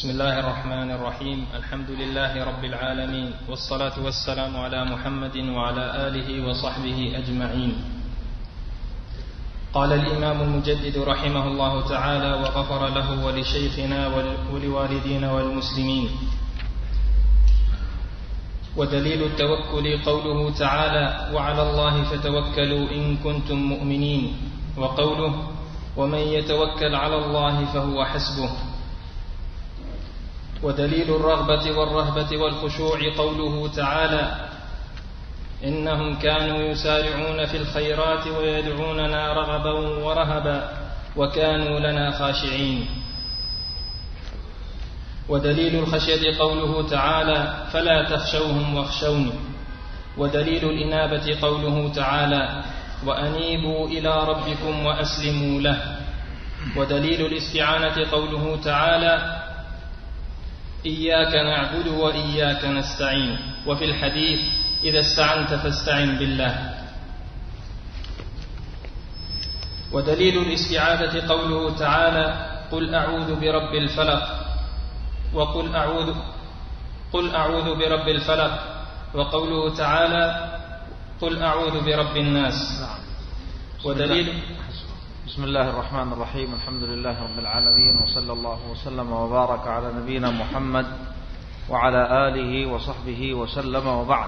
بسم الله الرحمن الرحيم. الحمد لله رب العالمين، والصلاة والسلام على محمد وعلى آله وصحبه أجمعين. قال الإمام المجدد رحمه الله تعالى وغفر له ولشيخنا ولوالدينا والمسلمين: ودليل التوكل قوله تعالى: وعلى الله فتوكلوا إن كنتم مؤمنين، وقوله: ومن يتوكل على الله فهو حسبه. ودليل الرغبة والرهبة والخشوع قوله تعالى: إنهم كانوا يسارعون في الخيرات ويدعوننا رغبا ورهبا وكانوا لنا خاشعين. ودليل الخشية قوله تعالى: فلا تخشوهم واخشوني. ودليل الإنابة قوله تعالى: وأنيبوا إلى ربكم وأسلموا له. ودليل الاستعانة قوله تعالى: إياك نعبد وإياك نستعين. وفي الحديث: إذا استعنت فاستعن بالله. ودليل الاستعاذة قوله تعالى: قل أعوذ برب الفلق، وقل أعوذ برب الفلق. وقوله تعالى: قل أعوذ برب الناس. ودليل بسم الله الرحمن الرحيم. الحمد لله رب العالمين، وصلى الله وسلم وبارك على نبينا محمد وعلى آله وصحبه وسلم، وبعد.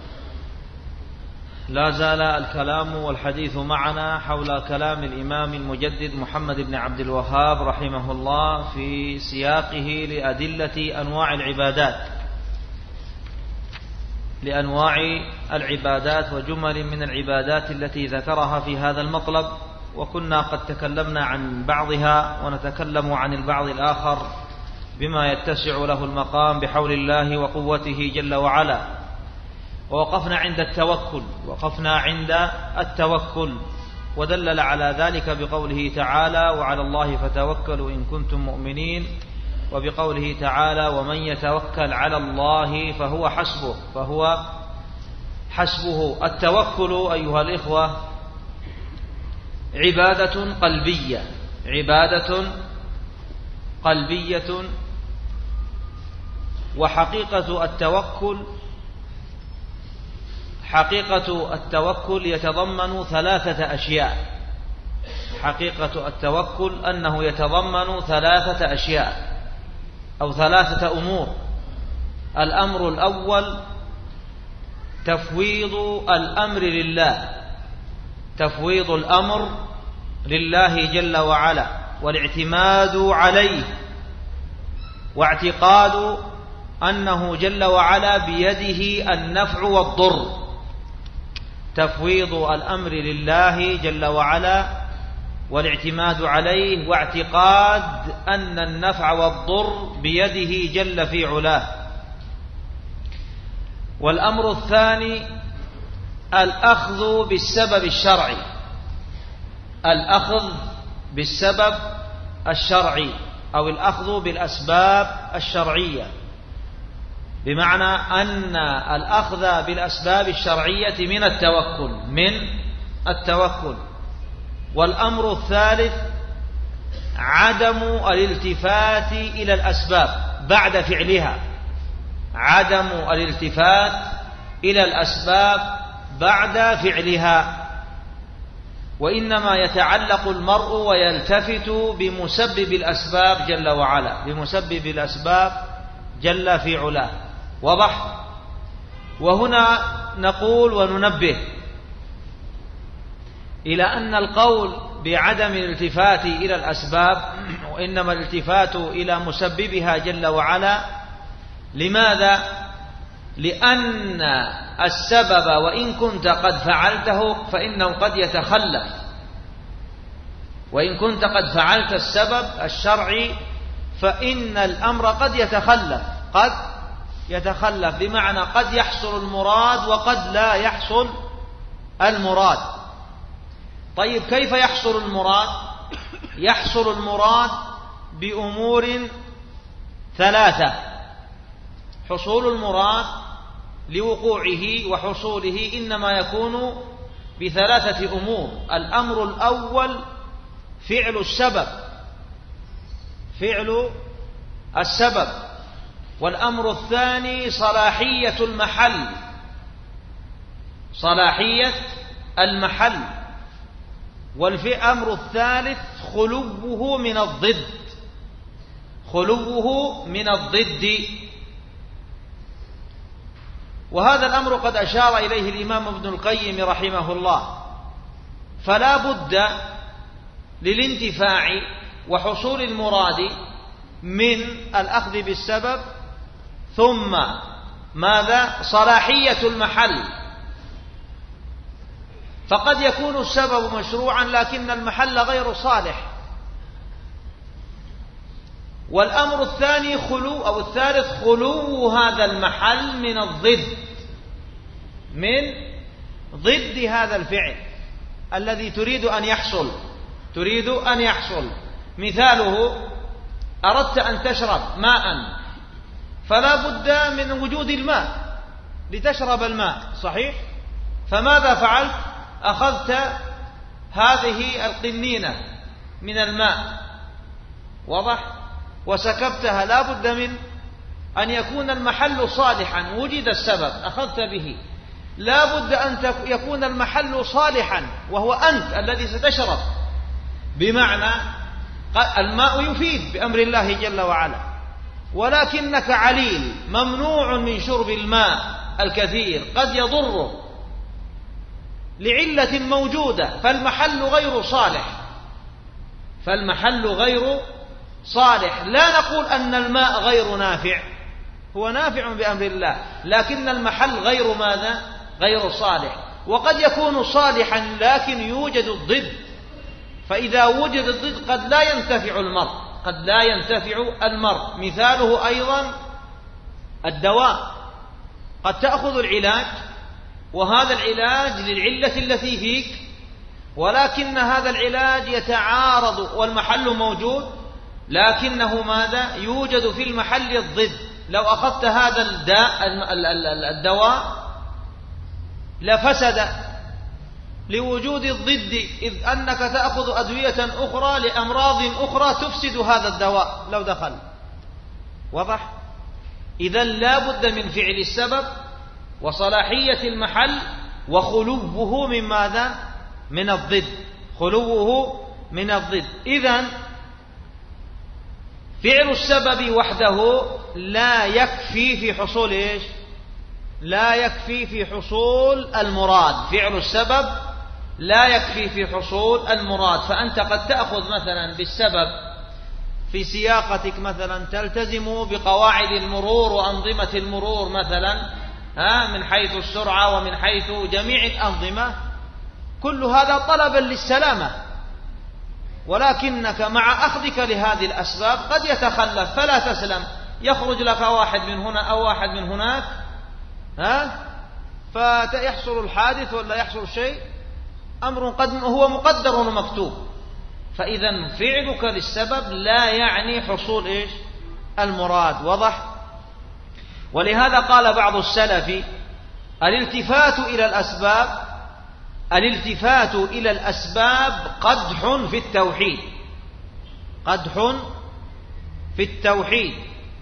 لا زال الكلام والحديث معنا حول كلام الإمام المجدد محمد بن عبد الوهاب رحمه الله في سياقه لأدلة لأنواع العبادات وجمل من العبادات التي ذكرها في هذا المطلب، وكنا قد تكلمنا عن بعضها ونتكلم عن البعض الآخر بما يتسع له المقام بحول الله وقوته جل وعلا. ووقفنا عند التوكل، ودلل على ذلك بقوله تعالى: وعلى الله فتوكلوا إن كنتم مؤمنين، وبقوله تعالى: ومن يتوكل على الله فهو حسبه. التوكل أيها الإخوة عبادة قلبية، وحقيقة التوكل يتضمن ثلاثة أشياء. حقيقة التوكل أنه يتضمن ثلاثة أشياء أو ثلاثة أمور. الأمر الأول تفويض الأمر لله جل وعلا، والاعتماد عليه، واعتقاد أنه جل وعلا بيده النفع والضر. تفويض الأمر لله جل وعلا والاعتماد عليه، واعتقاد أن النفع والضر بيده جل في علاه. والأمر الثاني الأخذ بالسبب الشرعي، أو الأخذ بالأسباب الشرعية، بمعنى أن الأخذ بالأسباب الشرعية من التوكل. والأمر الثالث عدم الالتفات إلى الأسباب بعد فعلها، وإنما يتعلق المرء ويلتفت بمسبب الأسباب جل وعلا، بمسبب الأسباب جل في علاه. واضح؟ وهنا نقول وننبه إلى أن القول بعدم الالتفات إلى الأسباب، وإنما الالتفات إلى مسببها جل وعلا. لماذا؟ لأن السبب وإن كنت قد فعلته فإنه قد يتخلف، وإن كنت قد فعلت السبب الشرعي فإن الأمر قد يتخلف، بمعنى قد يحصل المراد وقد لا يحصل المراد. طيب، كيف يحصل المراد؟ يحصل المراد بأمور ثلاثة. حصول المراد لوقوعه وحصوله إنما يكون بثلاثة أمور. الأمر الأول فعل السبب. والأمر الثاني صلاحية المحل، صلاحية المحل. والأمر الثالث خلوه من الضد، خلوه من الضد. وهذا الأمر قد أشار إليه الإمام ابن القيم رحمه الله. فلا بد للانتفاع وحصول المراد من الأخذ بالسبب، ثم ماذا؟ صلاحية المحل. فقد يكون السبب مشروعا لكن المحل غير صالح. والأمر الثاني أو الثالث خلو هذا المحل من الضد، من ضد هذا الفعل الذي تريد أن يحصل. مثاله: أردت أن تشرب ماء، فلا بد من وجود الماء لتشرب الماء، صحيح؟ فماذا فعلت؟ أخذت هذه القنينة من الماء، واضح؟ وسكبتها. لا بد من أن يكون المحل صالحا، وجد السبب أخذت به. لا بد أن يكون المحل صالحا، وهو أنت الذي ستشرب. بمعنى الماء يفيد بأمر الله جل وعلا، ولكنك عليل ممنوع من شرب الماء الكثير، قد يضره لعلة موجودة، فالمحل غير صالح. لا نقول أن الماء غير نافع، هو نافع بأمر الله، لكن المحل غير ماذا؟ غير صالح. وقد يكون صالحا لكن يوجد الضد، فإذا وجد الضد قد لا ينتفع المرء. مثاله أيضا الدواء، قد تأخذ العلاج وهذا العلاج للعلة التي فيك، ولكن هذا العلاج يتعارض والمحل موجود، لكنه ماذا؟ يوجد في المحل الضد. لو أخذت هذا الدواء لفسد لوجود الضد، إذ أنك تأخذ أدوية أخرى لأمراض أخرى تفسد هذا الدواء لو دخل. واضح؟ إذن لا بد من فعل السبب وصلاحية المحل وخلوه من ماذا؟ من الضد، خلوه من الضد. إذن فعل السبب وحده لا يكفي في حصول إيش؟ لا يكفي في حصول المراد. فعل السبب لا يكفي في حصول المراد. فأنت قد تأخذ مثلا بالسبب في سياقتك، مثلا تلتزم بقواعد المرور وأنظمة المرور مثلا، من حيث السرعة ومن حيث جميع الأنظمة، كل هذا طلبا للسلامة، ولكنك مع أخذك لهذه الأسباب قد يتخلف فلا تسلم، يخرج لك واحد من هنا أو واحد من هناك، فيحصل الحادث ولا يحصل شيء، أمر قد هو مقدر ومكتوب. فإذا فعلك للسبب لا يعني حصول إيش؟ المراد. وضح؟ ولهذا قال بعض السلف: الالتفات إلى الأسباب قدح في التوحيد،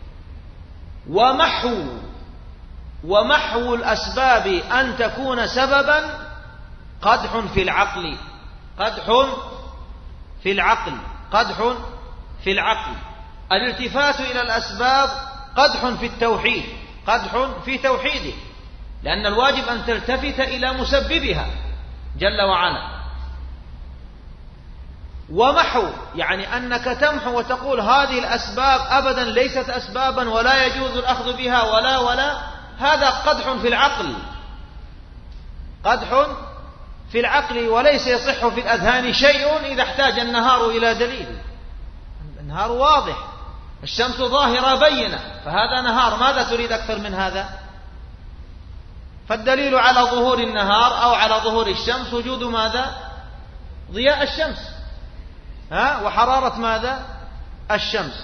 ومحو الأسباب أن تكون سببا قدح في العقل. الالتفات إلى الأسباب قدح في التوحيد، قدح في توحيده، لأن الواجب أن تلتفت إلى مسببها جل وعلا. ومحو يعني أنك تمحو وتقول هذه الأسباب أبدا ليست أسبابا ولا يجوز الأخذ بها ولا، هذا قدح في العقل، وليس يصح في الأذهان شيء إذا احتاج النهار إلى دليل. النهار واضح، الشمس ظاهرة بينة، فهذا نهار، ماذا تريد أكثر من هذا؟ فالدليل على ظهور النهار أو على ظهور الشمس وجود ماذا؟ ضياء الشمس، وحرارة ماذا؟ الشمس.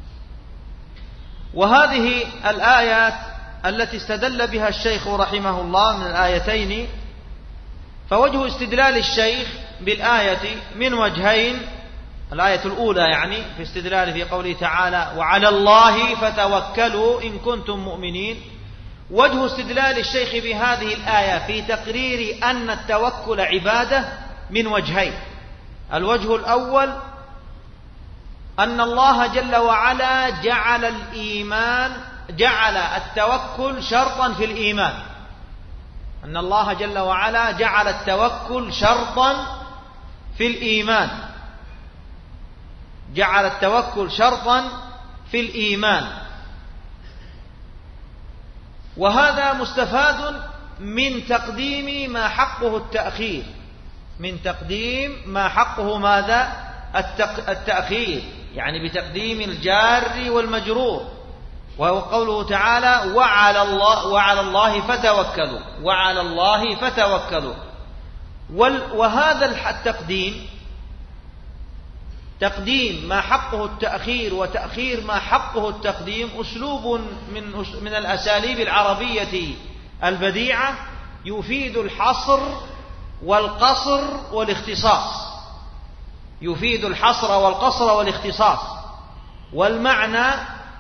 وهذه الآيات التي استدل بها الشيخ رحمه الله من الآيتين، فوجه استدلال الشيخ بالآية من وجهين: الآية الأولى يعني في استدلال في قوله تعالى وعلى الله فتوكلوا إن كنتم مؤمنين. وجه استدلال الشيخ بهذه الآية في تقرير أن التوكل عبادة من وجهين. الوجه الأول أن الله جل وعلا جعل التوكل شرطا في الإيمان. أن الله جل وعلا جعل التوكل شرطا في الإيمان، جعل التوكل شرطا في الإيمان. وهذا مستفاد من تقديم ما حقه التأخير، من تقديم ما حقه ماذا؟ التأخير، يعني بتقديم الجار والمجرور، وهو قوله تعالى وعلى الله فتوكلوا، وعلى الله فتوكلوا. وهذا التقديم، تقديم ما حقه التأخير وتأخير ما حقه التقديم، أسلوب من الأساليب العربية البديعة يفيد الحصر والقصر والاختصاص، يفيد الحصر والقصر والاختصاص. والمعنى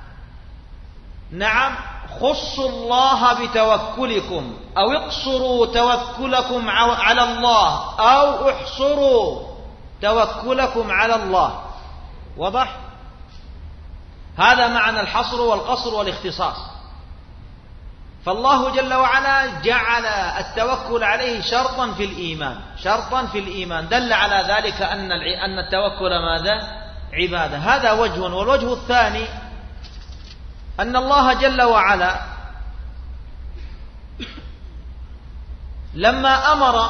نعم خصوا الله بتوكلكم، أو اقصروا توكلكم على الله، أو احصروا توكلكم على الله. واضح؟ هذا معنى الحصر والقصر والاختصاص. فالله جل وعلا جعل التوكل عليه شرطا في الإيمان، شرطا في الإيمان، دل على ذلك أن التوكل ماذا؟ عبادة. هذا وجه. والوجه الثاني أن الله جل وعلا لما أمر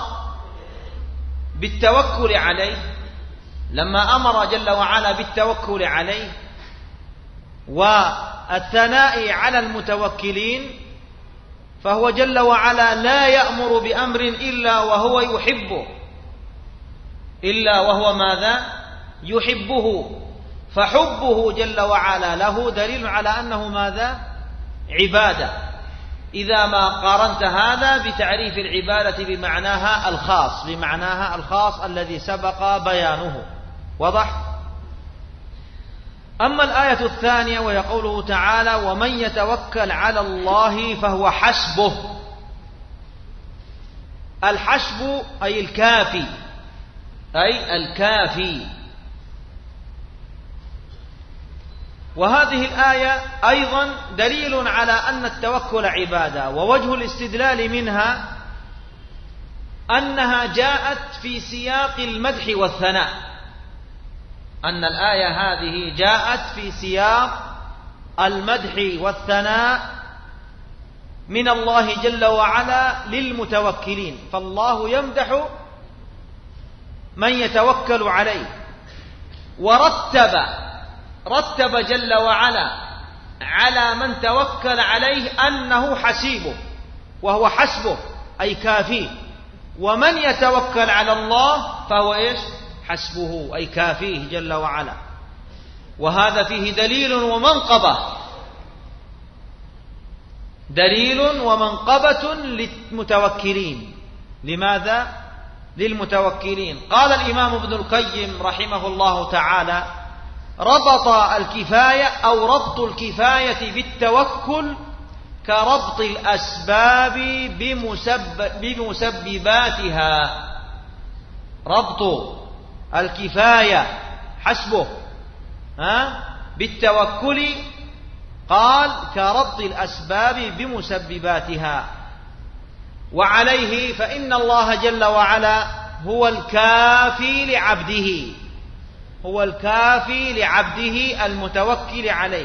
بالتوكل عليه، لما أمر جل وعلا بالتوكل عليه والثناء على المتوكلين، فهو جل وعلا لا يأمر بأمر إلا وهو يحبه، إلا وهو ماذا؟ يحبه. فحبه جل وعلا له دليل على أنه ماذا؟ عبادة، إذا ما قارنت هذا بتعريف العبادة بمعناها الخاص، بمعناها الخاص الذي سبق بيانه. واضح؟ أما الآية الثانية وهي قوله تعالى ومن يتوكل على الله فهو حسبه. الحسب أي الكافي، أي الكافي. وهذه الآية أيضا دليل على أن التوكل عبادة. ووجه الاستدلال منها أنها جاءت في سياق المدح والثناء، أن الآية هذه جاءت في سياق المدح والثناء من الله جل وعلا للمتوكلين. فالله يمدح من يتوكل عليه، ورتب جل وعلا على من توكل عليه أنه حسيبه، وهو حسبه أي كافيه. ومن يتوكل على الله فهو إيش؟ حسبه أي كافيه جل وعلا. وهذا فيه دليل ومنقبة، دليل ومنقبة للمتوكلين. لماذا؟ للمتوكلين. قال الإمام ابن القيم رحمه الله تعالى ربط الكفاية أو ربط الكفاية بالتوكل كربط الأسباب بمسبباتها. ربط الكفاية حسبه بالتوكل قال كربط الأسباب بمسبباتها. وعليه فإن الله جل وعلا هو الكافي لعبده، هو الكافي لعبده المتوكل عليه.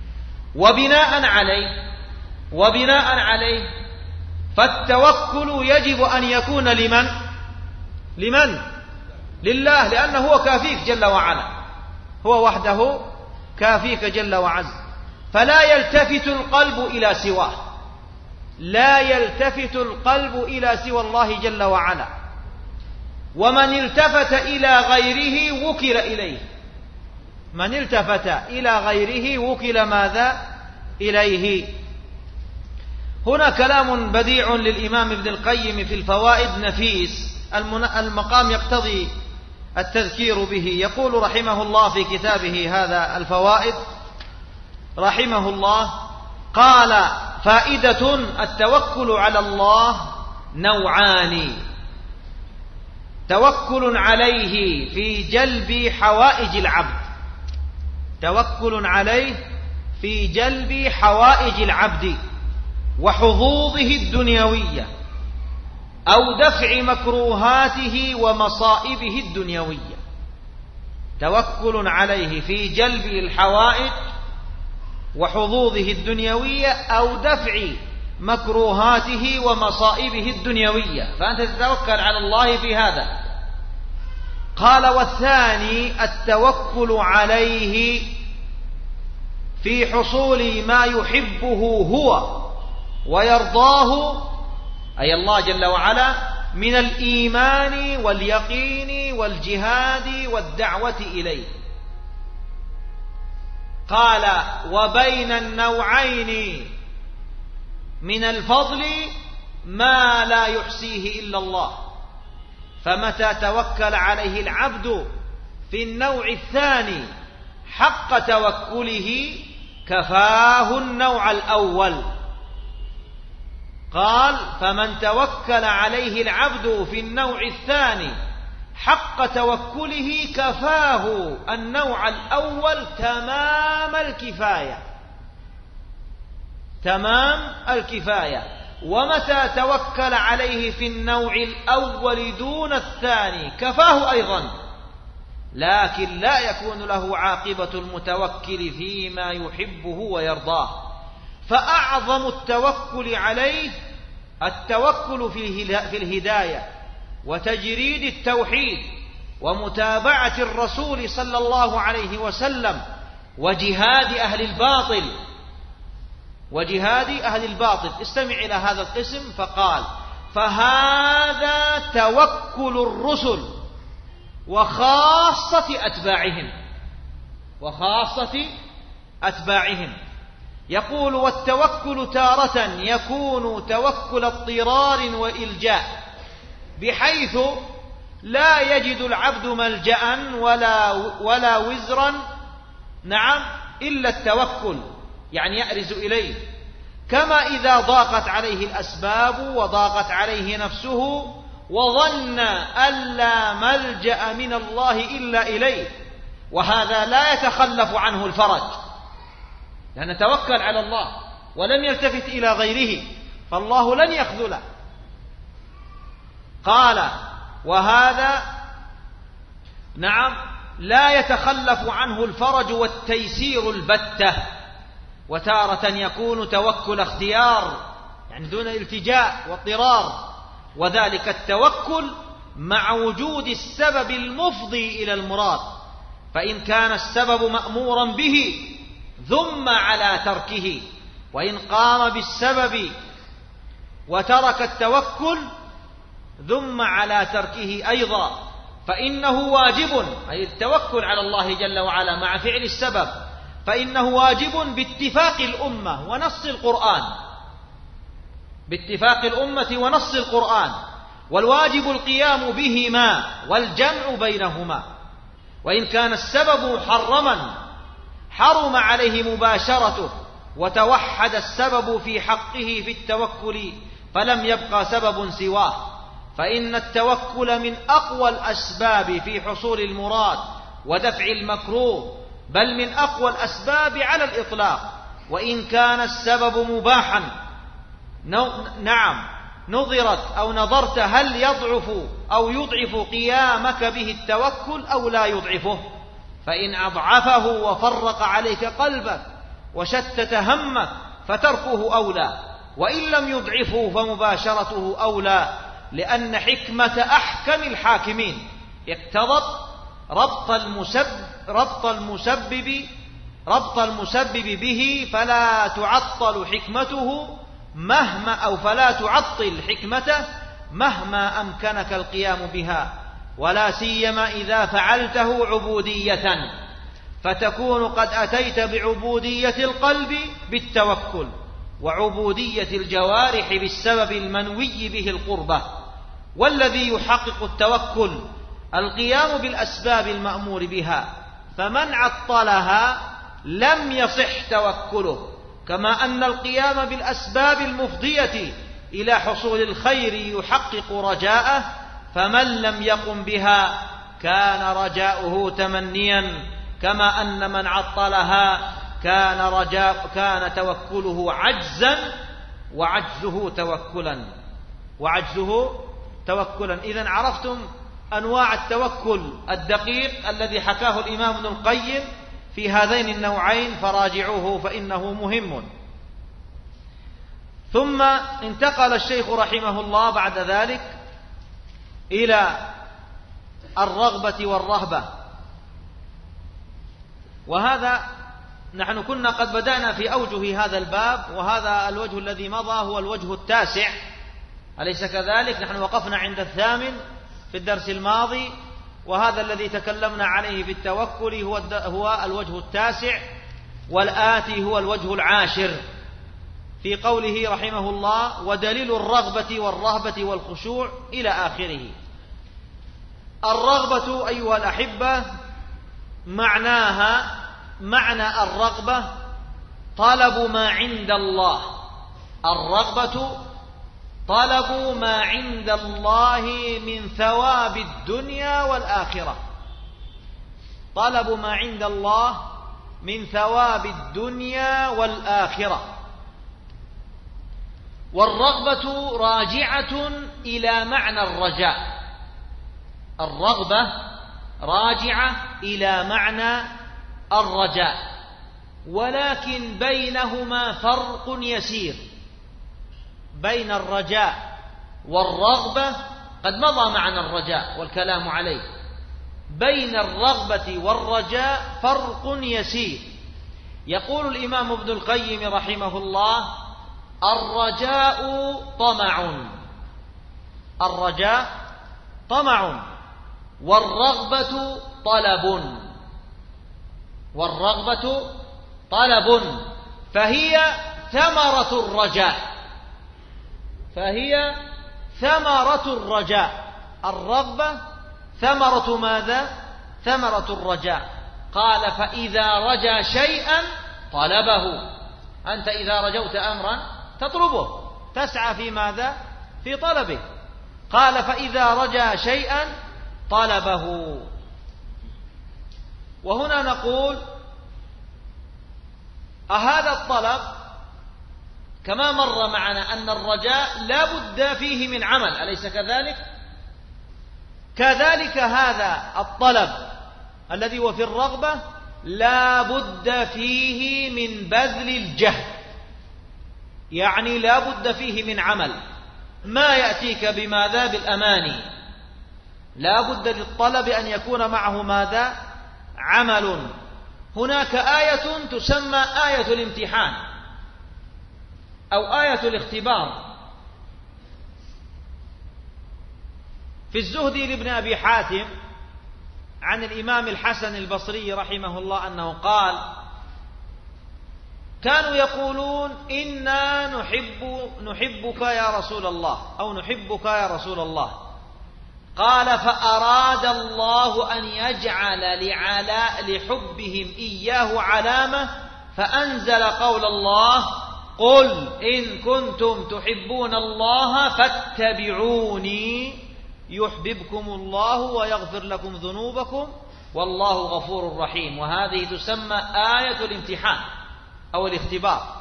وبناء عليه فالتوكل يجب أن يكون لمن؟ لله، لأنه هو كافيك جل وعلا، هو وحده كافيك جل وعز. فلا يلتفت القلب إلى سواه، لا يلتفت القلب إلى سوى الله جل وعلا. ومن التفت إلى غيره وكل إليه، من التفت إلى غيره وكل ماذا؟ إليه. هنا كلام بديع للإمام ابن القيم في الفوائد نفيس. المقام يقتضي التذكير به. يقول رحمه الله في كتابه هذا الفوائد رحمه الله: قال: فائدة: التوكل على الله نوعان: توكل عليه في جلب حوائج العبد، توكل عليه في جلب حوائج العبد وحظوظه الدنيوية أو دفع مكروهاته ومصائبه الدنيوية. توكل عليه في جلب الحوائج وحظوظه الدنيوية أو دفع مكروهاته ومصائبه الدنيوية، فأنت تتوكل على الله في هذا. قال: والثاني التوكل عليه في حصول ما يحبه هو ويرضاه، أي الله جل وعلا، من الإيمان واليقين والجهاد والدعوة إليه. قال: وبين النوعين من الفضل ما لا يحصيه إلا الله، فمتى توكل عليه العبد في النوع الثاني حق توكله كفاه النوع الأول. قال: فمن توكل عليه العبد في النوع الثاني حق توكله كفاه النوع الأول تمام الكفاية، تمام الكفاية. ومتى توكل عليه في النوع الأول دون الثاني كفاه أيضا، لكن لا يكون له عاقبة المتوكل فيما يحبه ويرضاه. فأعظم التوكل عليه التوكل في الهداية وتجريد التوحيد ومتابعة الرسول صلى الله عليه وسلم وجهاد أهل الباطل، وجهاد أهل الباطل. استمع إلى هذا القسم فقال: فهذا توكل الرسل وخاصة أتباعهم، وخاصة أتباعهم. يقول: والتوكل تارة يكون توكل اضطرار وإلجاء، بحيث لا يجد العبد ملجأ ولا وزرا إلا التوكل، يعني يأرز إليه، كما إذا ضاقت عليه الأسباب وضاقت عليه نفسه وظن أن لا ملجأ من الله إلا إليه، وهذا لا يتخلف عنه الفرج، لأنه توكل على الله ولم يلتفت إلى غيره، فالله لن يخذله. قال: وهذا لا يتخلف عنه الفرج والتيسير البتة. وتارة يكون توكل اختيار، يعني دون التجاء واضطرار، وذلك التوكل مع وجود السبب المفضي إلى المراد، فإن كان السبب مأمورا به ذم على تركه، وإن قام بالسبب وترك التوكل ذم على تركه أيضا، فإنه واجب، أي التوكل على الله جل وعلا مع فعل السبب، فإنه واجب باتفاق الأمة ونص القرآن، باتفاق الأمة ونص القرآن، والواجب القيام بهما والجمع بينهما. وإن كان السبب محرما حرم عليه مباشرته، وتوحد السبب في حقه في التوكل فلم يبقى سبب سواه، فإن التوكل من أقوى الأسباب في حصول المراد ودفع المكروه، بل من أقوى الأسباب على الإطلاق. وإن كان السبب مباحا نظرت أو نظرت هل يضعف أو يضعف قيامك به التوكل أو لا يضعفه، فإن أضعفه وفرق عليك قلبك وشتت همك فتركه أولى، وإن لم يضعفه فمباشرته أولى، لأن حكمة أحكم الحاكمين اقتضت ربط المسبب به، فلا تعطل حكمته فلا تعطل حكمته مهما أمكنك القيام بها، ولا سيما إذا فعلته عبودية، فتكون قد أتيت بعبودية القلب بالتوكل، وعبودية الجوارح بالسبب المنوي به القربة. والذي يحقق التوكل القيام بالأسباب المأمور بها، فمن عطلها لم يصح توكله، كما أن القيام بالأسباب المفضية إلى حصول الخير يحقق رجاءه، فمن لم يقم بها كان رجاؤه تمنيا، كما أن من عطلها كان توكله عجزا وعجزه توكلا. إذن عرفتم أنواع التوكل الدقيق الذي حكاه الإمام ابن القيم في هذين النوعين، فراجعوه فإنه مهم. ثم انتقل الشيخ رحمه الله بعد ذلك إلى الرغبة والرهبة، وهذا نحن كنا قد بدأنا في أوجه هذا الباب، وهذا الوجه الذي مضى هو الوجه التاسع، أليس كذلك؟ نحن وقفنا عند 8 في الدرس الماضي، وهذا الذي تكلمنا عليه في التوكل هو الوجه التاسع، والآتي هو الوجه 10 في قوله رحمه الله: ودليل الرغبة والرهبة والخشوع إلى آخره. الرغبة أيها الأحبة معنى الرغبة طلب ما عند الله، الرغبة طلب ما عند الله من ثواب الدنيا والآخرة، طلب ما عند الله من ثواب الدنيا والآخرة. والرغبة راجعة إلى معنى الرجاء، الرغبة راجعة إلى معنى الرجاء، ولكن بينهما فرق يسير. بين الرجاء والرغبة قد مضى معنى الرجاء والكلام عليه، بين الرغبة والرجاء فرق يسير. يقول الإمام ابن القيم رحمه الله: الرجاء طمع، والرغبة طلب، فهي ثمرة الرجاء. الرغبة ثمرة ماذا؟ ثمرة الرجاء. قال: فإذا رجا شيئا طلبه. أنت إذا رجوت أمرا تطلبه، تسعى في ماذا؟ في طلبه. قال: فإذا رجا شيئا طلبه. وهنا نقول: أهذا الطلب كما مر معنا أن الرجاء لا بد فيه من عمل، أليس كذلك؟ كذلك هذا الطلب الذي هو في الرغبة لا بد فيه من بذل الجهد، يعني لا بد فيه من عمل، ما يأتيك بماذا؟ بالأماني. لا بد للطلب أن يكون معه ماذا؟ عمل. هناك آية تسمى آية الامتحان أو آية الاختبار. في الزهد لابن أبي حاتم عن الإمام الحسن البصري رحمه الله أنه قال: كانوا يقولون: إنا نحبك يا رسول الله، أو نحبك يا رسول الله. قال: فأراد الله أن يجعل لحبهم إياه علامة، فأنزل قول الله: قل إن كنتم تحبون الله فاتبعوني يحببكم الله ويغفر لكم ذنوبكم والله غفور رحيم. وهذه تسمى آية الامتحان أو الاختبار.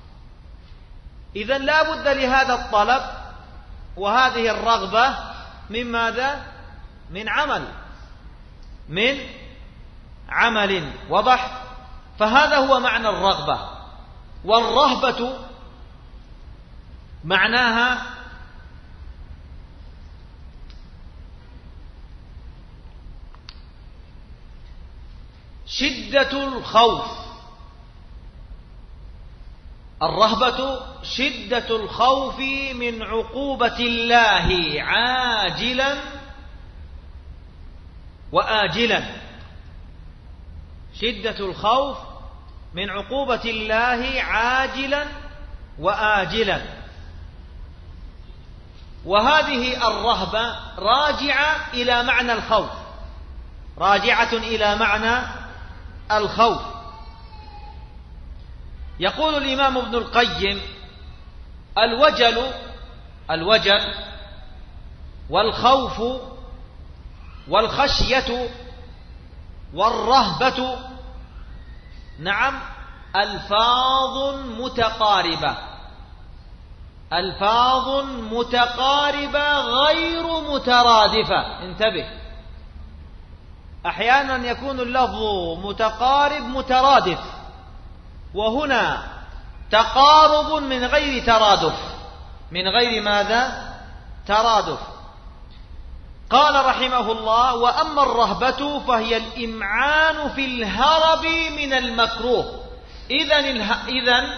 إذن لا بد لهذا الطلب وهذه الرغبة من ماذا؟ من عمل. وضح؟ فهذا هو معنى الرغبة. والرهبة معناها شدة الخوف. الرهبة شدة الخوف من عقوبة الله عاجلا وآجلا. شدة الخوف من عقوبة الله عاجلا وآجلا. وهذه الرهبة راجعة إلى معنى الخوف، راجعة إلى معنى الخوف. يقول الإمام ابن القيم: الوجل والخوف والخشية والرهبة نعم ألفاظ متقاربة غير مترادفة. انتبه، أحيانا يكون اللفظ متقارب مترادف، وهنا تقارب من غير ترادف. من غير ماذا؟ ترادف. قال رحمه الله: وأما الرهبة فهي الإمعان في الهرب من المكروه. إذن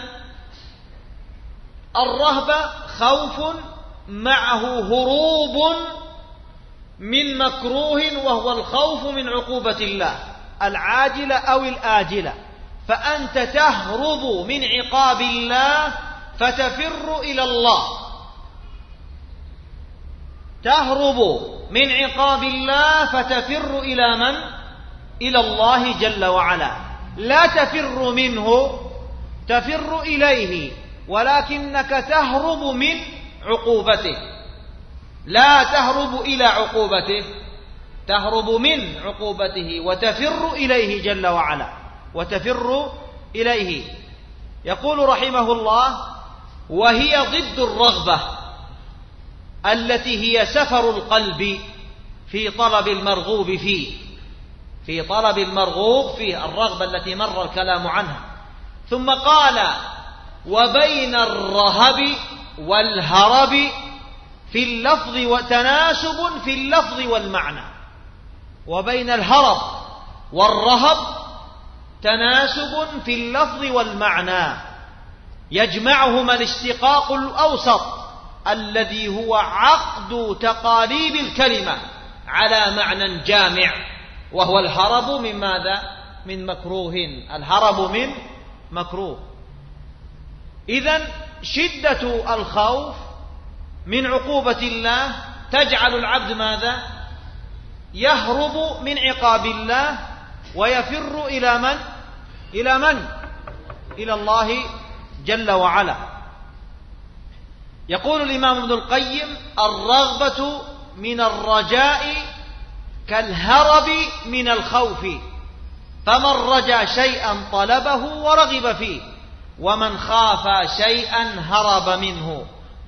الرهبة خوف معه هروب من مكروه، وهو الخوف من عقوبة الله العاجلة أو الآجلة. فأنت تهرب من عقاب الله فتفر إلى الله، تهرب من عقاب الله فتفر إلى من؟ إلى الله جل وعلا. لا تفر منه، تفر إليه، ولكنك تهرب من عقوبته. لا تهرب إلى عقوبته، تهرب من عقوبته وتفر إليه جل وعلا، وتفر إليه. يقول رحمه الله: وهي ضد الرغبة التي هي سفر القلب في طلب المرغوب فيه، في طلب المرغوب فيه، الرغبة التي مر الكلام عنها. ثم قال: وبين الرهب والهرب في اللفظ وتناسب في اللفظ والمعنى. وبين الهرب والرهب تناسب في اللفظ والمعنى، يجمعهما الاشتقاق الأوسط الذي هو عقد تقاليب الكلمة على معنى جامع، وهو الهرب من ماذا؟ من مكروه. الهرب من مكروه. إذن شدة الخوف من عقوبة الله تجعل العبد ماذا؟ يهرب من عقاب الله ويفر إلى من؟ إلى من؟ إلى الله جل وعلا. يقول الإمام ابن القيم: الرغبة من الرجاء كالهرب من الخوف، فمن رجا شيئا طلبه ورغب فيه، ومن خاف شيئا هرب منه.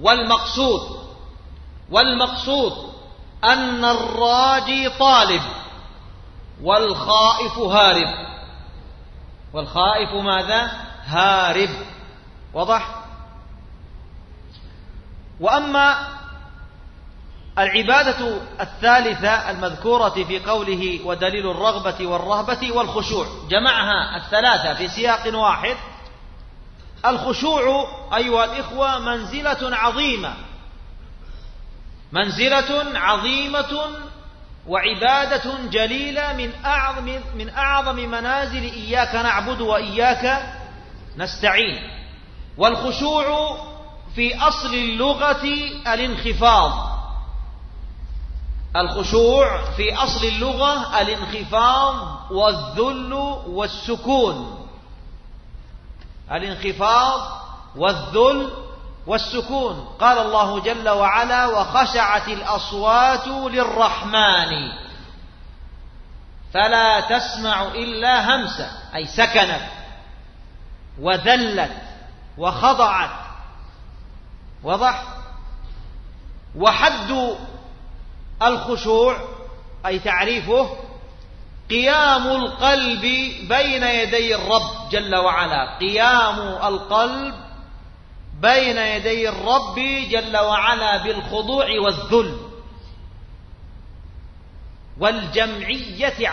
والمقصود أن الراجي طالب والخائف هارب. والخائف ماذا؟ هارب. واضح؟ وأما العبادة الثالثة المذكورة في قوله: ودليل الرغبة والرهبة والخشوع، جمعها الثلاثة في سياق واحد. الخشوع أيها الإخوة منزلة عظيمة وعبادة جليلة من أعظم منازل إياك نعبد وإياك نستعين. والخشوع في أصل اللغة الانخفاض. الخشوع في أصل اللغة الانخفاض والذل والسكون. الانخفاض والذل والسكون. قال الله جل وعلا: وخشعت الأصوات للرحمن فلا تسمع إلا همسا، أي سكنت وذلت وخضعت. وضح؟ وحد الخشوع أي تعريفه قيام القلب بين يدي الرب جل وعلا، قيام القلب بين يدي الرب جل وعلا بالخضوع والذل والجمعية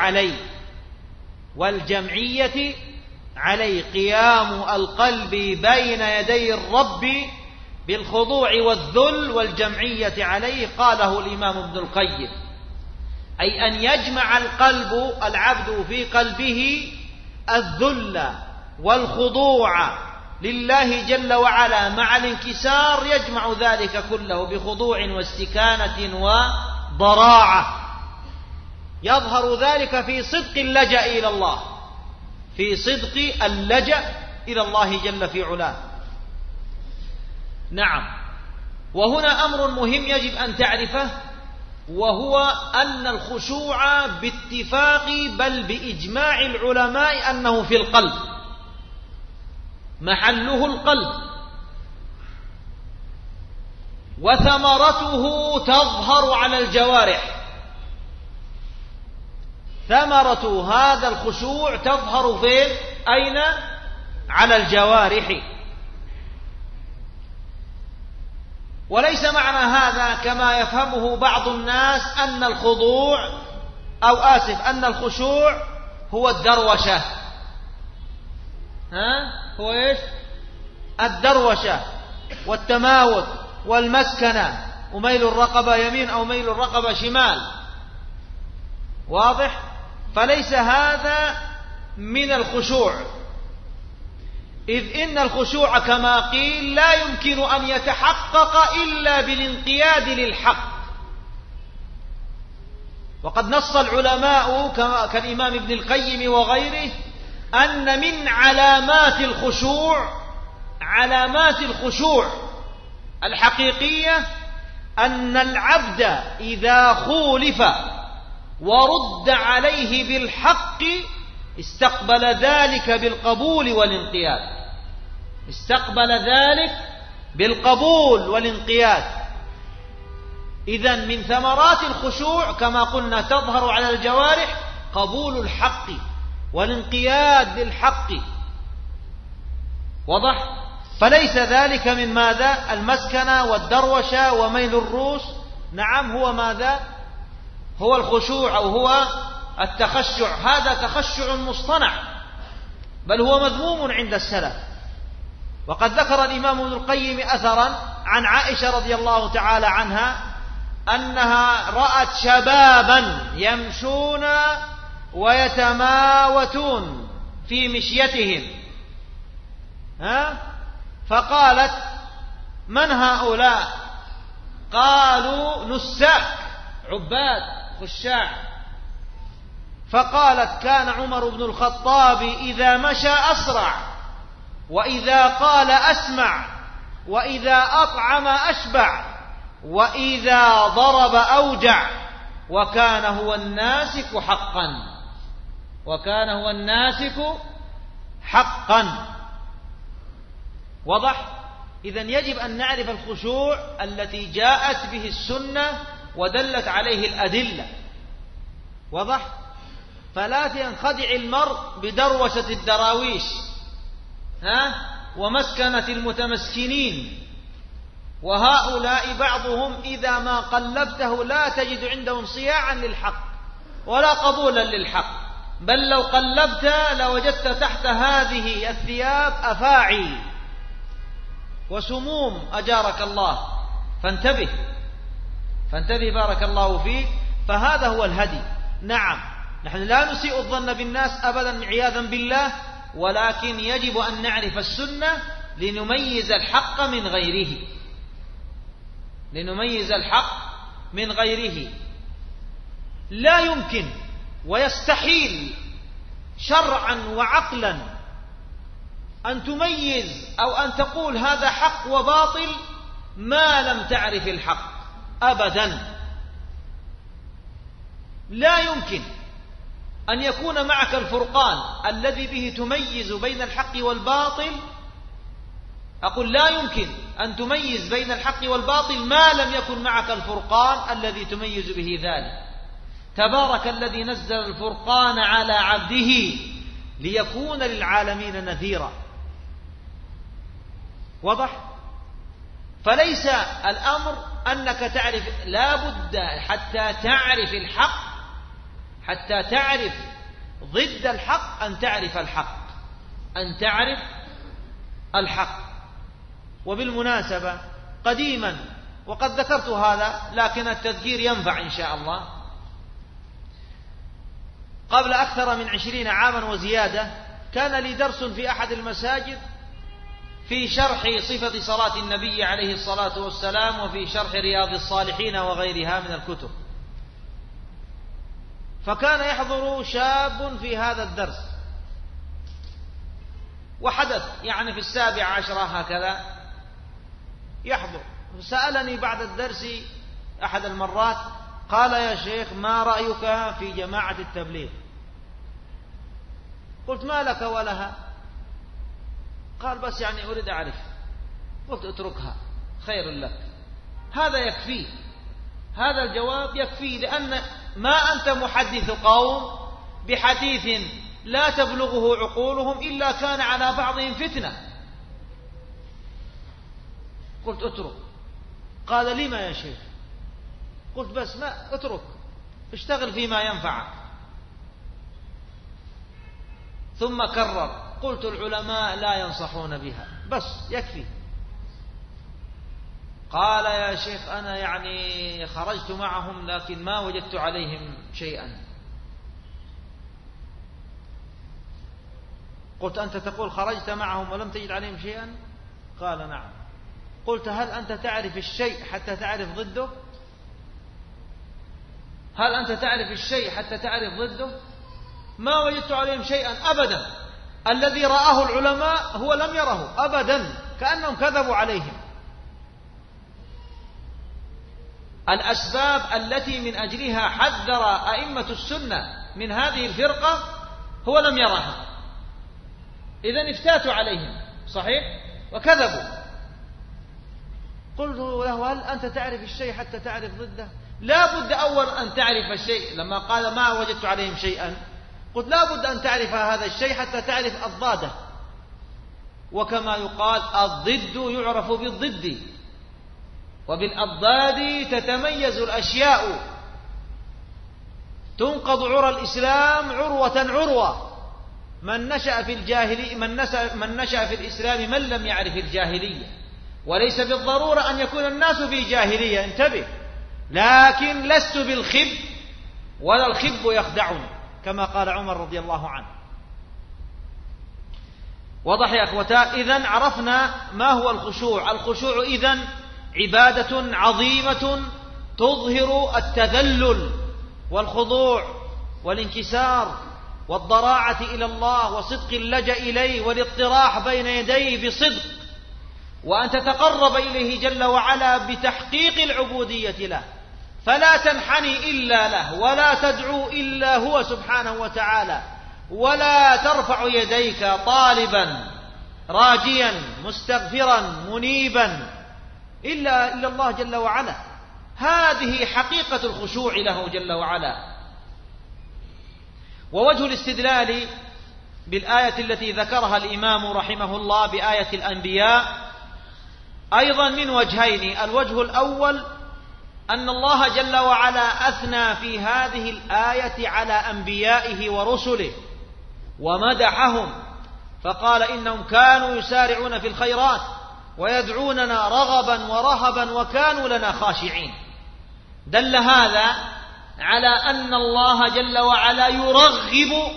عليه، قيام القلب بين يدي الرب بالخضوع والذل والجمعية عليه. قاله الإمام ابن القيم: أي أن يجمع العبد في قلبه الذل والخضوع لله جل وعلا مع الانكسار، يجمع ذلك كله بخضوع واستكانة وضراعة. يظهر ذلك في صدق اللجأ إلى الله، في صدق اللجأ إلى الله جل في علاه. نعم. وهنا أمر مهم يجب أن تعرفه، وهو أن الخشوع باتفاق بل بإجماع العلماء أنه في القلب، محله القلب، وثمرته تظهر على الجوارح. ثمرة هذا الخشوع تظهر فين؟ أين؟ على الجوارح. وليس معنى هذا كما يفهمه بعض الناس أن الخضوع أن الخشوع هو الدروشة. هو إيش؟ الدروشة والتماوت والمسكنة وميل الرقبة يمين أو ميل الرقبة شمال. واضح؟ فليس هذا من الخشوع، إذ إن الخشوع كما قيل لا يمكن أن يتحقق إلا بالانقياد للحق. وقد نص العلماء كالإمام ابن القيم وغيره أن من علامات الخشوع الحقيقية أن العبد إذا خولف ورد عليه بالحق استقبل ذلك بالقبول والانقياد، استقبل ذلك بالقبول والانقياد. إذن من ثمرات الخشوع كما قلنا تظهر على الجوارح قبول الحق والانقياد للحق. وضح؟ فليس ذلك من ماذا؟ المسكنة والدروشة وميل الرؤوس. نعم، هو ماذا؟ هو الخشوع أو هو التخشع. هذا تخشع مصطنع، بل هو مذموم عند السلف. وقد ذكر الإمام ابن القيم أثرا عن عائشة رضي الله تعالى عنها أنها رأت شبابا يمشون ويتماوتون في مشيتهم، فقالت: من هؤلاء؟ قالوا: نساك، عباد، خشاع. فقالت: كان عمر بن الخطاب إذا مشى أسرع، وإذا قال أسمع، وإذا أطعم أشبع، وإذا ضرب أوجع، وكان هو الناسك حقا، وكان هو الناسك حقا. وضح؟ إذن يجب أن نعرف الخشوع التي جاءت به السنة ودلت عليه الأدلة. وضح؟ فلا ينخدع المرء بدروشة الدراويش ومسكنة المتمسكنين، وهؤلاء بعضهم إذا ما قلبته لا تجد عندهم صياعا للحق ولا قبولا للحق، بل لو قلبت لوجدت تحت هذه الثياب أفاعي وسموم أجارك الله. فانتبه بارك الله فيك. فهذا هو الهدي. نعم، نحن لا نسيء الظن بالناس أبدا عياذا بالله، ولكن يجب أن نعرف السنة لنميز الحق من غيره، لنميز الحق من غيره. لا يمكن ويستحيل شرعا وعقلا أن تميز أو أن تقول هذا حق وباطل ما لم تعرف الحق أبدا. لا يمكن أن يكون معك الفرقان الذي به تميز بين الحق والباطل. أقول لا يمكن أن تميز بين الحق والباطل ما لم يكن معك الفرقان الذي تميز به ذلك. تبارك الذي نزل الفرقان على عبده ليكون للعالمين نذيرا. وضح؟ فليس الأمر أنك تعرف، لا بد حتى تعرف الحق، حتى تعرف ضد الحق أن تعرف الحق، أن تعرف الحق. وبالمناسبة قديما، وقد ذكرت هذا لكن التذكير ينفع إن شاء الله، قبل أكثر من 20 عاما وزيادة كان لي درس في أحد المساجد في شرح صفة صلاة النبي عليه الصلاة والسلام، وفي شرح رياض الصالحين وغيرها من الكتب. فكان يحضر شاب في هذا الدرس، وحدث يعني في 17 هكذا يحضر، سألني بعد الدرس أحد المرات قال: يا شيخ ما رأيك في جماعة التبليغ؟ قلت: ما لك ولها؟ قال: بس يعني أريد أعرف. قلت: اتركها خير لك. هذا يكفي، هذا الجواب يكفي، لأن ما أنت محدث قوم بحديث لا تبلغه عقولهم إلا كان على بعضهم فتنة. قلت: اترك. قال: لما يا شيخ؟ قلت: بس ما اترك، اشتغل فيما ينفعك. ثم كرر. قلت: العلماء لا ينصحون بها، بس يكفي. قال: يا شيخ أنا يعني خرجت معهم لكن ما وجدت عليهم شيئا. قلت: أنت تقول خرجت معهم ولم تجد عليهم شيئا؟ قال: نعم. قلت: هل أنت تعرف الشيء حتى تعرف ضده؟ هل أنت تعرف الشيء حتى تعرف ضده؟ ما وجدت عليهم شيئا أبدا. الذي رآه العلماء هو لم يره أبدا، كأنهم كذبوا عليهم. الأسباب التي من أجلها حذر أئمة السنة من هذه الفرقة هو لم يرها، إذن افتاتوا عليهم صحيح وكذبوا. قلت له: هل أنت تعرف الشيء حتى تعرف ضده؟ لا بد أول أن تعرف الشيء. لما قال ما وجدت عليهم شيئا قلت: لا بد أن تعرف هذا الشيء حتى تعرف أضداده. وكما يقال: الضد يعرف بالضد، وبالأضداد تتميز الأشياء. تنقض عرى الإسلام عروة عروة. من نشأ في الإسلام من لم يعرف الجاهلية. وليس بالضرورة أن يكون الناس في جاهلية، انتبه، لكن لست بالخب ولا الخب يخدعني، كما قال عمر رضي الله عنه. واضح يا أخوتا؟ إذن عرفنا ما هو الخشوع. الخشوع إذن عبادة عظيمة تظهر التذلل والخضوع والانكسار والضراعة إلى الله وصدق اللجأ إليه والاضطراح بين يديه بصدق، وأن تتقرب إليه جل وعلا بتحقيق العبودية له، فلا تنحني إلا له، ولا تدعو إلا هو سبحانه وتعالى، ولا ترفع يديك طالبا راجيا مستغفرا منيبا إلا الله جل وعلا. هذه حقيقة الخشوع له جل وعلا. ووجه الاستدلال بالآية التي ذكرها الإمام رحمه الله بآية الأنبياء أيضا من وجهين. الوجه الأول أن الله جل وعلا أثنى في هذه الآية على أنبيائه ورسله ومدحهم، فقال: إنهم كانوا يسارعون في الخيرات ويدعوننا رغبا ورهبا وكانوا لنا خاشعين. دل هذا على أن الله جل وعلا يرغب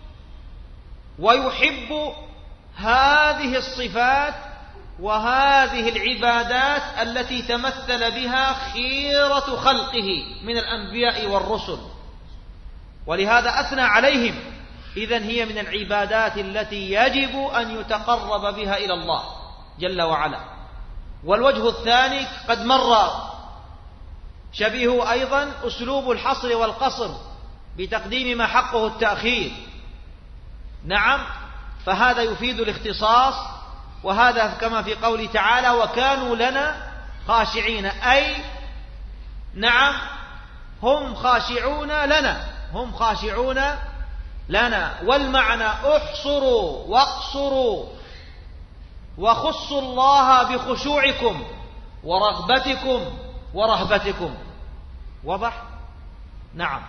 ويحب هذه الصفات وهذه العبادات التي تمثل بها خيرة خلقه من الأنبياء والرسل، ولهذا أثنى عليهم. إذن هي من العبادات التي يجب أن يتقرب بها إلى الله جل وعلا. والوجه الثاني قد مر شبيه أيضا أسلوب الحصر والقصر بتقديم ما حقه التأخير. نعم، فهذا يفيد الاختصاص، وهذا كما في قوله تعالى: وكانوا لنا خاشعين، أي نعم هم خاشعون لنا، هم خاشعون لنا. والمعنى: احصروا واقصروا وخصوا الله بخشوعكم ورغبتكم ورهبتكم. واضح؟ نعم.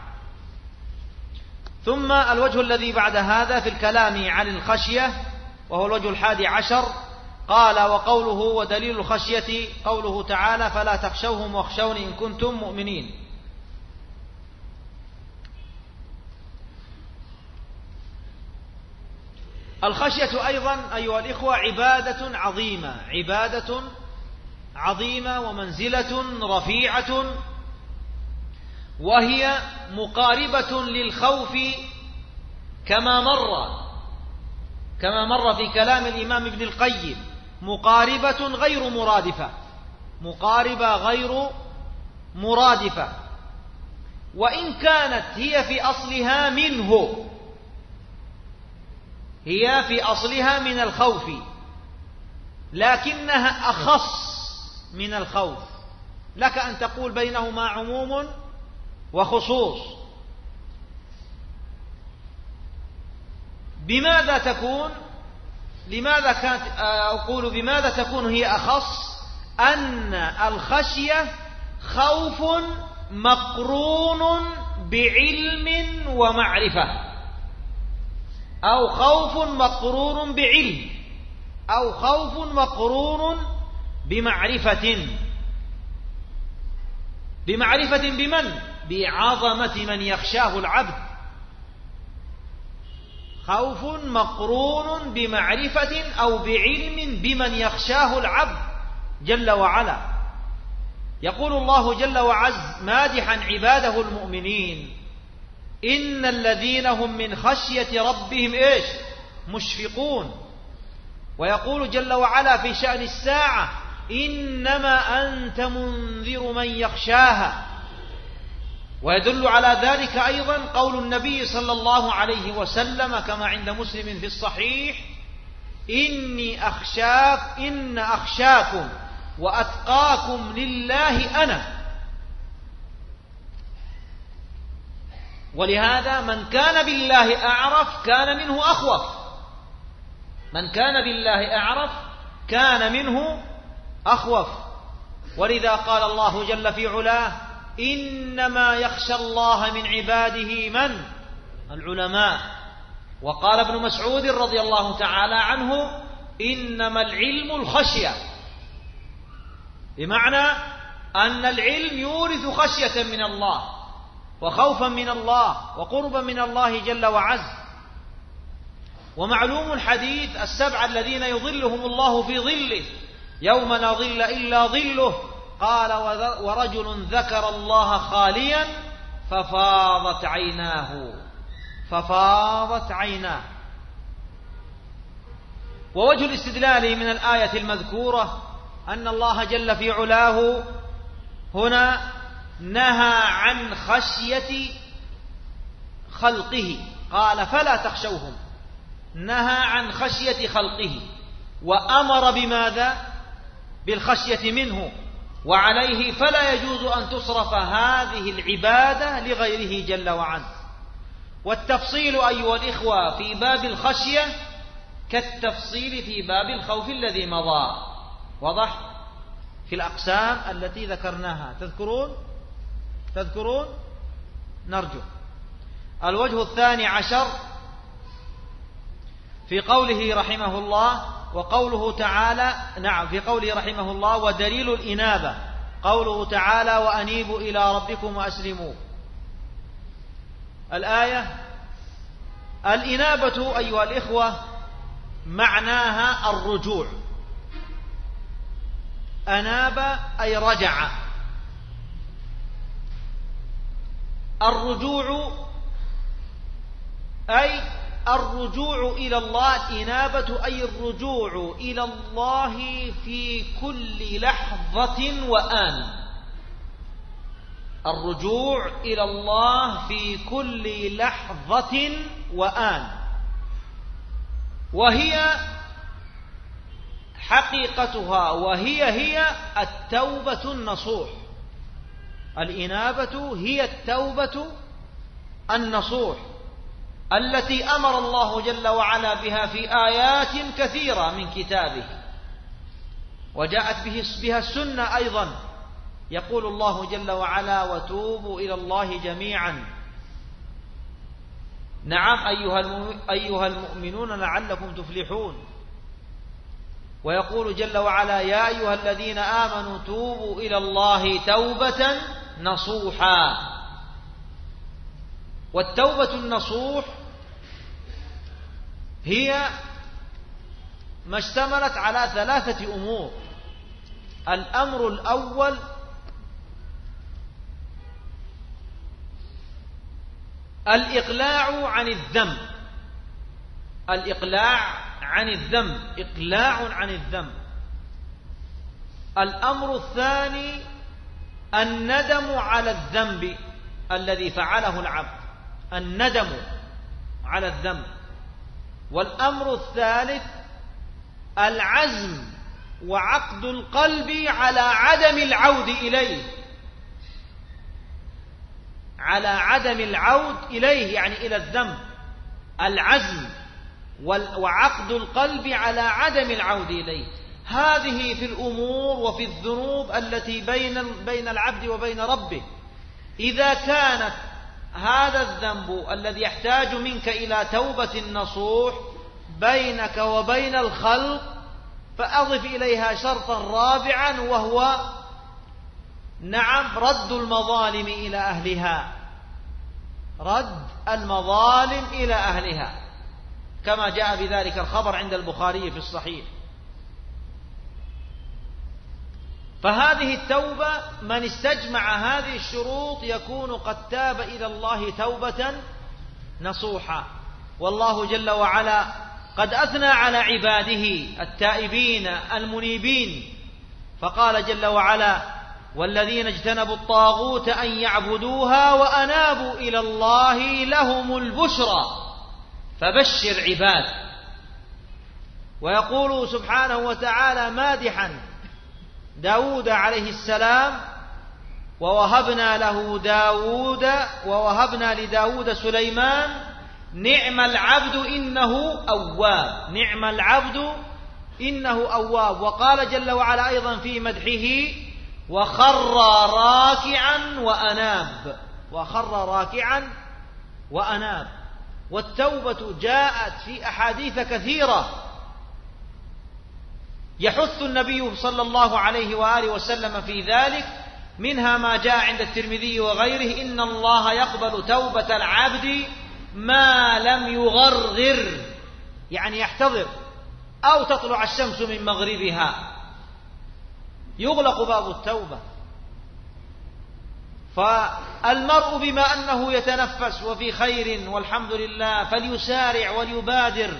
ثم الوجه الذي بعد هذا في الكلام عن الخشية، وهو الوجه 11، قال: وقوله ودليل الخشية قوله تعالى: فلا تخشوهم واخشون إن كنتم مؤمنين. الخشية أيضا أيها الإخوة عبادة عظيمة، عبادة عظيمة ومنزلة رفيعة، وهي مقاربة للخوف كما مر في كلام الإمام ابن القيم، مقاربة غير مرادفة، مقاربة غير مرادفة، وإن كانت هي في أصلها منه، هي في أصلها من الخوف، لكنها أخص من الخوف. لك أن تقول بينهما عموم وخصوص. بماذا تكون؟ لماذا كانت أقول بماذا تكون هي أخص؟ أن الخشية خوف مقرون بعلم ومعرفة، أو خوف مقرون بعلم، أو خوف مقرون بمعرفة. بمعرفة بمن؟ بعظمة من يخشاه العبد. خوف مقرون بمعرفة أو بعلم بمن يخشاه العبد جل وعلا. يقول الله جل وعز مادحا عباده المؤمنين: إن الذين هم من خشية ربهم إيش؟ مشفقون. ويقول جل وعلا في شأن الساعة: إنما أنت منذر من يخشاها. ويدل على ذلك أيضا قول النبي صلى الله عليه وسلم كما عند مسلم في الصحيح: إن أخشاكم وأتقاكم لله أنا. ولهذا من كان بالله أعرف كان منه أخوف، من كان بالله أعرف كان منه أخوف. ولذا قال الله جل في علاه: إنما يخشى الله من عباده من؟ العلماء. وقال ابن مسعود رضي الله تعالى عنه: إنما العلم الخشية، بمعنى أن العلم يورث خشية من الله وخوفا من الله وقربا من الله جل وعز. ومعلوم الحديث: السبعة الذين يظلهم الله في ظله يوم لا ظل إلا ظله. قال: ورجل ذكر الله خاليا ففاضت عيناه. ووجه الاستدلال من الآية المذكورة أن الله جل في علاه هنا نهى عن خشية خلقه، قال: فلا تخشوهم، نهى عن خشية خلقه، وأمر بماذا؟ بالخشية منه. وعليه فلا يجوز أن تصرف هذه العبادة لغيره جل وعلا. والتفصيل أيها الإخوة في باب الخشية كالتفصيل في باب الخوف الذي مضى، واضح؟ في الأقسام التي ذكرناها. تذكرون؟ نرجو. الوجه الثاني عشر في قوله رحمه الله وقوله تعالى، في قوله رحمه الله: ودليل الإنابة قوله تعالى: وأنيبوا إلى ربكم وأسلموا. الآية: الإنابة أيها الإخوة معناها الرجوع. أناب أي رجع. الرجوع أي الرجوع إلى الله. الإنابة أي الرجوع إلى الله في كل لحظة وآن. الرجوع إلى الله في كل لحظة وآن. وهي حقيقتها هي التوبة النصوح. الإنابة هي التوبة النصوح التي أمر الله جل وعلا بها في آيات كثيرة من كتابه، وجاءت بها السنة أيضا. يقول الله جل وعلا: وتوبوا إلى الله جميعا. نعم أيها المؤمنون لعلكم تفلحون. ويقول جل وعلا: يا أيها الذين آمنوا توبوا إلى الله توبة نصوحا. والتوبة النصوح هي ما اشتملت على ثلاثة أمور. الأمر الأول الإقلاع عن الذنب، الإقلاع عن الذنب، إقلاع عن الذنب. الأمر الثاني الندم على الذنب الذي فعله العبد، الندم على الذنب. والأمر الثالث العزم وعقد القلب على عدم العود إليه، على عدم العود إليه يعني إلى الذنب، العزم وعقد القلب على عدم العود إليه. هذه في الأمور وفي الذنوب التي بين العبد وبين ربه. إذا كانت هذا الذنب الذي يحتاج منك إلى توبة نصوح بينك وبين الخلق، فأضف إليها شرطا رابعا وهو نعم رد المظالم إلى أهلها، رد المظالم إلى أهلها كما جاء بذلك الخبر عند البخاري في الصحيح. فهذه التوبة من استجمع هذه الشروط يكون قد تاب إلى الله توبة نصوحا. والله جل وعلا قد أثنى على عباده التائبين المنيبين، فقال جل وعلا: والذين اجتنبوا الطاغوت أن يعبدوها وأنابوا إلى الله لهم البشرى فبشر عباد. ويقول سبحانه وتعالى مادحا داود عليه السلام: ووهبنا لداود سليمان نعم العبد إنه أواب، نعم العبد إنه أواب. وقال جل وعلا أيضا في مدحه: وخر راكعا وأناب، وخر راكعا وأناب. والتوبة جاءت في أحاديث كثيرة يحث النبي صلى الله عليه وآله وسلم في ذلك، منها ما جاء عند الترمذي وغيره: إن الله يقبل توبة العبد ما لم يغرغر، يعني يحتضر، أو تطلع الشمس من مغربها، يغلق باب التوبة. فالمرء بما أنه يتنفس وفي خير والحمد لله فليسارع وليبادر.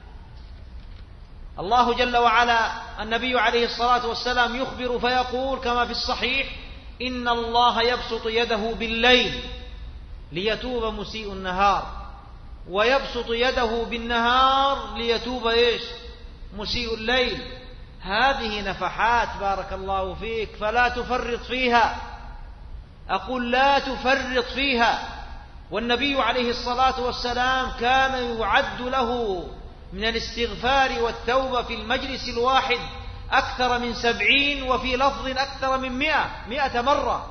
الله جل وعلا النبي عليه الصلاة والسلام يخبر فيقول كما في الصحيح: إن الله يبسط يده بالليل ليتوب مسيء النهار، ويبسط يده بالنهار ليتوب مسيء الليل. هذه نفحات بارك الله فيك، فلا تفرط فيها، أقول لا تفرط فيها. والنبي عليه الصلاة والسلام كان يعد له من الاستغفار والتوبة في المجلس الواحد أكثر من 70، وفي لفظ أكثر من 100 مرة،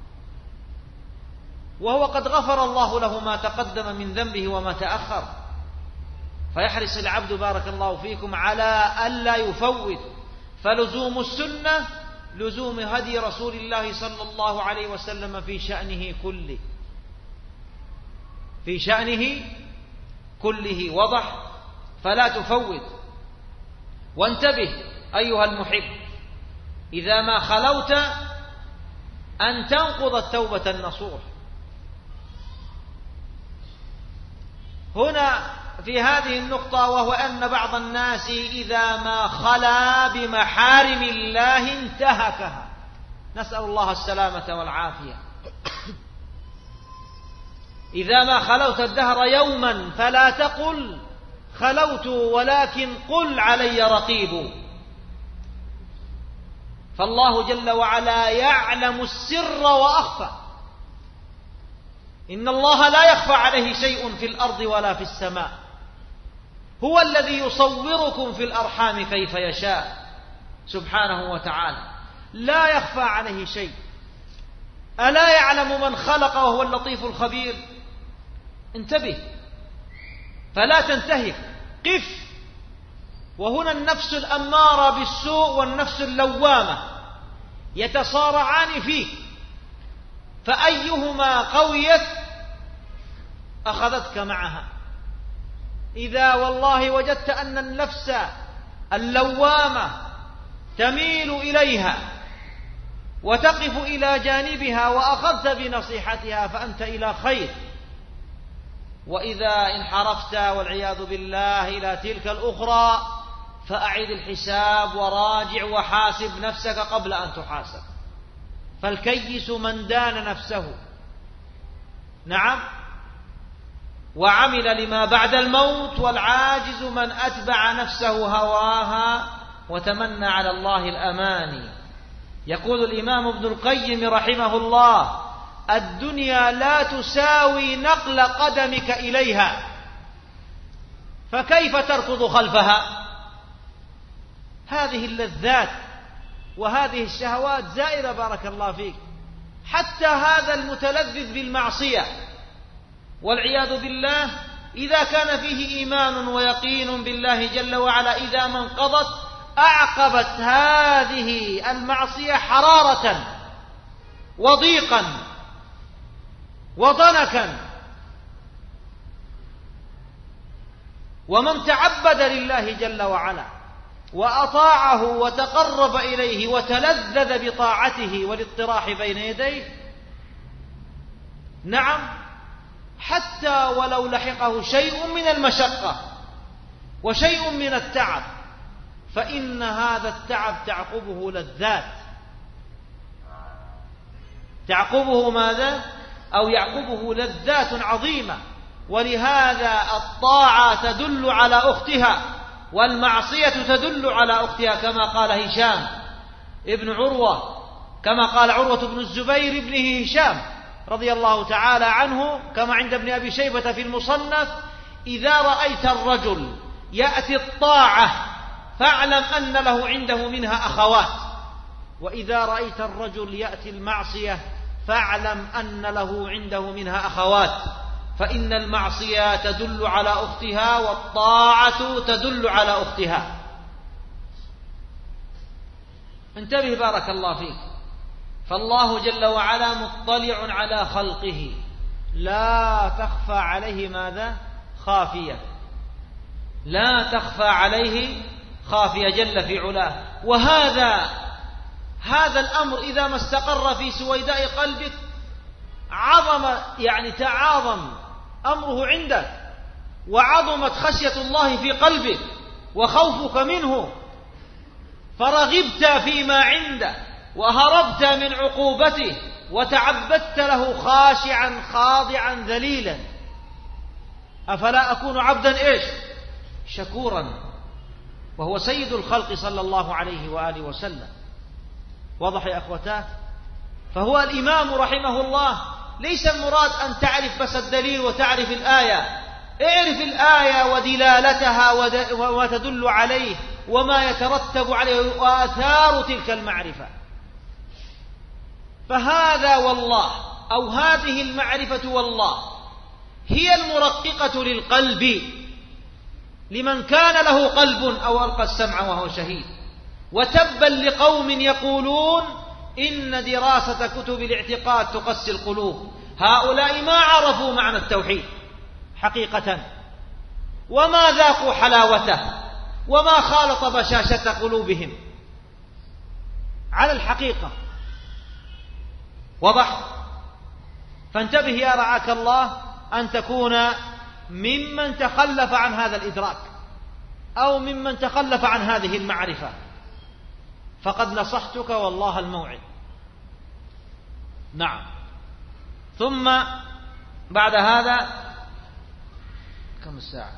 وهو قد غفر الله له ما تقدم من ذنبه وما تأخر. فيحرص العبد بارك الله فيكم على ألا يفوت. فلزوم السنة لزوم هدي رسول الله صلى الله عليه وسلم في شأنه كله، في شأنه كله، وضح؟ فلا تفوت. وانتبه أيها المحب، إذا ما خلوت أن تنقض التوبة النصوح. هنا في هذه النقطة، وهو أن بعض الناس إذا ما خلا بمحارم الله انتهكها، نسأل الله السلامة والعافية. إذا ما خلوت الدهر يوما فلا تقل خلوت، ولكن قل علي رقيب. فالله جل وعلا يعلم السر وأخفى. إن الله لا يخفى عليه شيء في الأرض ولا في السماء، هو الذي يصوركم في الأرحام كيف يشاء سبحانه وتعالى، لا يخفى عليه شيء. ألا يعلم من خلق وهو اللطيف الخبير؟ انتبه، فلا تنتهك، قف. وهنا النفس الأمارة بالسوء والنفس اللوامة يتصارعان فيك، فأيهما قويت أخذتك معها. إذا والله وجدت أن النفس اللوامة تميل إليها وتقف إلى جانبها وأخذت بنصيحتها فأنت إلى خير. وإذا انحرفت والعياذ بالله إلى تلك الأخرى فأعد الحساب وراجع وحاسب نفسك قبل أن تحاسب. فالكيس من دان نفسه، نعم، وعمل لما بعد الموت، والعاجز من أتبع نفسه هواها وتمنى على الله الأماني. يقول الإمام ابن القيم رحمه الله: الدنيا لا تساوي نقل قدمك إليها، فكيف تركض خلفها؟ هذه اللذات وهذه الشهوات زائرة بارك الله فيك. حتى هذا المتلذذ بالمعصية والعياذ بالله إذا كان فيه إيمان ويقين بالله جل وعلا، إذا ما انقضت أعقبت هذه المعصية حرارة وضيقا وضنكا. ومن تعبد لله جل وعلا وأطاعه وتقرب إليه وتلذذ بطاعته والاطراح بين يديه، نعم، حتى ولو لحقه شيء من المشقة وشيء من التعب، فإن هذا التعب تعقبه لذات، تعقبه ماذا؟ أو يعقبه لذات عظيمة. ولهذا الطاعة تدل على أختها والمعصية تدل على أختها، كما قال هشام ابن عروة، كما قال عروة بن الزبير ابنه هشام رضي الله تعالى عنه، كما عند ابن أبي شيبة في المصنف: إذا رأيت الرجل يأتي الطاعة فاعلم أن له عنده منها أخوات، وإذا رأيت الرجل يأتي المعصية فاعلم أن له عنده منها أخوات، فإن المعصية تدل على أختها والطاعة تدل على أختها. انتبه بارك الله فيك. فالله جل وعلا مطلع على خلقه، لا تخفى عليه ماذا؟ خافية، لا تخفى عليه خافية جل في علاه. هذا الأمر إذا ما استقر في سويداء قلبك عظم، يعني تعاظم أمره عندك، وعظمت خشية الله في قلبك وخوفك منه، فرغبت فيما عنده وهربت من عقوبته وتعبدت له خاشعا خاضعا ذليلا. أفلا أكون عبدا إيش؟ شكورا، وهو سيد الخلق صلى الله عليه وآله وسلم. واضح يا أخوتاه؟ فهو الإمام رحمه الله ليس المراد أن تعرف بس الدليل وتعرف الآية، اعرف الآية ودلالتها وما تدل عليه وما يترتب عليه وآثار تلك المعرفة. فهذا والله، أو هذه المعرفة والله، هي المرققة للقلب لمن كان له قلب أو ألقى السمع وهو شهيد. وتبا لقوم يقولون إن دراسة كتب الاعتقاد تقسي القلوب. هؤلاء ما عرفوا معنى التوحيد حقيقة، وما ذاقوا حلاوته، وما خالط بشاشة قلوبهم على الحقيقة. وضح؟ فانتبه يا رعاك الله أن تكون ممن تخلف عن هذا الإدراك أو ممن تخلف عن هذه المعرفة، فقد نصحتك والله الموعد. نعم. ثم بعد هذا كم الساعة؟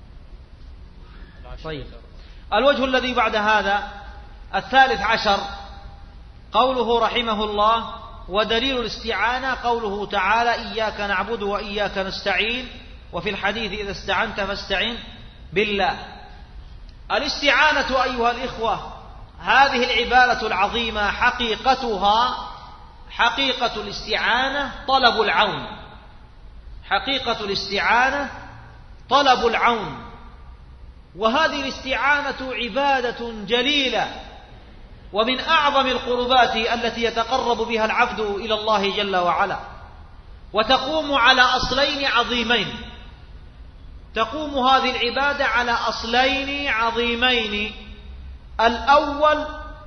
طيب، الوجه الذي بعد هذا 13 قوله رحمه الله: ودليل الاستعانة قوله تعالى: إياك نعبد وإياك نستعين. وفي الحديث: إذا استعنت فاستعن بالله. الاستعانة أيها الإخوة، هذه العبارة العظيمة حقيقتها، حقيقة الاستعانة طلب العون، حقيقة الاستعانة طلب العون. وهذه الاستعانة عبادة جليلة، ومن أعظم القربات التي يتقرب بها العبد إلى الله جل وعلا، وتقوم على أصلين عظيمين. تقوم هذه العبادة على أصلين عظيمين: الأول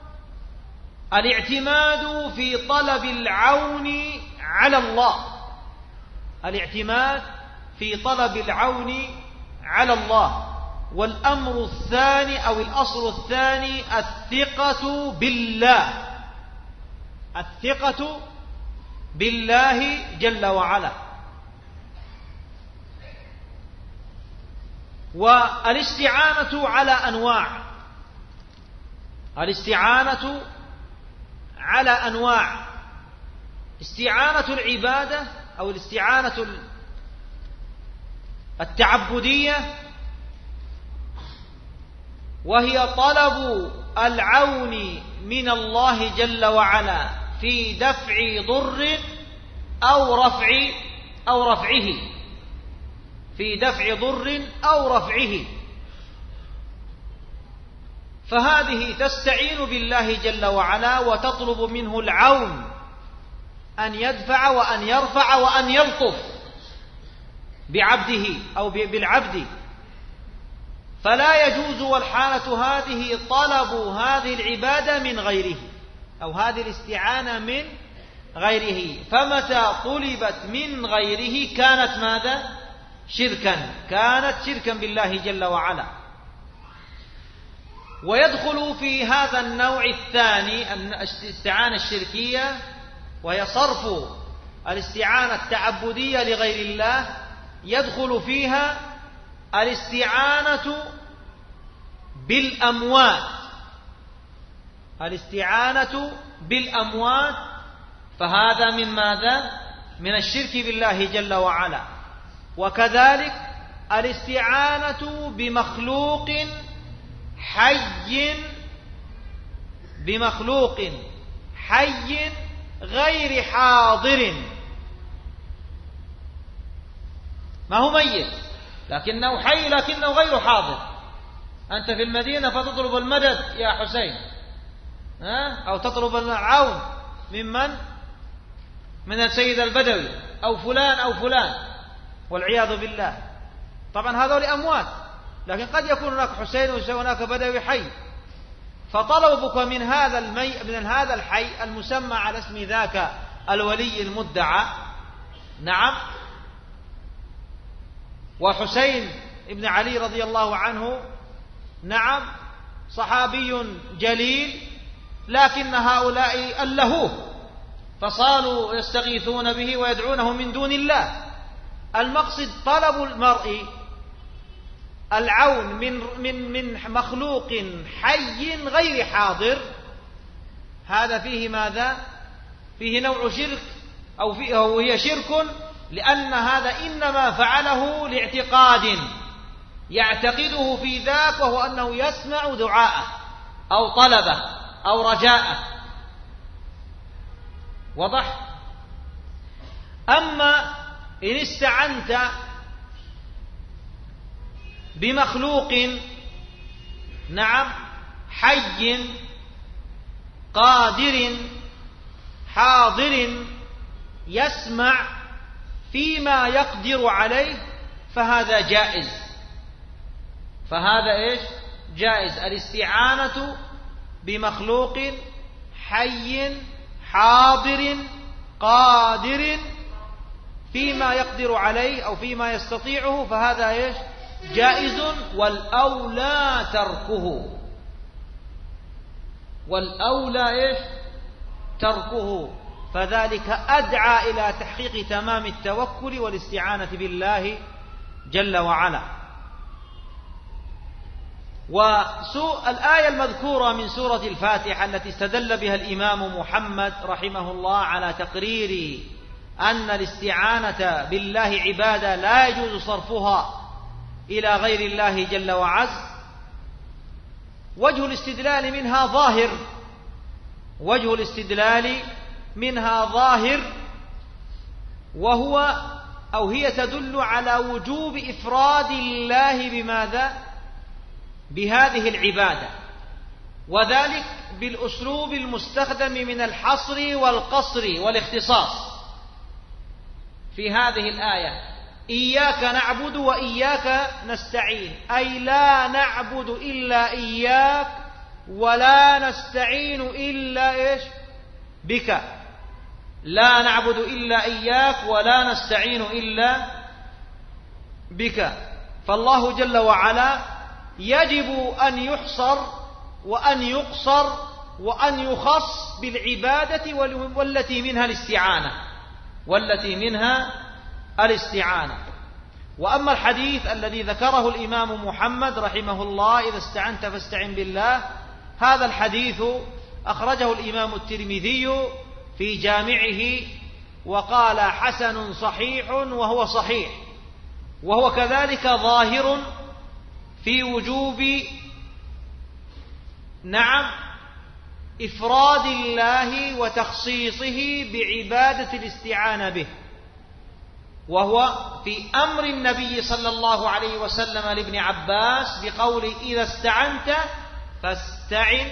الاعتماد في طلب العون على الله، الاعتماد في طلب العون على الله. والأمر الثاني أو الأصل الثاني الثقة بالله، الثقة بالله جل وعلا. والاستعانة على أنواع، الاستعانة على أنواع: استعانة العبادة أو الاستعانة التعبدية، وهي طلب العون من الله جل وعلا في دفع ضر أو رفعه، في دفع ضر أو رفعه. فهذه تستعين بالله جل وعلا وتطلب منه العون أن يدفع وأن يرفع وأن يلطف بعبده أو بالعبد. فلا يجوز والحالة هذه طلب هذه العبادة من غيره أو هذه الاستعانة من غيره. فمتى طلبت من غيره كانت ماذا؟ شركا، كانت شركا بالله جل وعلا. ويدخل في هذا النوع الثاني الاستعانة الشركية، وهي صرف الاستعانة التعبدية لغير الله. يدخل فيها الاستعانة بالأموات، الاستعانة بالأموات، فهذا من ماذا؟ من الشرك بالله جل وعلا. وكذلك الاستعانة بمخلوق حي، بمخلوق حي غير حاضر، ما هو ميت لكنه حي لكنه غير حاضر. أنت في المدينة فتطلب المدد يا حسين، أو تطلب العون من السيد البدوي أو فلان أو فلان والعياذ بالله. طبعا هذول أموات، لكن قد يكون هناك حسين وهناك بدوي حي. فطلبك من هذا الحي المسمى على اسم ذاك الولي المدعى، نعم. وحسين ابن علي رضي الله عنه، نعم، صحابي جليل، لكن هؤلاء ألهوه فصاروا يستغيثون به ويدعونه من دون الله. المقصد طلب المرء العون من مخلوق حي غير حاضر، هذا فيه ماذا؟ فيه نوع شرك أو هي شرك، لأن هذا إنما فعله لاعتقاد يعتقده في ذاك، وهو أنه يسمع دعاءه أو طلبه أو رجاءه. وضح؟ أما إن استعنت بمخلوق، نعم، حي قادر حاضر يسمع فيما يقدر عليه، فهذا جائز. فهذا إيش؟ جائز. الاستعانة بمخلوق حي حاضر قادر فيما يقدر عليه أو فيما يستطيعه، فهذا إيش؟ جائز. والأولى تركه، والأولى إيش؟ تركه. فذلك أدعى إلى تحقيق تمام التوكل والاستعانة بالله جل وعلا. الآية المذكورة من سورة الفاتحة التي استدل بها الإمام محمد رحمه الله على تقرير أن الاستعانة بالله عبادة لا يجوز صرفها إلى غير الله جل وعز، وجه الاستدلال منها ظاهر، وجه الاستدلال منها ظاهر، وهو أو هي تدل على وجوب إفراد الله بماذا؟ بهذه العبادة، وذلك بالأسلوب المستخدم من الحصر والقصر والاختصاص في هذه الآية. إياك نعبد وإياك نستعين، أي لا نعبد إلا إياك ولا نستعين إلا إيش؟ بك. لا نعبد إلا إياك ولا نستعين بك. فالله جل وعلا يجب أن يحصر وأن يقصر وأن يخص بالعبادة والتي منها الاستعانة. وأما الحديث الذي ذكره الإمام محمد رحمه الله: إذا استعنت فاستعن بالله، هذا الحديث أخرجه الإمام الترمذي في جامعه وقال: حسن صحيح، وهو صحيح، وهو كذلك ظاهر في وجوب إفراد الله وتخصيصه بعبادة الاستعانة به، وهو في أمر النبي صلى الله عليه وسلم لابن عباس بقوله: إذا استعنت فاستعن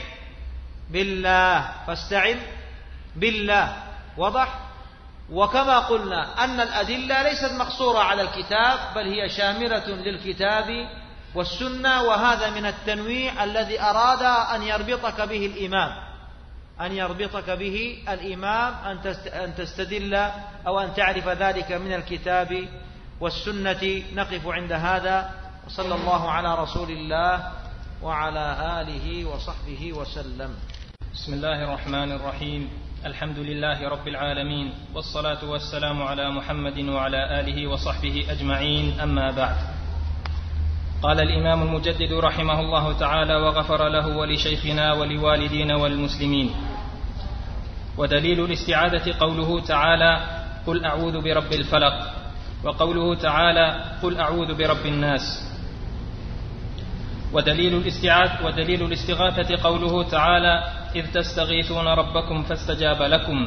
بالله. وضح. وكما قلنا أن الأدلة ليست مقصورة على الكتاب، بل هي شاملة للكتاب والسنة، وهذا من التنويع الذي أراد أن يربطك به الإمام أن تستدل أو أن تعرف ذلك من الكتاب والسنة. نقف عند هذا، وصلى الله على رسول الله وعلى آله وصحبه وسلم. بسم الله الرحمن الرحيم. الحمد لله رب العالمين، والصلاة والسلام على محمد وعلى آله وصحبه أجمعين. أما بعد، قال الإمام المجدد رحمه الله تعالى وغفر له ولشيخنا ولوالدينا والمسلمين: ودليل الاستعاذة قوله تعالى: قل أعوذ برب الفلق، وقوله تعالى: قل أعوذ برب الناس. ودليل الاستغاثة قوله تعالى: إذ تستغيثون ربكم فاستجاب لكم.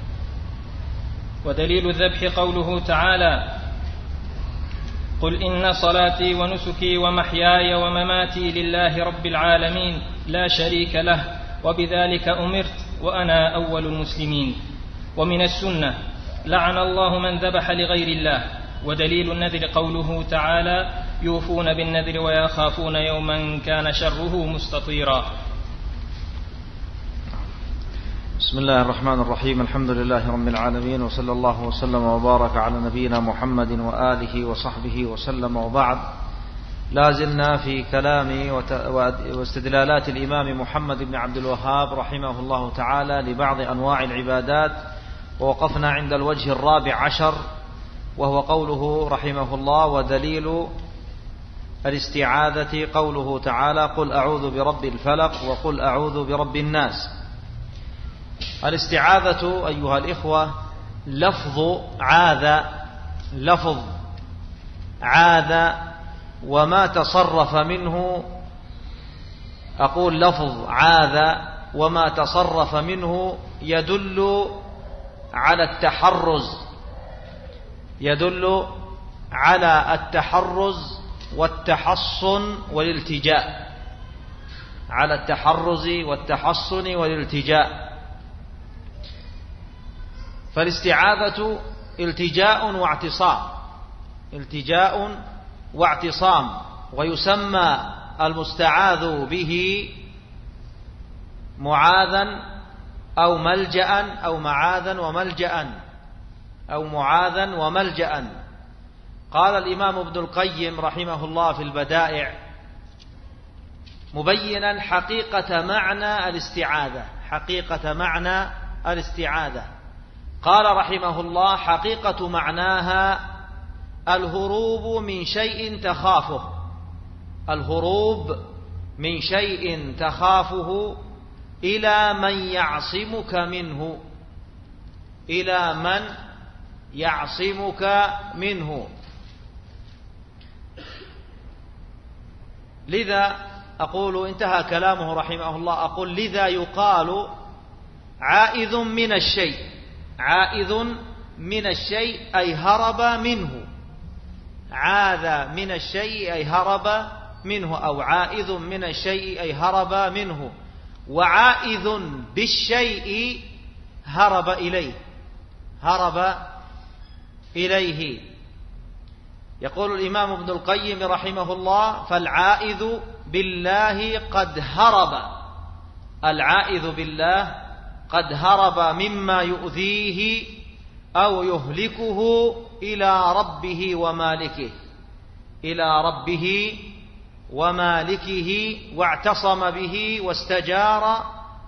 ودليل الذبح قوله تعالى: قل إن صلاتي ونسكي ومحياي ومماتي لله رب العالمين لا شريك له وبذلك أمرت وأنا أول المسلمين. ومن السنة: لعن الله من ذبح لغير الله. ودليل النذر قوله تعالى: يوفون بالنذر ويخافون يوما كان شره مستطيرا. بسم الله الرحمن الرحيم. الحمد لله رب العالمين، وصلى الله وسلم وبارك على نبينا محمد وآله وصحبه وسلم. وبعد، لازلنا في كلام واستدلالات الإمام محمد بن عبد الوهاب رحمه الله تعالى لبعض أنواع العبادات، ووقفنا عند الوجه 14، وهو قوله رحمه الله: ودليل الاستعاذة قوله تعالى: قل أعوذ برب الفلق، وقل أعوذ برب الناس. الاستعاذة أيها الإخوة لفظ عاذ وما تصرف منه. أقول لفظ عاذ وما تصرف منه يدل على التحرز والتحصن والالتجاء. فالاستعاذة التجاء واعتصام، ويسمى المستعاذ به معاذا أو ملجأ أو معاذا وملجأ. قال الإمام ابن القيم رحمه الله في البدائع مبينا حقيقة معنى الاستعاذة، قال رحمه الله: حقيقة معناها الهروب من شيء تخافه إلى من يعصمك منه. لذا أقول، انتهى كلامه رحمه الله، أقول: لذا يقال عائذ من الشيء أي هرب منه. عاذ من الشيء أي هرب منه، أو عائذ من الشيء أي هرب منه. وعائذ بالشيء هرب إليه. يقول الإمام ابن القيم رحمه الله: فالعائذ بالله قد هرب مما يؤذيه أو يهلكه إلى ربه ومالكه. إلى ربه ومالكه واعتصم به واستجار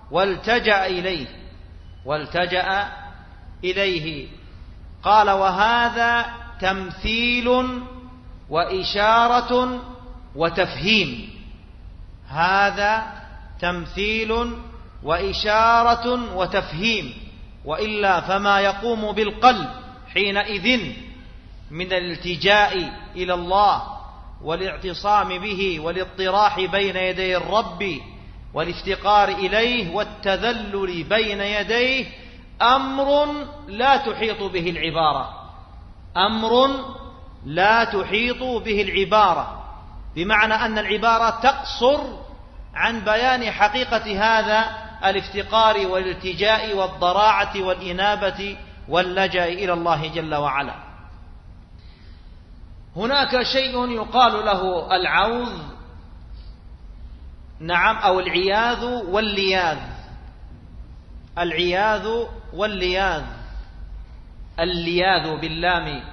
والتجأ إليه. قال: وهذا تمثيل وإشارة وتفهيم. هذا تمثيل وإشارة وتفهيم، وإلا فما يقوم بالقلب حينئذ من الالتجاء إلى الله والاعتصام به والاضطراح بين يدي الرب والافتقار إليه والتذلل بين يديه أمر لا تحيط به العبارة، أمر لا تحيط به العبارة، بمعنى أن العبارة تقصر عن بيان حقيقة هذا الافتقار والالتجاء والضراعة والإنابة واللجأ إلى الله جل وعلا. هناك شيء يقال له العوذ، نعم، أو العياذ واللياذ. العياذ واللياذ، اللياذ باللام.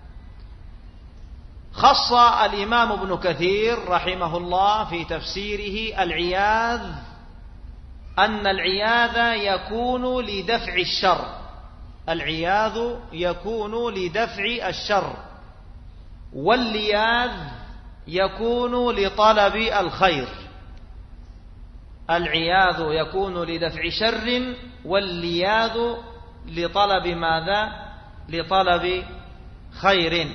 خص الإمام ابن كثير رحمه الله في تفسيره العياذ أن العياذ يكون لدفع الشر، العياذ يكون لدفع الشر، واللياذ يكون لطلب الخير. العياذ يكون لدفع شر، واللياذ لطلب ماذا؟ لطلب خير.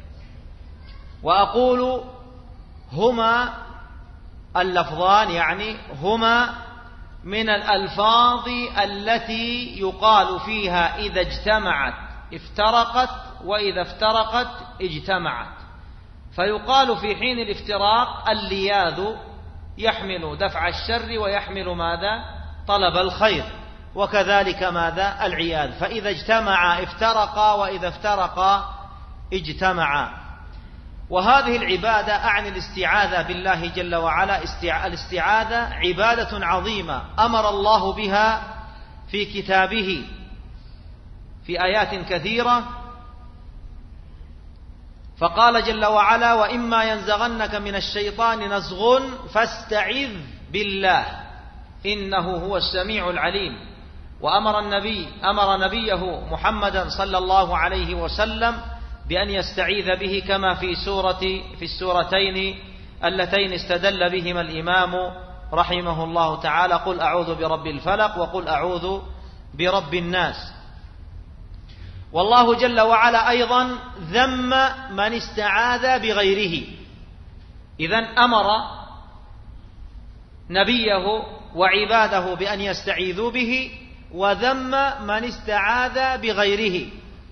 وأقول هما اللفظان، يعني هما من الألفاظ التي يقال فيها إذا اجتمعت افترقت، وإذا افترقت اجتمعت. فيقال في حين الافتراق اللياذ يحمل دفع الشر ويحمل ماذا؟ طلب الخير. وكذلك ماذا؟ العياذ. فإذا اجتمع افترقا، وإذا افترقا اجتمعا. وهذه العبادة أعني الاستعاذة بالله جل وعلا. الاستعاذة عبادة عظيمة أمر الله بها في كتابه في آيات كثيرة، فقال جل وعلا: وإما ينزغنك من الشيطان نزغ فاستعذ بالله إنه هو السميع العليم. وأمر نبيه محمدا صلى الله عليه وسلم بأن يستعيذ به، كما في السورتين اللتين استدل بهما الإمام رحمه الله تعالى: قل أعوذ برب الفلق وقل أعوذ برب الناس. والله جل وعلا أيضا ذم من استعاذ بغيره، إذن أمر نبيه وعباده بأن يستعيذوا به، وذم من استعاذ بغيره.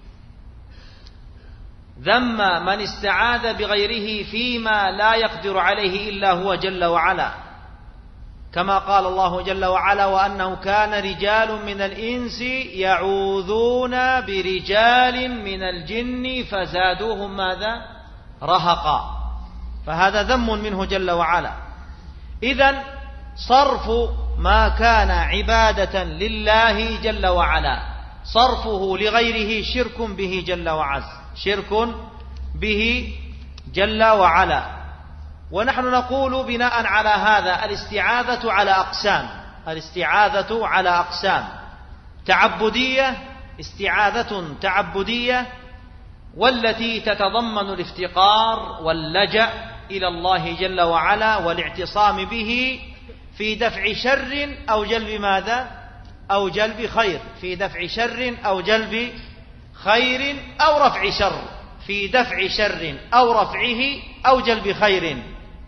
ذم من استعاذ بغيره فيما لا يقدر عليه إلا هو جل وعلا، كما قال الله جل وعلا: وأنه كان رجال من الإنس يعوذون برجال من الجن فزادوهم ماذا؟ رهقا. فهذا ذم منه جل وعلا. إذن صرف ما كان عبادة لله جل وعلا، صرفه لغيره شرك به جل وعز، شرك به جل وعلا. ونحن نقول بناء على هذا الاستعاذة على أقسام، الاستعاذة على أقسام: تعبدية، استعاذة تعبدية، والتي تتضمن الافتقار واللجأ إلى الله جل وعلا والاعتصام به في دفع شر أو جلب ماذا؟ أو جلب خير، في دفع شر أو جلب خير، أو رفع شر، في دفع شر أو رفعه أو جلب خير.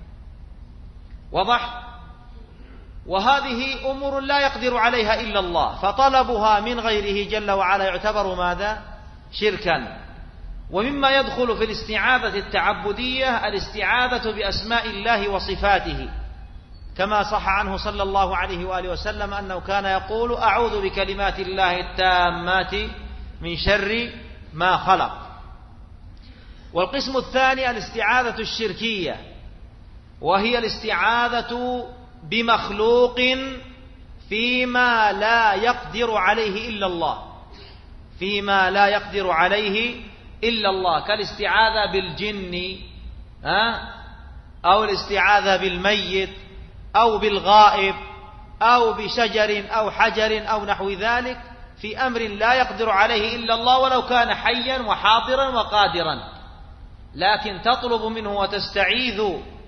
وضح؟ وهذه أمور لا يقدر عليها إلا الله، فطلبها من غيره جل وعلا يعتبر ماذا؟ شركا. ومما يدخل في الاستعاذة التعبدية الاستعاذة بأسماء الله وصفاته، كما صح عنه صلى الله عليه وآله وسلم أنه كان يقول: أعوذ بكلمات الله التامات من شر ما خلق. والقسم الثاني الاستعاذة الشركية، وهي الاستعاذة بمخلوق فيما لا يقدر عليه إلا الله، فيما لا يقدر عليه إلا الله، كالاستعاذة بالجن أو الاستعاذة بالميت أو بالغائب أو بشجر أو حجر أو نحو ذلك في أمر لا يقدر عليه إلا الله ولو كان حيا وحاضرا وقادرا، لكن تطلب منه وتستعيذ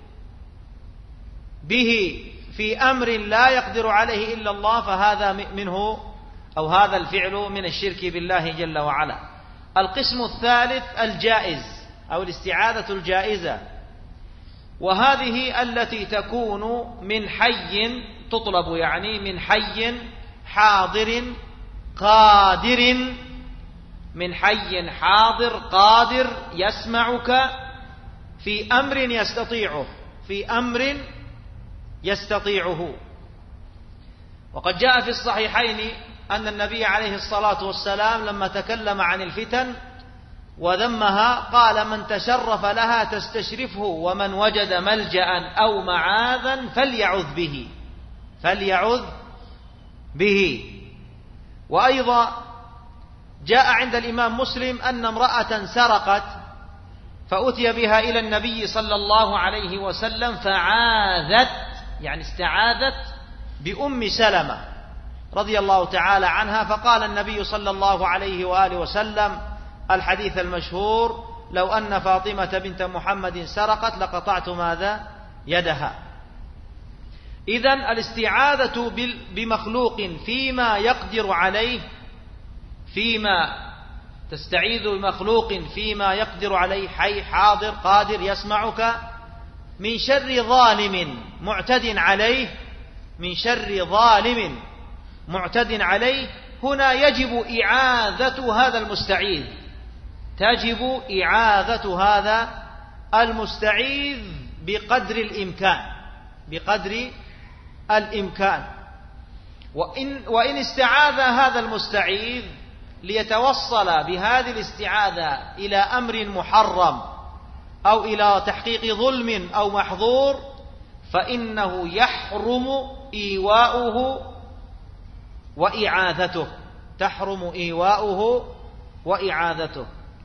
به في أمر لا يقدر عليه إلا الله، فهذا منه أو هذا الفعل من الشرك بالله جل وعلا. القسم الثالث الجائز أو الاستعاذة الجائزة، وهذه التي تكون من حي، تطلب يعني من حي حاضر قادر، من حي حاضر قادر يسمعك في أمر يستطيعه، في أمر يستطيعه. وقد جاء في الصحيحين أن النبي عليه الصلاة والسلام لما تكلم عن الفتن وذمها قال: من تشرف لها تستشرفه، ومن وجد ملجأ أو معاذا فليعذ به، فليعذ به. وأيضا جاء عند الإمام مسلم أن امرأة سرقت فأتي بها إلى النبي صلى الله عليه وسلم فعاذت، يعني استعاذت بأم سلمة رضي الله تعالى عنها، فقال النبي صلى الله عليه وآله وسلم الحديث المشهور: لو أن فاطمة بنت محمد سرقت لقطعت ماذا؟ يدها. إذن الاستعاذة بمخلوق فيما يقدر عليه، فيما تستعيذ بمخلوق فيما يقدر عليه، حي حاضر قادر يسمعك، من شر ظالم معتد عليه، من شر ظالم معتد عليه، هنا يجب إعاذة هذا المستعيذ، تجب إعاذة هذا المستعيذ بقدر الإمكان، بقدر الإمكان. وإن استعاذ هذا المستعيذ ليتوصل بهذه الاستعاذة إلى أمر محرم أو إلى تحقيق ظلم أو محظور، فإنه يحرم إيواؤه وإعاذته، تحرم إيواؤه وإعاذته.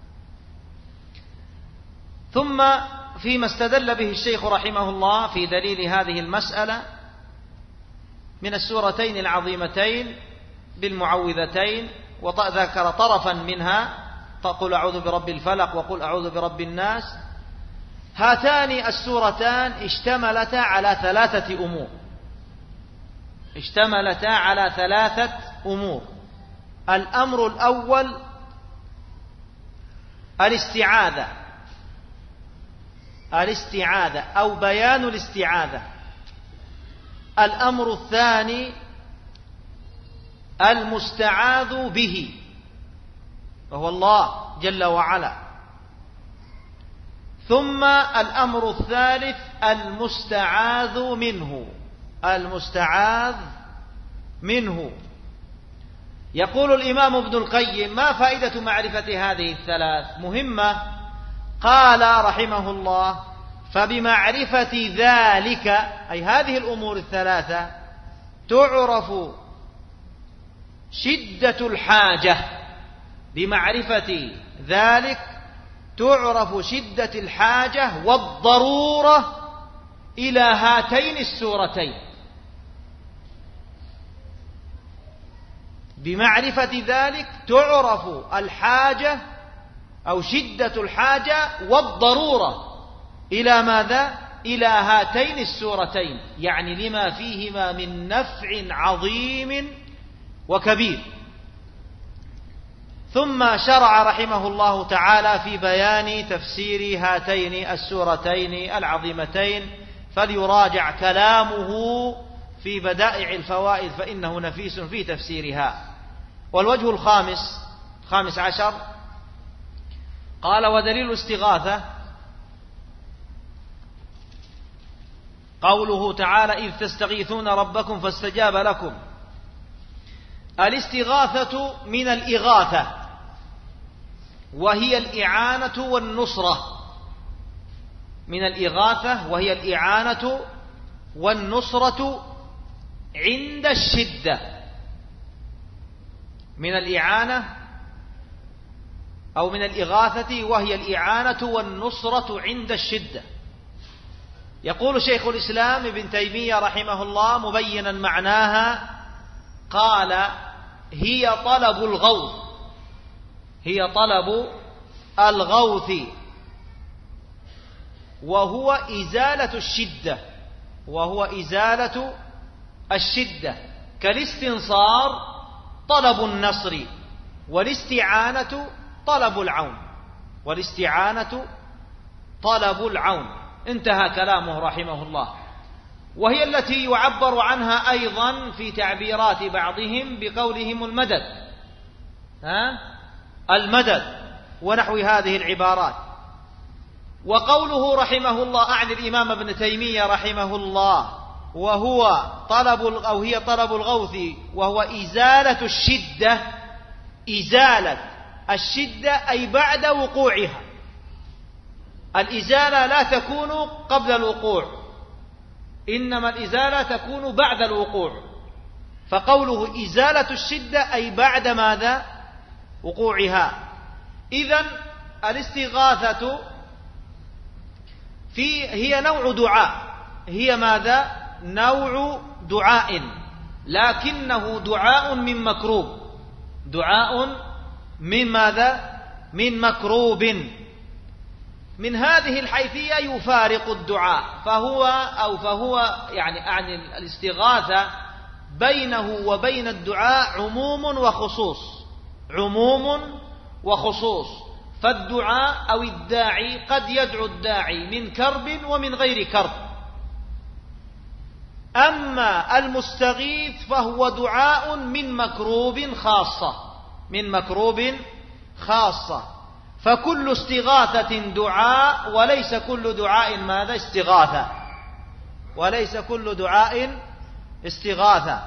ثم فيما استدل به الشيخ رحمه الله في دليل هذه المسألة من السورتين العظيمتين بالمعوذتين، وذكر طرفا منها: قل أعوذ برب الفلق وقل أعوذ برب الناس. هاتان السورتان اشتملتا على ثلاثة أمور، اشتملتا على ثلاثة أمور. الأمر الأول الاستعاذة، الاستعاذة أو بيان الاستعاذة. الأمر الثاني المستعاذ به وهو الله جل وعلا. ثم الأمر الثالث المستعاذ منه، المستعاذ منه. يقول الإمام ابن القيم: ما فائدة معرفة هذه الثلاث؟ مهمة. قال رحمه الله: فبمعرفة ذلك، أي هذه الأمور الثلاثة، تعرف شدة الحاجة. بمعرفة ذلك تعرف شدة الحاجة والضرورة إلى هاتين السورتين. بمعرفة ذلك تعرف الحاجة أو شدة الحاجة والضرورة إلى ماذا؟ إلى هاتين السورتين، يعني لما فيهما من نفع عظيم وكبير. ثم شرع رحمه الله تعالى في بيان تفسير هاتين السورتين العظيمتين، فليراجع كلامه في بدائع الفوائد فإنه نفيس في تفسيرها. والوجه الخامس عشر قال: ودليل الاستغاثة قوله تعالى: إذ تستغيثون ربكم فاستجاب لكم. الاستغاثة من الإغاثة، وهي الإعانة والنصرة. من الإغاثة وهي الإعانة والنصرة عند الشدة. من الإعانة أو من الإغاثة وهي الإعانة والنصرة عند الشدة. يقول شيخ الإسلام ابن تيمية رحمه الله مبينا معناها، قال: هي طلب الغوث، هي طلب الغوث، وهو إزالة الشدة، وهو إزالة الشدة، كالاستنصار طلب النصر، والاستعانة طلب العون، والاستعانة طلب العون. انتهى كلامه رحمه الله. وهي التي يعبر عنها أيضا في تعبيرات بعضهم بقولهم المدد، المدد ونحو هذه العبارات. وقوله رحمه الله أعني الإمام ابن تيمية رحمه الله وهو هي طلب الغوث، وهو إزالة الشدة، إزالة الشدة أي بعد وقوعها. الإزالة لا تكون قبل الوقوع، إنما الإزالة تكون بعد الوقوع. فقوله إزالة الشدة أي بعد ماذا؟ وقوعها. إذن الاستغاثة هي نوع دعاء، هي ماذا؟ نوع دعاء، لكنه دعاء من مكروب، دعاء من ماذا؟ من مكروب. من هذه الحيثية يفارق الدعاء، فهو يعني الاستغاثة بينه وبين الدعاء عموم وخصوص، عموم وخصوص. فالدعاء أو الداعي قد يدعو الداعي من كرب ومن غير كرب، أما المستغيث فهو دعاء من مكروب خاصة، من مكروب خاصة. فكل استغاثة دعاء، وليس كل دعاء ماذا؟ استغاثة، وليس كل دعاء استغاثة.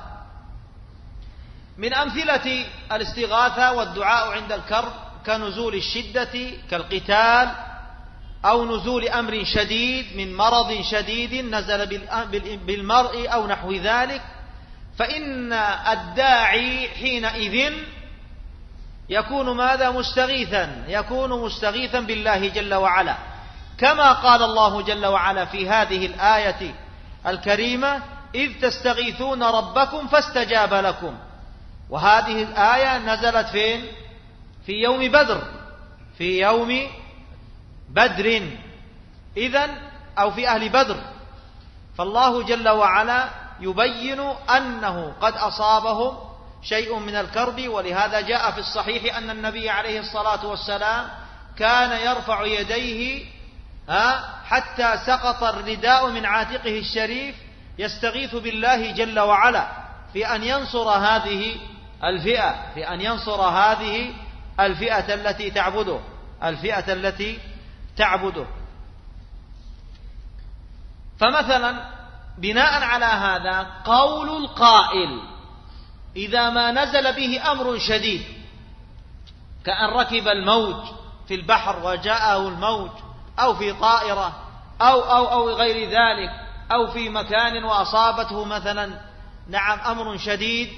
من أمثلة الاستغاثة والدعاء عند الكرب كنزول الشدة كالقتال، أو نزول أمر شديد من مرض شديد نزل بالمرء أو نحو ذلك، فإن الداعي حينئذ يكون ماذا؟ مستغيثا، يكون مستغيثا بالله جل وعلا، كما قال الله جل وعلا في هذه الآية الكريمة: إذ تستغيثون ربكم فاستجاب لكم. وهذه الآية نزلت فين؟ في يوم بدر، في يوم بدر إذن، أو في أهل بدر. فالله جل وعلا يبين أنه قد أصابهم شيء من الكرب. ولهذا جاء في الصحيح أن النبي عليه الصلاة والسلام كان يرفع يديه حتى سقط الرداء من عاتقه الشريف، يستغيث بالله جل وعلا في أن ينصر هذه الفئة، في أن ينصر هذه الفئة التي تعبده، الفئة التي تعبده. فمثلا بناء على هذا قول القائل إذا ما نزل به أمر شديد، كأن ركب الموج في البحر وجاءه الموج، أو في طائرة أو غير ذلك، أو في مكان وأصابته مثلا أمر شديد،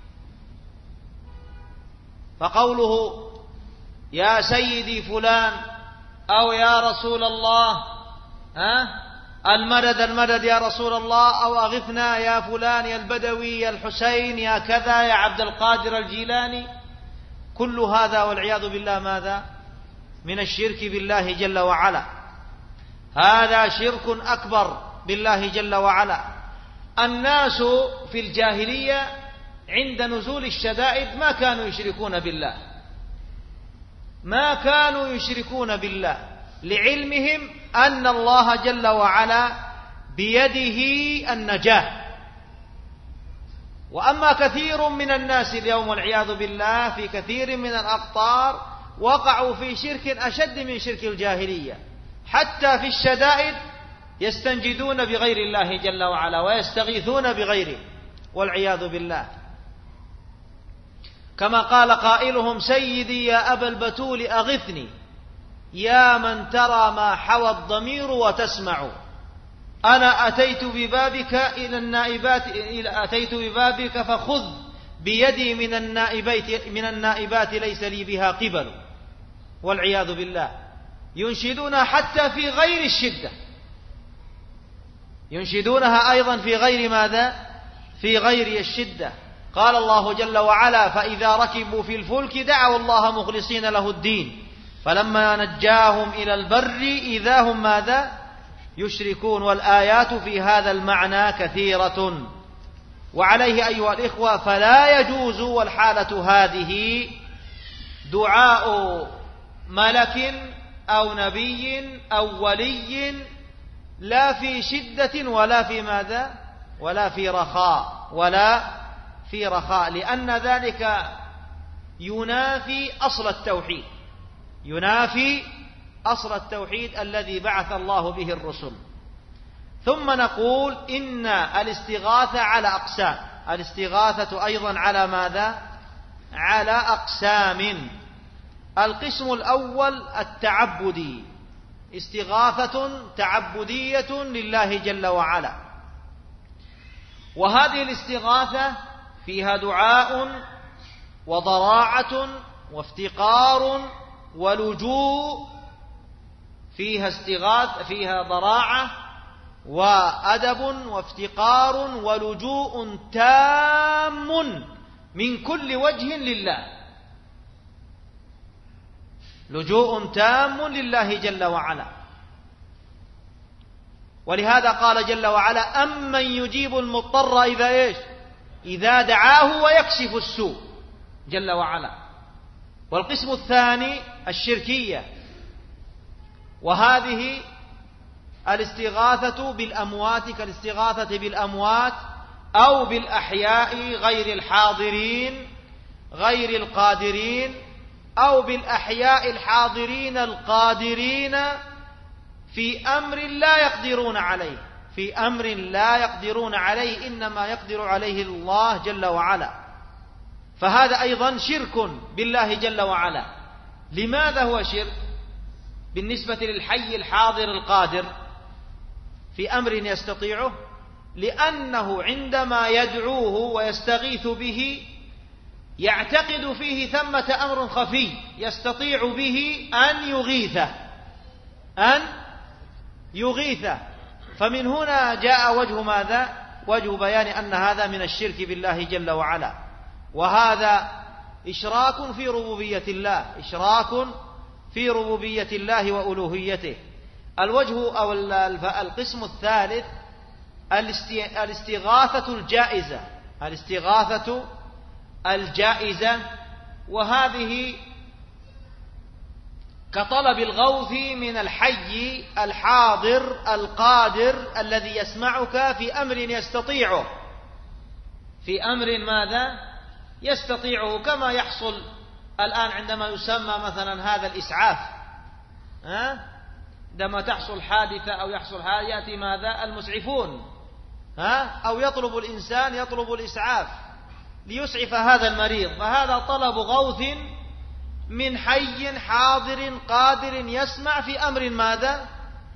فقوله يا سيدي فلان أو يا رسول الله المدد المدد يا رسول الله، أو أغثنا يا فلان يا البدوي يا الحسين يا كذا يا عبد القادر الجيلاني، كل هذا والعياذ بالله ماذا؟ من الشرك بالله جل وعلا. هذا شرك أكبر بالله جل وعلا. الناس في الجاهلية عند نزول الشدائد ما كانوا يشركون بالله، ما كانوا يشركون بالله، لعلمهم أن الله جل وعلا بيده النجاة. وأما كثير من الناس اليوم والعياذ بالله في كثير من الأقطار وقعوا في شرك أشد من شرك الجاهلية، حتى في الشدائد يستنجدون بغير الله جل وعلا ويستغيثون بغيره والعياذ بالله. كما قال قائلهم سيدي يا أبا البتول أغثني يا من ترى ما حوى الضمير وتسمع، أنا أتيت ببابك إلى النائبات، أتيت ببابك فخذ بيدي من النائبات ليس لي بها قبل والعياذ بالله. ينشدون حتى في غير الشدة، ينشدونها أيضا في غير ماذا؟ في غير الشدة. قال الله جل وعلا: فإذا ركبوا في الفلك دعوا الله مخلصين له الدين فلما نجاهم إلى البر إذا هم ماذا؟ يشركون. والآيات في هذا المعنى كثيرة. وعليه أيها الإخوة فلا يجوز والحالة هذه دعاء ملك أو نبي أو ولي لا في شدة ولا في ماذا؟ ولا في رخاء لأن ذلك ينافي أصل التوحيد الذي بعث الله به الرسل. ثم نقول إن الاستغاثة على أقسام. الاستغاثة أيضا على ماذا؟ على أقسام. القسم الأول التعبدي، استغاثة تعبدية لله جل وعلا. وهذه الاستغاثة فيها دعاء وضراعة وافتقار ولجوء، فيها ضراعة وأدب وافتقار ولجوء تام من كل وجه لله، لجوء تام لله جل وعلا. ولهذا قال جل وعلا: أمن يجيب المضطر إذا دعاه ويكشف السوء جل وعلا. والقسم الثاني الشركية، وهذه الاستغاثة بالأموات كالاستغاثة بالأموات أو بالأحياء غير الحاضرين غير القادرين، أو بالأحياء الحاضرين القادرين في أمر لا يقدرون عليه إنما يقدر عليه الله جل وعلا. فهذا أيضا شرك بالله جل وعلا. لماذا هو شرك بالنسبة للحي الحاضر القادر في أمر يستطيعه؟ لأنه عندما يدعوه ويستغيث به يعتقد فيه ثمة أمر خفي يستطيع به أن يغيثه. فمن هنا جاء وجه ماذا؟ وجه بيان أن هذا من الشرك بالله جل وعلا. وهذا إشراك في ربوبية الله وألوهيته. الوجه أو القسم الثالث الاستغاثة الجائزة، وهذه كطلب الغوث من الحي الحاضر القادر الذي يسمعك في أمر يستطيعه، كما يحصل الآن عندما يسمى مثلا هذا الإسعاف. عندما تحصل حادثة أو يحصل يأتي ماذا؟ المسعفون. أو يطلب الإنسان الإسعاف ليسعف هذا المريض. فهذا طلب غوث من حي حاضر قادر يسمع في أمر ماذا؟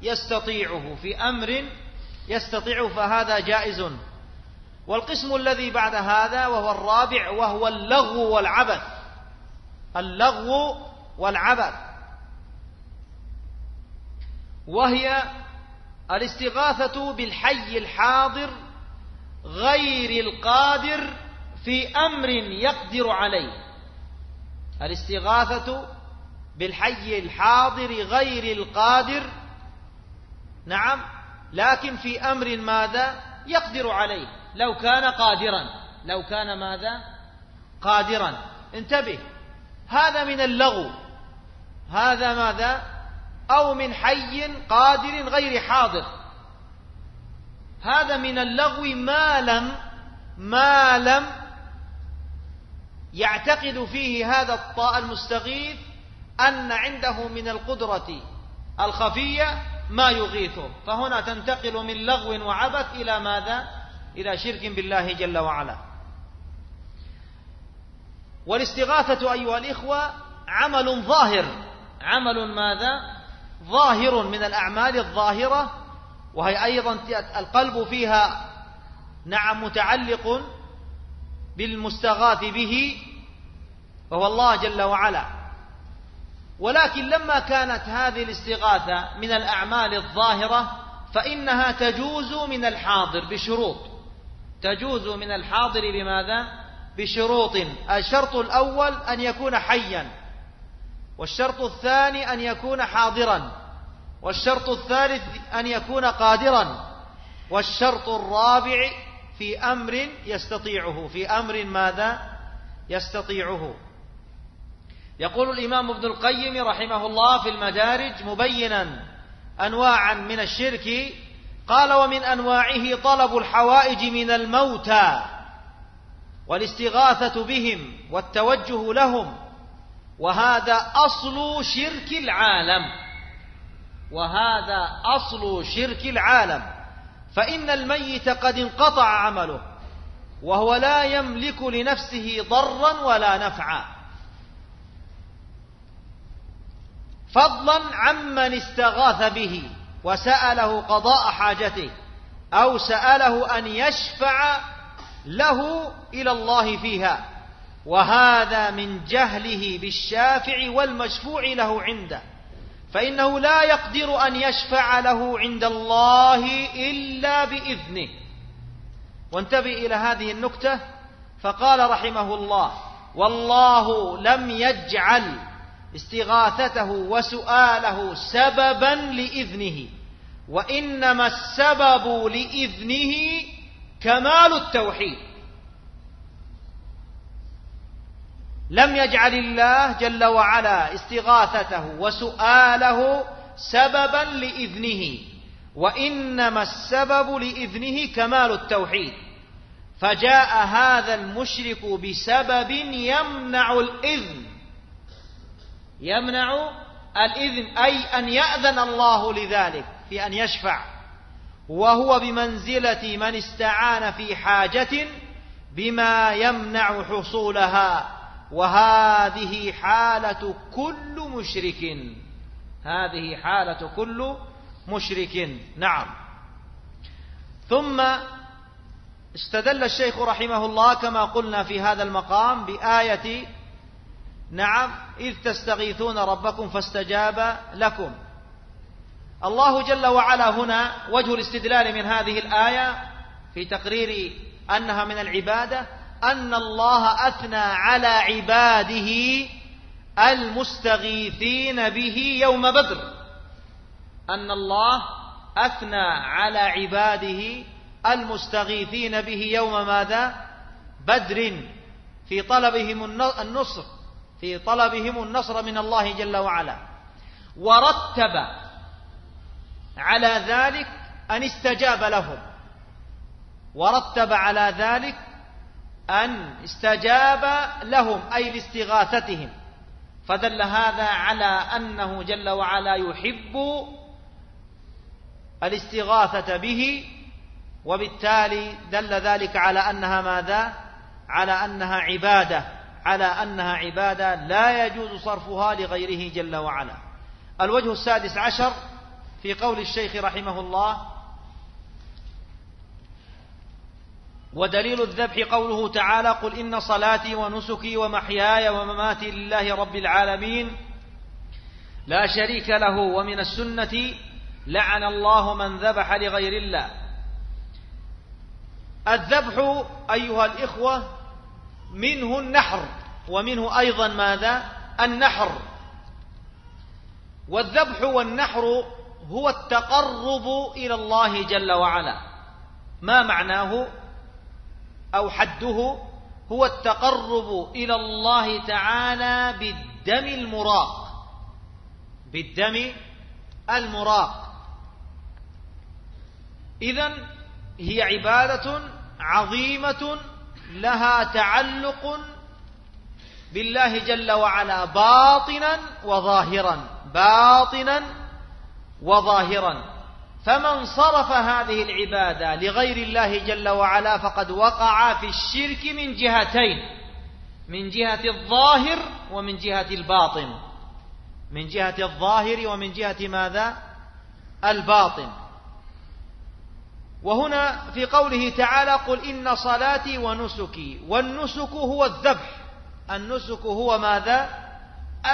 يستطيعه، فهذا جائز. والقسم الذي بعد هذا وهو الرابع وهو اللغو والعبث، وهي الاستغاثة بالحي الحاضر غير القادر في أمر يقدر عليه. الاستغاثة بالحي الحاضر غير القادر، نعم، لكن في أمر ماذا؟ يقدر عليه. لو كان ماذا؟ قادرا. انتبه، هذا من اللغو. هذا ماذا؟ أو من حي قادر غير حاضر. هذا من اللغو ما لم يعتقد فيه هذا المستغيث أن عنده من القدرة الخفية ما يغيثه. فهنا تنتقل من لغو وعبث إلى ماذا؟ إلى شرك بالله جل وعلا. والاستغاثة أيها الإخوة عمل ماذا؟ ظاهر من الأعمال الظاهرة، وهي أيضا القلب فيها نعم متعلق بالمستغاث به وهو الله جل وعلا. ولكن لما كانت هذه الاستغاثة من الأعمال الظاهرة فإنها تجوز من الحاضر بشروط. تجوز من الحاضر بماذا؟ بشروط. الشرط الأول أن يكون حيا، والشرط الثاني أن يكون حاضرا، والشرط الثالث أن يكون قادرا، والشرط الرابع في أمر يستطيعه. في أمر ماذا؟ يستطيعه. يقول الإمام ابن القيم رحمه الله في المدارج مبينا أنواعا من الشرك، قال: ومن أنواعه طلب الحوائج من الموتى والاستغاثة بهم والتوجه لهم، وهذا أصل شرك العالم. وهذا أصل شرك العالم، فإن الميت قد انقطع عمله وهو لا يملك لنفسه ضرا ولا نفعا، فضلا عمن استغاث به وسأله قضاء حاجته أو سأله أن يشفع له إلى الله فيها، وهذا من جهله بالشافع والمشفوع له عنده، فإنه لا يقدر أن يشفع له عند الله إلا بإذنه. وانتبه إلى هذه النكتة، فقال رحمه الله: والله لم يجعل استغاثته وسؤاله سببا لإذنه، وإنما السبب لإذنه كمال التوحيد. لم يجعل الله جل وعلا استغاثته وسؤاله سببا لإذنه، وإنما السبب لإذنه كمال التوحيد. فجاء هذا المشرك بسبب يمنع الإذن، يمنع الإذن أي أن يأذن الله لذلك في أن يشفع، وهو بمنزلة من استعان في حاجة بما يمنع حصولها، وهذه حالة كل مشرك. هذه حالة كل مشرك. نعم. ثم استدل الشيخ رحمه الله كما قلنا في هذا المقام بآية نعم إذ تستغيثون ربكم فاستجاب لكم. الله جل وعلا هنا وجه الاستدلال من هذه الآية في تقرير أنها من العبادة أن الله أثنى على عباده المستغيثين به يوم بدر. أن الله أثنى على عباده المستغيثين به يوم ماذا؟ بدر، في طلبهم النصر، في طلبهم النصر من الله جل وعلا، ورتب على ذلك أن استجاب لهم، ورتب على ذلك أن استجاب لهم أي لاستغاثتهم، فدل هذا على أنه جل وعلا يحب الاستغاثة به، وبالتالي دل ذلك على أنها ماذا؟ على أنها عبادة، على أنها عبادة لا يجوز صرفها لغيره جل وعلا. الوجه السادس عشر في قول الشيخ رحمه الله: ودليل الذبح قوله تعالى: قل إن صلاتي ونسكي ومحياي ومماتي لله رب العالمين لا شريك له. ومن السنة: لعن الله من ذبح لغير الله. الذبح أيها الإخوة منه النحر، ومنه أيضا ماذا؟ النحر. والذبح والنحر هو التقرب إلى الله جل وعلا. ما معناه أو حده؟ هو التقرب إلى الله تعالى بالدم المراق، بالدم المراق. إذن هي عبادة عظيمة لها تعلق بالله جل وعلا باطنا وظاهرا، باطنا وظاهرا. فمن صرف هذه العبادة لغير الله جل وعلا فقد وقع في الشرك من جهتين: من جهة الظاهر ومن جهة الباطن، من جهة الظاهر ومن جهة ماذا؟ الباطن. وهنا في قوله تعالى: قل إن صلاتي ونسكي. والنسك هو الذبح، النسك هو ماذا؟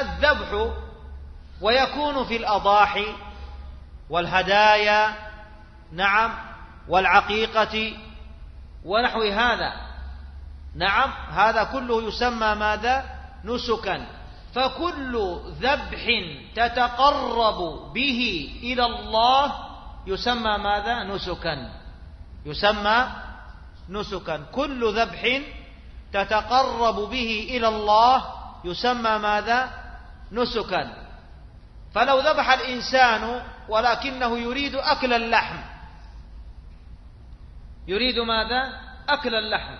الذبح، ويكون في الأضاحي والهدايا نعم، والعقيقة ونحو هذا. نعم، هذا كله يسمى ماذا؟ نسكا. فكل ذبح تتقرب به إلى الله يسمى ماذا؟ نسكا. يسمى نسكا. كل ذبح تتقرب به إلى الله يسمى ماذا؟ نسكا. فلو ذبح الإنسان ولكنه يريد أكل اللحم، يريد ماذا؟ أكل اللحم،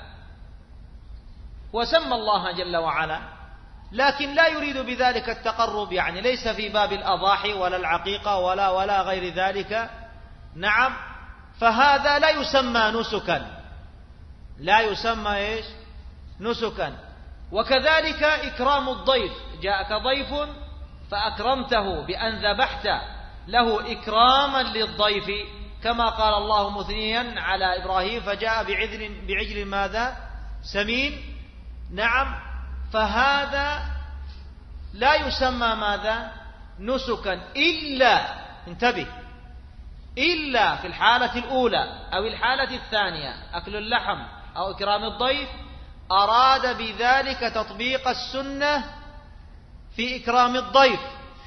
وسمى الله جل وعلا، لكن لا يريد بذلك التقرب، يعني ليس في باب الأضاحي ولا العقيقة ولا غير ذلك. نعم، فهذا لا يسمى نسكا، لا يسمى إيش؟ نسكا. وكذلك إكرام الضيف، جاءك ضيف فأكرمته بأن ذبحت له إكراما للضيف، كما قال الله مثنيا على إبراهيم فجاء بعجل ماذا؟ سمين. نعم، فهذا لا يسمى ماذا؟ نسكا، إلا، انتبه، إلا في الحالة الأولى أو الحالة الثانية، أكل اللحم أو إكرام الضيف، أراد بذلك تطبيق السنة في إكرام الضيف،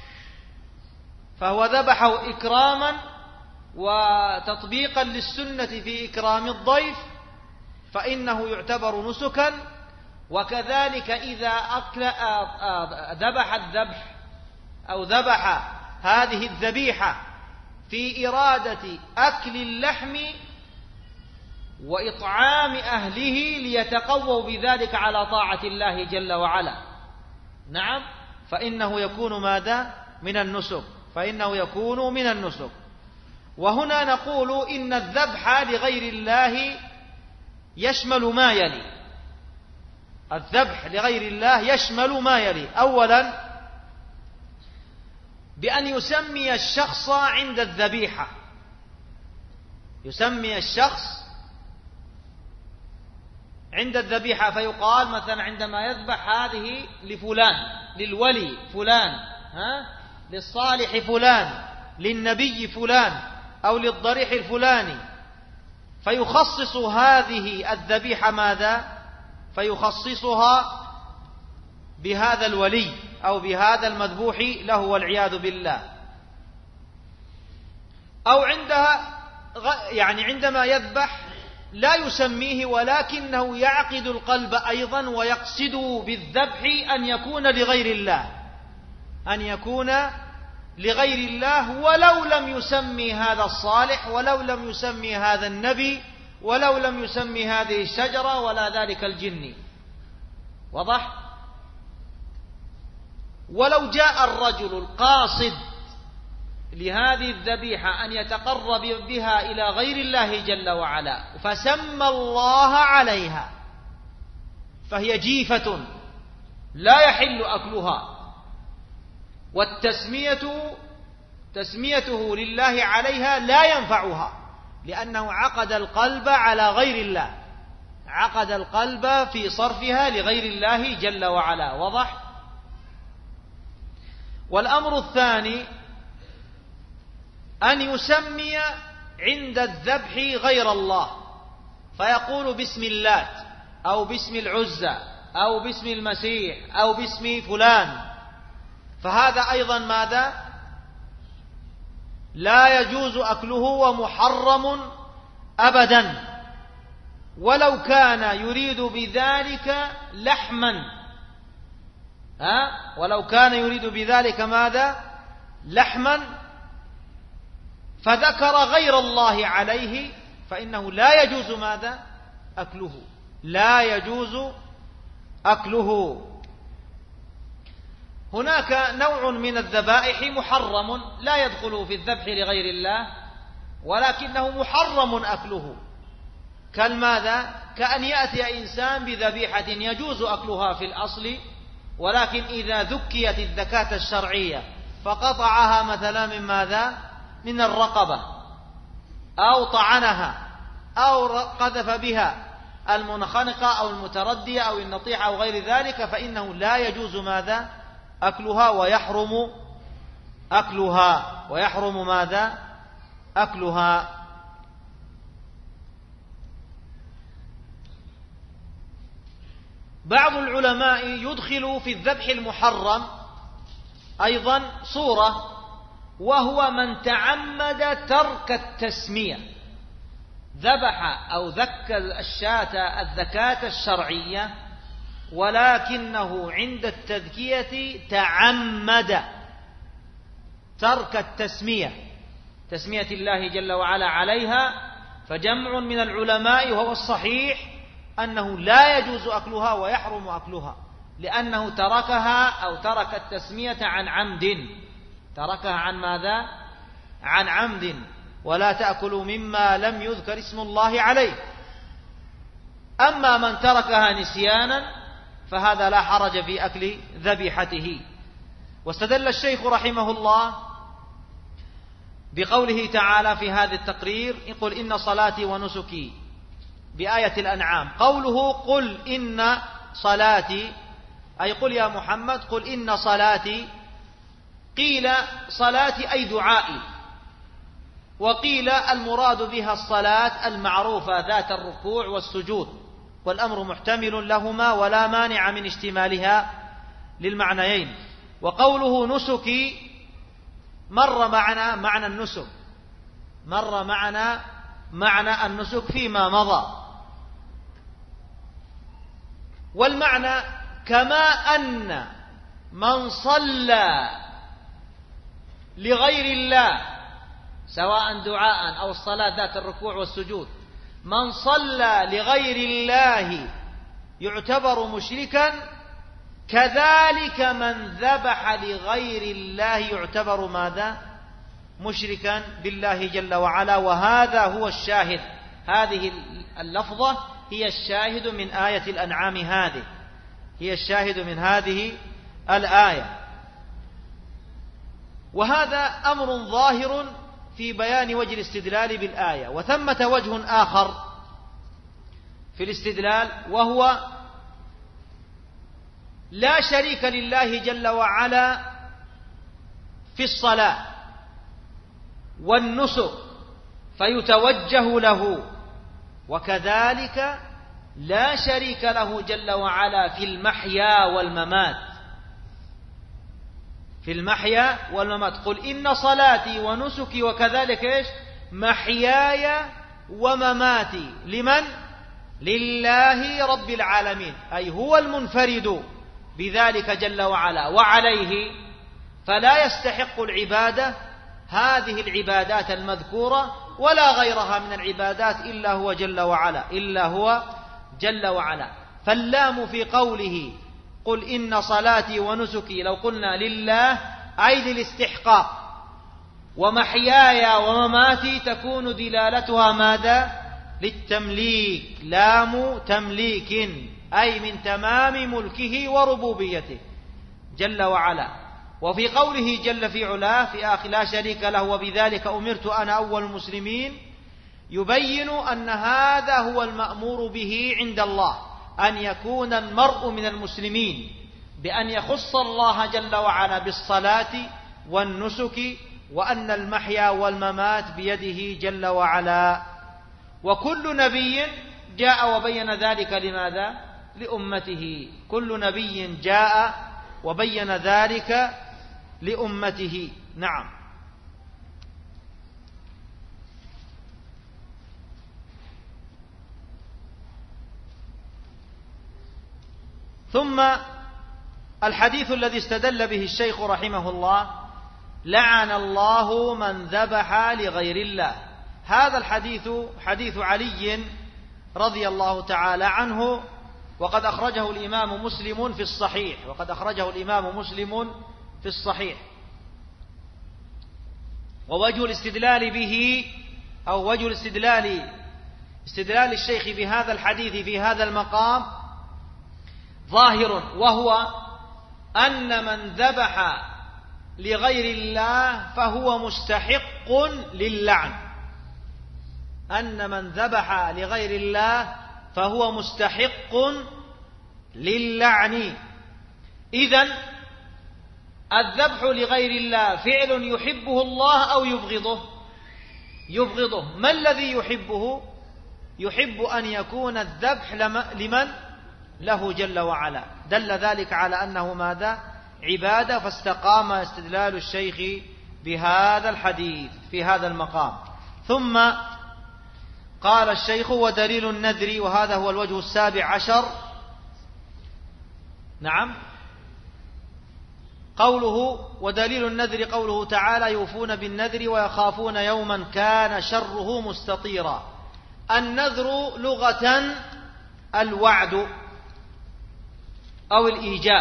فهو ذبحه إكراما وتطبيقا للسنة في إكرام الضيف، فإنه يعتبر نسكا. وكذلك إذا ذبح الذبح أو ذبح هذه الذبيحة في إرادة أكل اللحم وإطعام أهله ليتقووا بذلك على طاعة الله جل وعلا، نعم، فإنه يكون ماذا؟ من النسك، فإنه يكون من النسك. وهنا نقول إن الذبح لغير الله يشمل ما يلي. الذبح لغير الله يشمل ما يلي: أولا بأن يسمي الشخص عند الذبيحة، يسمي الشخص عند الذبيحة، فيقال مثلا عندما يذبح هذه لفلان، للولي فلان، للصالح فلان، للنبي فلان، أو للضريح الفلاني، فيخصص هذه الذبيحة ماذا؟ فيخصصها بهذا الولي أو بهذا المذبوح له والعياذ بالله. أو يعني عندما يذبح لا يسميه، ولكنه يعقد القلب أيضا ويقصد بالذبح أن يكون لغير الله، أن يكون لغير الله، ولو لم يسمي هذا الصالح، ولو لم يسمي هذا النبي، ولو لم يسمي هذه الشجرة ولا ذلك الجن. واضح؟ ولو جاء الرجل القاصد لهذه الذبيحة أن يتقرب بها إلى غير الله جل وعلا فسمى الله عليها، فهي جيفة لا يحل أكلها، تسميته لله عليها لا ينفعها، لأنه عقد القلب على غير الله، عقد القلب في صرفها لغير الله جل وعلا. واضح؟ والأمر الثاني أن يسمي عند الذبح غير الله، فيقول باسم اللات أو باسم العزى أو باسم المسيح أو باسم فلان، فهذا أيضا ماذا؟ لا يجوز أكله ومحرم أبدا، ولو كان يريد بذلك لحما، ولو كان يريد بذلك ماذا؟ لحما، فذكر غير الله عليه، فإنه لا يجوز ماذا؟ أكله، لا يجوز أكله. هناك نوع من الذبائح محرم لا يدخل في الذبح لغير الله، ولكنه محرم أكله، كالماذا؟ كأن يأتي إنسان بذبيحة يجوز أكلها في الأصل، ولكن إذا ذكيت الذكاة الشرعية فقطعها مثلا من ماذا؟ من الرقبة، أو طعنها، أو قذف بها المنخنقة أو المتردية أو النطيحة أو غير ذلك، فإنه لا يجوز ماذا؟ أكلها، ويحرم أكلها، ويحرم ماذا؟ أكلها. بعض العلماء يدخل في الذبح المحرم أيضا صورة، وهو من تعمد ترك التسمية، ذبح أو ذكى الشاة الذكاة الشرعية ولكنه عند التذكية تعمد ترك التسمية، تسمية الله جل وعلا عليها، فجمع من العلماء وهو الصحيح أنه لا يجوز أكلها ويحرم أكلها، لأنه تركها أو ترك التسمية عن عمد، تركها عن ماذا؟ عن عمد. ولا تأكلوا مما لم يذكر اسم الله عليه. أما من تركها نسيانا فهذا لا حرج في أكل ذبيحته. واستدل الشيخ رحمه الله بقوله تعالى في هذا التقرير: قل إن صلاتي ونسكي، بآية الأنعام. قوله قل إن صلاتي، أي قل يا محمد قل إن صلاتي، قيل صلاتي أي دعائي، وقيل المراد بها الصلاة المعروفة ذات الركوع والسجود، والأمر محتمل لهما ولا مانع من اشتمالها للمعنيين. وقوله نسكي مر معنا معنى النسك، مر معنا معنى النسك فيما مضى. والمعنى كما أن من صلى لغير الله سواء دعاء أو الصلاة ذات الركوع والسجود، من صلى لغير الله يعتبر مشركا، كذلك من ذبح لغير الله يعتبر ماذا؟ مشركا بالله جل وعلا. وهذا هو الشاهد، هذه اللفظة هي الشاهد من آية الأنعام، هذه هي الشاهد من هذه الآية. وهذا أمر ظاهر في بيان وجه الاستدلال بالآية. وثمة وجه آخر في الاستدلال، وهو لا شريك لله جل وعلا في الصلاة والنسك فيتوجه له، وكذلك لا شريك له جل وعلا في المحيا والممات، في المحيا والممات. قل إن صلاتي ونسكي وكذلك إيش؟ محياي ومماتي لمن؟ لله رب العالمين، أي هو المنفرد بذلك جل وعلا، وعليه فلا يستحق العبادة هذه العبادات المذكورة ولا غيرها من العبادات إلا هو جل وعلا، إلا هو جل وعلا. فاللام في قوله قل إن صلاتي ونسكي لو قلنا لله أي للاستحقاق، ومحياي ومماتي تكون دلالتها ماذا؟ للتمليك، لام تمليك، أي من تمام ملكه وربوبيته جل وعلا. وفي قوله جل في علاه في آخر لا شريك له وبذلك أمرت أنا أول المسلمين، يبين أن هذا هو المأمور به عند الله، أن يكون المرء من المسلمين بأن يخص الله جل وعلا بالصلاة والنسك، وأن المحيا والممات بيده جل وعلا. وكل نبي جاء وبين ذلك لماذا؟ لأمته، كل نبي جاء وبين ذلك لأمته. نعم. ثم الحديث الذي استدل به الشيخ رحمه الله: لعن الله من ذبح لغير الله. هذا الحديث حديث علي رضي الله تعالى عنه، وقد أخرجه الإمام مسلم في الصحيح، وقد أخرجه الإمام مسلم في الصحيح. ووجه الاستدلال به، أو وجه استدلال الشيخ بهذا الحديث في هذا المقام ظاهر، وهو أن من ذبح لغير الله فهو مستحق للعن، أن من ذبح لغير الله فهو مستحق للعن. إذن الذبح لغير الله فعل يحبه الله أو يبغضه؟ يبغضه. ما الذي يحبه؟ يحب أن يكون الذبح لمن؟ له جل وعلا، دل ذلك على أنه ماذا؟ عبادة. فاستقام استدلال الشيخ بهذا الحديث في هذا المقام. ثم قال الشيخ: ودليل النذر، وهذا هو الوجه 17. نعم، قوله ودليل النذر قوله تعالى: يوفون بالنذر ويخافون يوما كان شره مستطيرا. النذر لغة الوعد أو الإيجاب،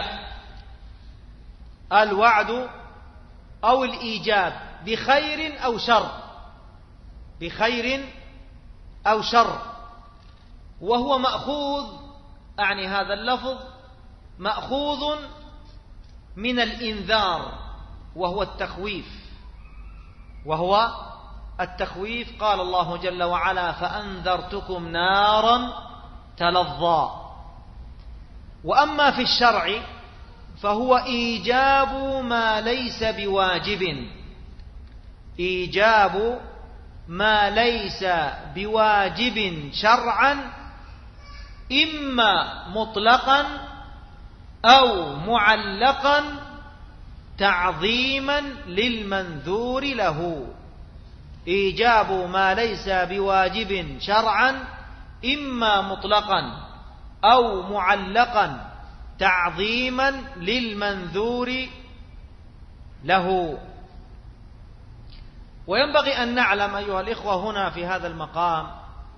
الوعد أو الإيجاب بخير أو شر، بخير أو شر. وهو مأخوذ، أعني هذا اللفظ مأخوذ من الإنذار، وهو التخويف، وهو التخويف. قال الله جل وعلا: فأنذرتكم نارا تلظى. وأما في الشرع فهو إيجاب ما ليس بواجب، إيجاب ما ليس بواجب شرعا، إما مطلقا أو معلقا تعظيما للمنذور له. إيجاب ما ليس بواجب شرعا إما مطلقا أو معلقا تعظيما للمنذور له. وينبغي أن نعلم أيها الإخوة هنا في هذا المقام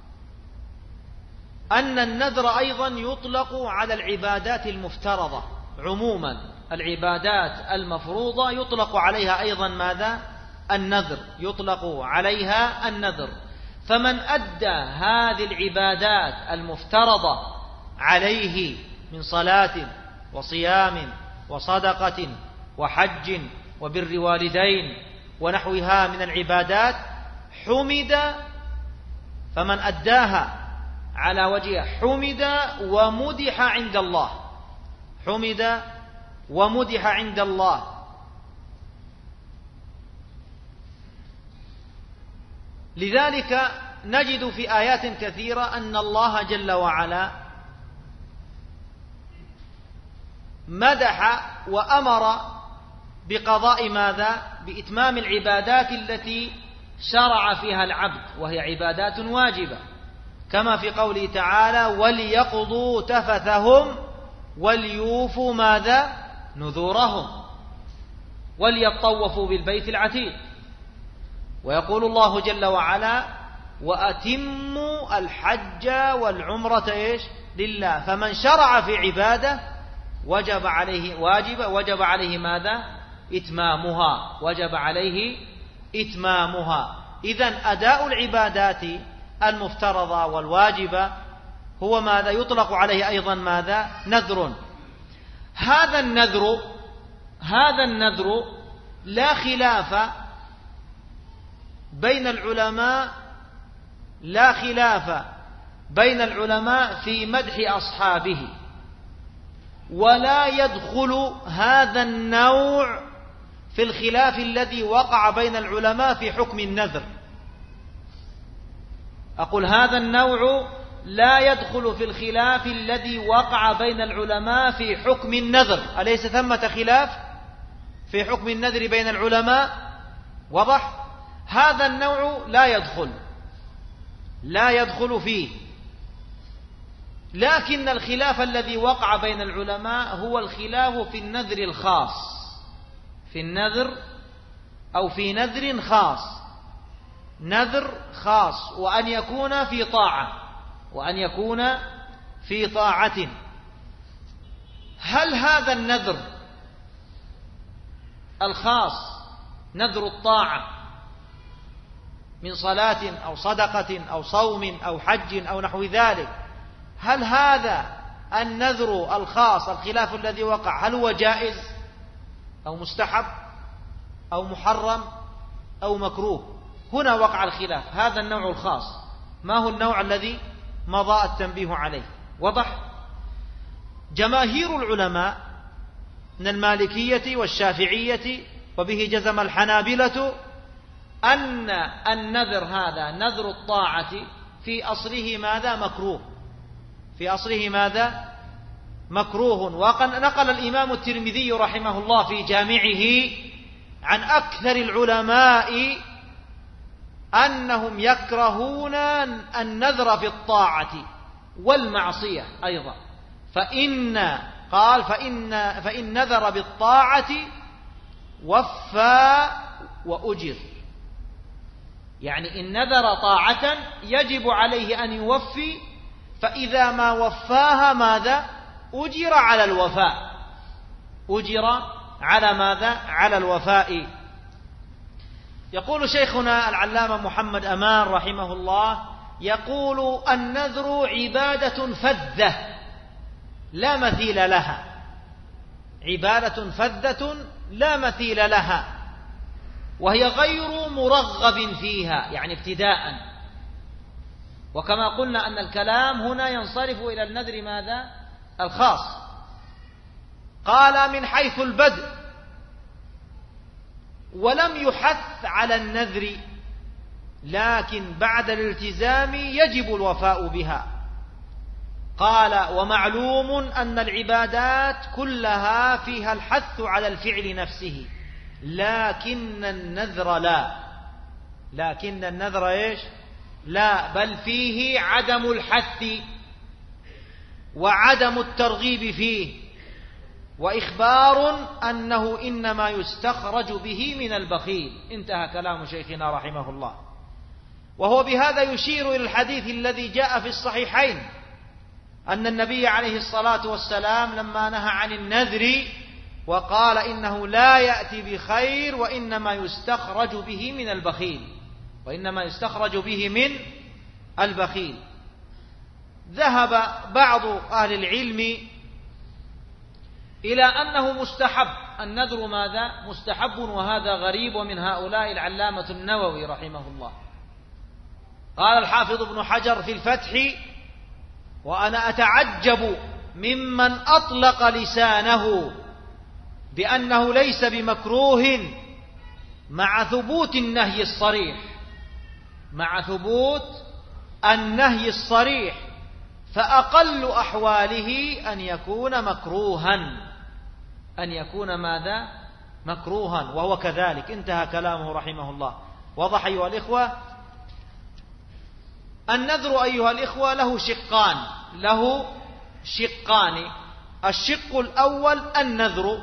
أن النذر أيضا يطلق على العبادات المفترضة عموما. العبادات المفروضة يطلق عليها أيضا ماذا؟ النذر، يطلق عليها النذر. فمن أدى هذه العبادات المفترضة عليه من صلاة وصيام وصدقة وحج وبر والدين ونحوها من العبادات حمد، فمن أداها على وجهها حمد ومدح عند الله، حمد ومدح عند الله. لذلك نجد في آيات كثيرة أن الله جل وعلا مدح وأمر بقضاء ماذا؟ بإتمام العبادات التي شرع فيها العبد، وهي عبادات واجبة، كما في قوله تعالى: وليقضوا تفثهم وليوفوا ماذا؟ نذورهم وليطوفوا بالبيت العتيق. ويقول الله جل وعلا: وأتموا الحج والعمرة إيش؟ لله. فمن شرع في عبادة وجب عليه ماذا؟ إتمامها، وجب عليه إتمامها. إذن أداء العبادات المفترضة والواجبة هو ماذا؟ يطلق عليه أيضا ماذا؟ نذر. هذا النذر لا خلاف بين العلماء في مدح أصحابه، ولا يدخل هذا النوع في الخلاف الذي وقع بين العلماء في حكم النذر. أقول هذا النوع لا يدخل في الخلاف الذي وقع بين العلماء في حكم النذر. أليس ثمة خلاف في حكم النذر بين العلماء؟ وضح؟ هذا النوع لا يدخل فيه. لكن الخلاف الذي وقع بين العلماء هو الخلاف في النذر الخاص، في النذر أو في نذر خاص، نذر خاص، وأن يكون في طاعة. هل هذا النذر الخاص نذر الطاعة من صلاة أو صدقة أو صوم أو حج أو نحو ذلك، هل هذا النذر الخاص الخلاف الذي وقع هل هو جائز أو مستحب أو محرم أو مكروه؟ هنا وقع الخلاف. هذا النوع الخاص ما هو النوع الذي مضى التنبيه عليه؟ وضح؟ جماهير العلماء من المالكية والشافعية وبه جزم الحنابلة أن النذر هذا نذر الطاعة في أصله ماذا؟ مكروه. في أصله ماذا؟ مكروه. وقد نقل الإمام الترمذي رحمه الله في جامعه عن أكثر العلماء أنهم يكرهون النذر في الطاعة والمعصية أيضا، فإن نذر بالطاعة وفى وأجر، يعني إن نذر طاعة يجب عليه أن يوفي، فإذا ما وفاها ماذا؟ أجر على الوفاء، أجر على ماذا؟ على الوفاء. يقول شيخنا العلامة محمد أمان رحمه الله، يقول النذر عبادة فذة لا مثيل لها، عبادة فذة لا مثيل لها، وهي غير مرغب فيها، يعني ابتداء. وكما قلنا أن الكلام هنا ينصرف إلى النذر ماذا؟ الخاص. قال من حيث البدء، ولم يحث على النذر، لكن بعد الالتزام يجب الوفاء بها. قال ومعلوم أن العبادات كلها فيها الحث على الفعل نفسه، لكن النذر لا، لكن النذر إيش؟ لا، بل فيه عدم الحث وعدم الترغيب فيه، وإخبار أنه إنما يستخرج به من البخيل. انتهى كلام شيخنا رحمه الله. وهو بهذا يشير إلى الحديث الذي جاء في الصحيحين أن النبي عليه الصلاة والسلام لما نهى عن النذر وقال إنه لا يأتي بخير وإنما يستخرج به من البخيل، وإنما يستخرج به من البخيل. ذهب بعض أهل العلم إلى أنه مستحب، النذر ماذا؟ مستحب، وهذا غريب، ومن هؤلاء العلامة النووي رحمه الله. قال الحافظ ابن حجر في الفتح: وأنا أتعجب ممن أطلق لسانه بأنه ليس بمكروه مع ثبوت النهي الصريح، مع ثبوت النهي الصريح، فأقل أحواله أن يكون مكروها، أن يكون ماذا؟ مكروها، وهو كذلك. انتهى كلامه رحمه الله. واضح أيها الإخوة؟ النذر أيها الإخوة له شقان، له شقان. الشق الأول النذر،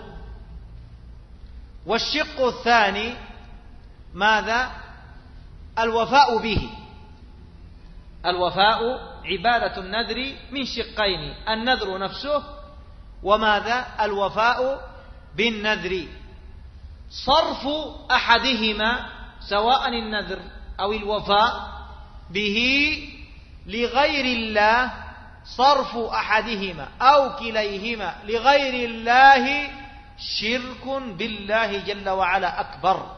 والشق الثاني ماذا؟ الوفاء به. الوفاء، عبادة النذر من شقين: النذر نفسه، وماذا؟ الوفاء بالنذر. صرف أحدهما، سواء النذر أو الوفاء به لغير الله، صرف أحدهما أو كليهما لغير الله شرك بالله جل وعلا أكبر،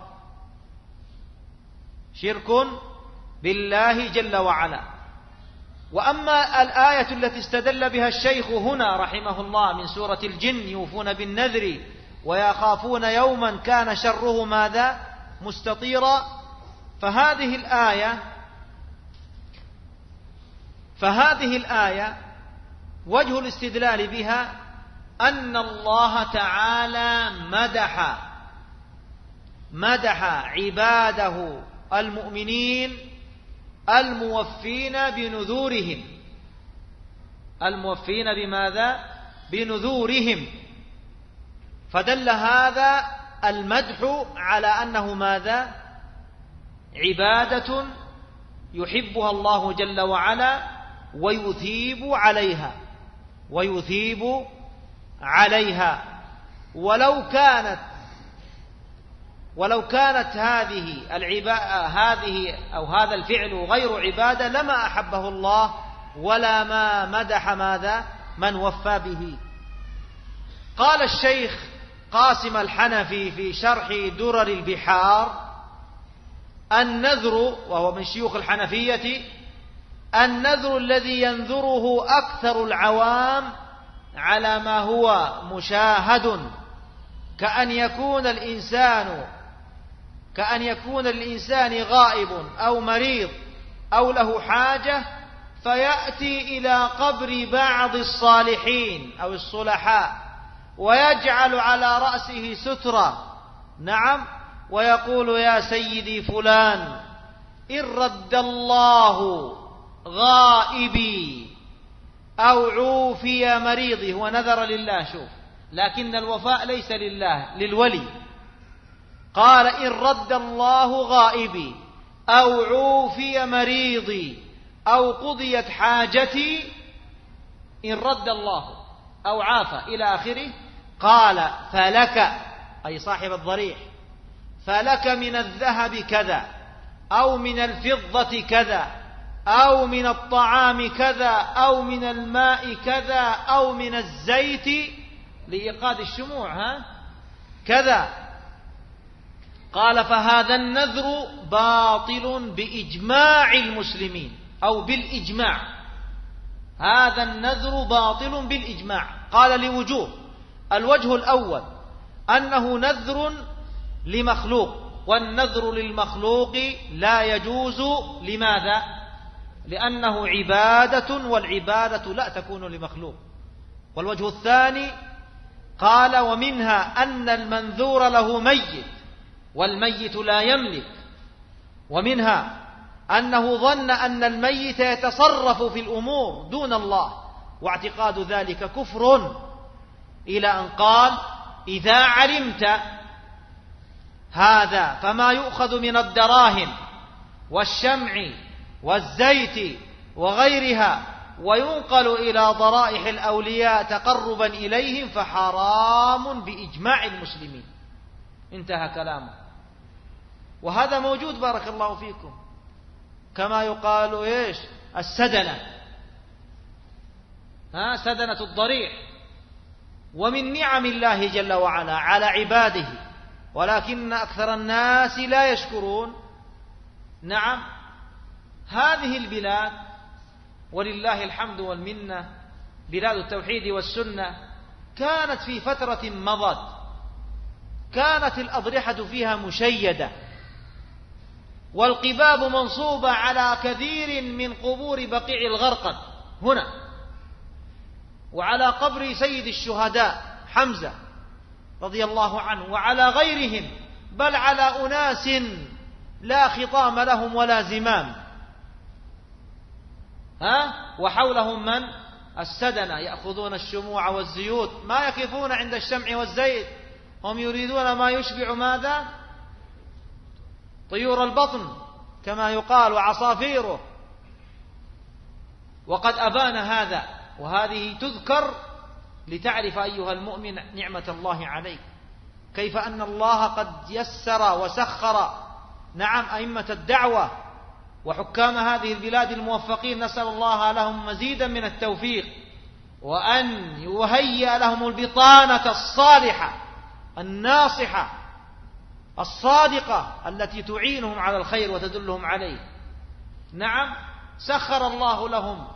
شرك بالله جل وعلا. وأما الآية التي استدل بها الشيخ هنا رحمه الله من سورة الجن: يوفون بالنذر ويخافون يوما كان شره ماذا؟ مستطيرا. فهذه الآية وجه الاستدلال بها أن الله تعالى مدح عباده المؤمنين الموفين بنذورهم، الموفين بماذا؟ بنذورهم. فدل هذا المدح على أنه ماذا؟ عبادة يحبها الله جل وعلا ويثيب عليها، ويثيب عليها. ولو كانت هذه أو هذا الفعل غير عبادة لما أحبه الله ولا ما مدح ماذا؟ من وفى به. قال الشيخ قاسم الحنفي في شرح درر البحار: النذر، وهو من شيوخ الحنفية: النذر الذي ينذره أكثر العوام على ما هو مشاهد، كأن يكون الإنسان غائب أو مريض أو له حاجة فيأتي إلى قبر بعض الصالحين أو الصلحاء ويجعل على رأسه سترة، نعم، ويقول: يا سيدي فلان، إن رد الله غائبي أو عوفي مريضي. هو نذر لله، شوف، لكن الوفاء ليس لله، للولي. قال: إن رد الله غائبي أو عوفي مريضي أو قضيت حاجتي، إن رد الله أو عافى إلى آخره. قال: فلك، أي صاحب الضريح، فلك من الذهب كذا، أو من الفضة كذا، أو من الطعام كذا، أو من الماء كذا، أو من الزيت لإيقاد الشموع كذا. قال: فهذا النذر باطل بإجماع المسلمين، أو بالإجماع، هذا النذر باطل بالإجماع. قال: لوجوه: الوجه الأول أنه نذر لمخلوق، والنذر للمخلوق لا يجوز. لماذا؟ لأنه عبادة، والعبادة لا تكون لمخلوق. والوجه الثاني قال: ومنها أن المنذور له ميت والميت لا يملك، ومنها أنه ظن أن الميت يتصرف في الأمور دون الله، واعتقاد ذلك كفر، إلى أن قال: إذا علمت هذا فما يؤخذ من الدراهم والشمع والزيت وغيرها وينقل إلى ضرائح الأولياء تقربا إليهم فحرام بإجماع المسلمين. انتهى كلامه. وهذا موجود بارك الله فيكم، كما يقال إيش؟ السدنة، سدنة الضريح. ومن نعم الله جل وعلا على عباده، ولكن أكثر الناس لا يشكرون. نعم، هذه البلاد ولله الحمد والمنة، بلاد التوحيد والسنة، كانت في فترة مضت كانت الأضرحة فيها مشيدة، والقباب منصوبة على كثير من قبور بقيع الغرقد هنا، وعلى قبر سيد الشهداء حمزة رضي الله عنه، وعلى غيرهم، بل على أناس لا خطام لهم ولا زمام، وحولهم من؟ السدنة، يأخذون الشموع والزيوت، ما يقفون عند الشمع والزيت، هم يريدون ما يشبع ماذا؟ طيور البطن كما يقال، وعصافيره. وقد أبان هذا، وهذه تذكر لتعرف أيها المؤمن نعمة الله عليك، كيف أن الله قد يسر وسخر، نعم، أئمة الدعوة وحكام هذه البلاد الموفقين، نسأل الله لهم مزيدا من التوفيق، وأن يهيئ لهم البطانة الصالحة الناصحة الصادقة التي تعينهم على الخير وتدلهم عليه. نعم، سخر الله لهم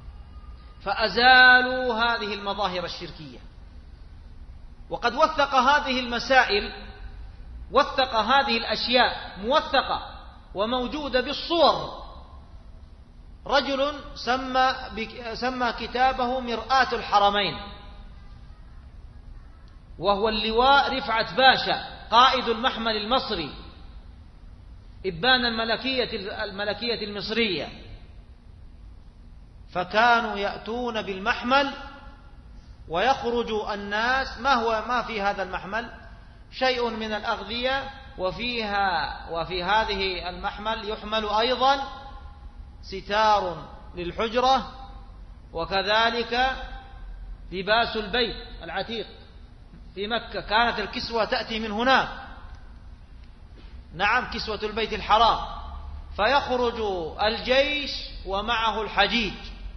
فأزالوا هذه المظاهر الشركية. وقد وثق هذه المسائل، وثق هذه الأشياء موثقة وموجودة بالصور. رجل سمى كتابه مرآة الحرمين، وهو اللواء رفعت باشا قائد المحمل المصري، إبان الملكية المصرية. فكانوا يأتون بالمحمل ويخرج الناس، ما في هذا المحمل شيء من الأغذية، وفي هذه المحمل يحمل أيضا ستار للحجرة، وكذلك لباس البيت العتيق في مكة، كانت الكسوة تأتي من هناك، نعم، كسوة البيت الحرام. فيخرج الجيش ومعه الحجيج.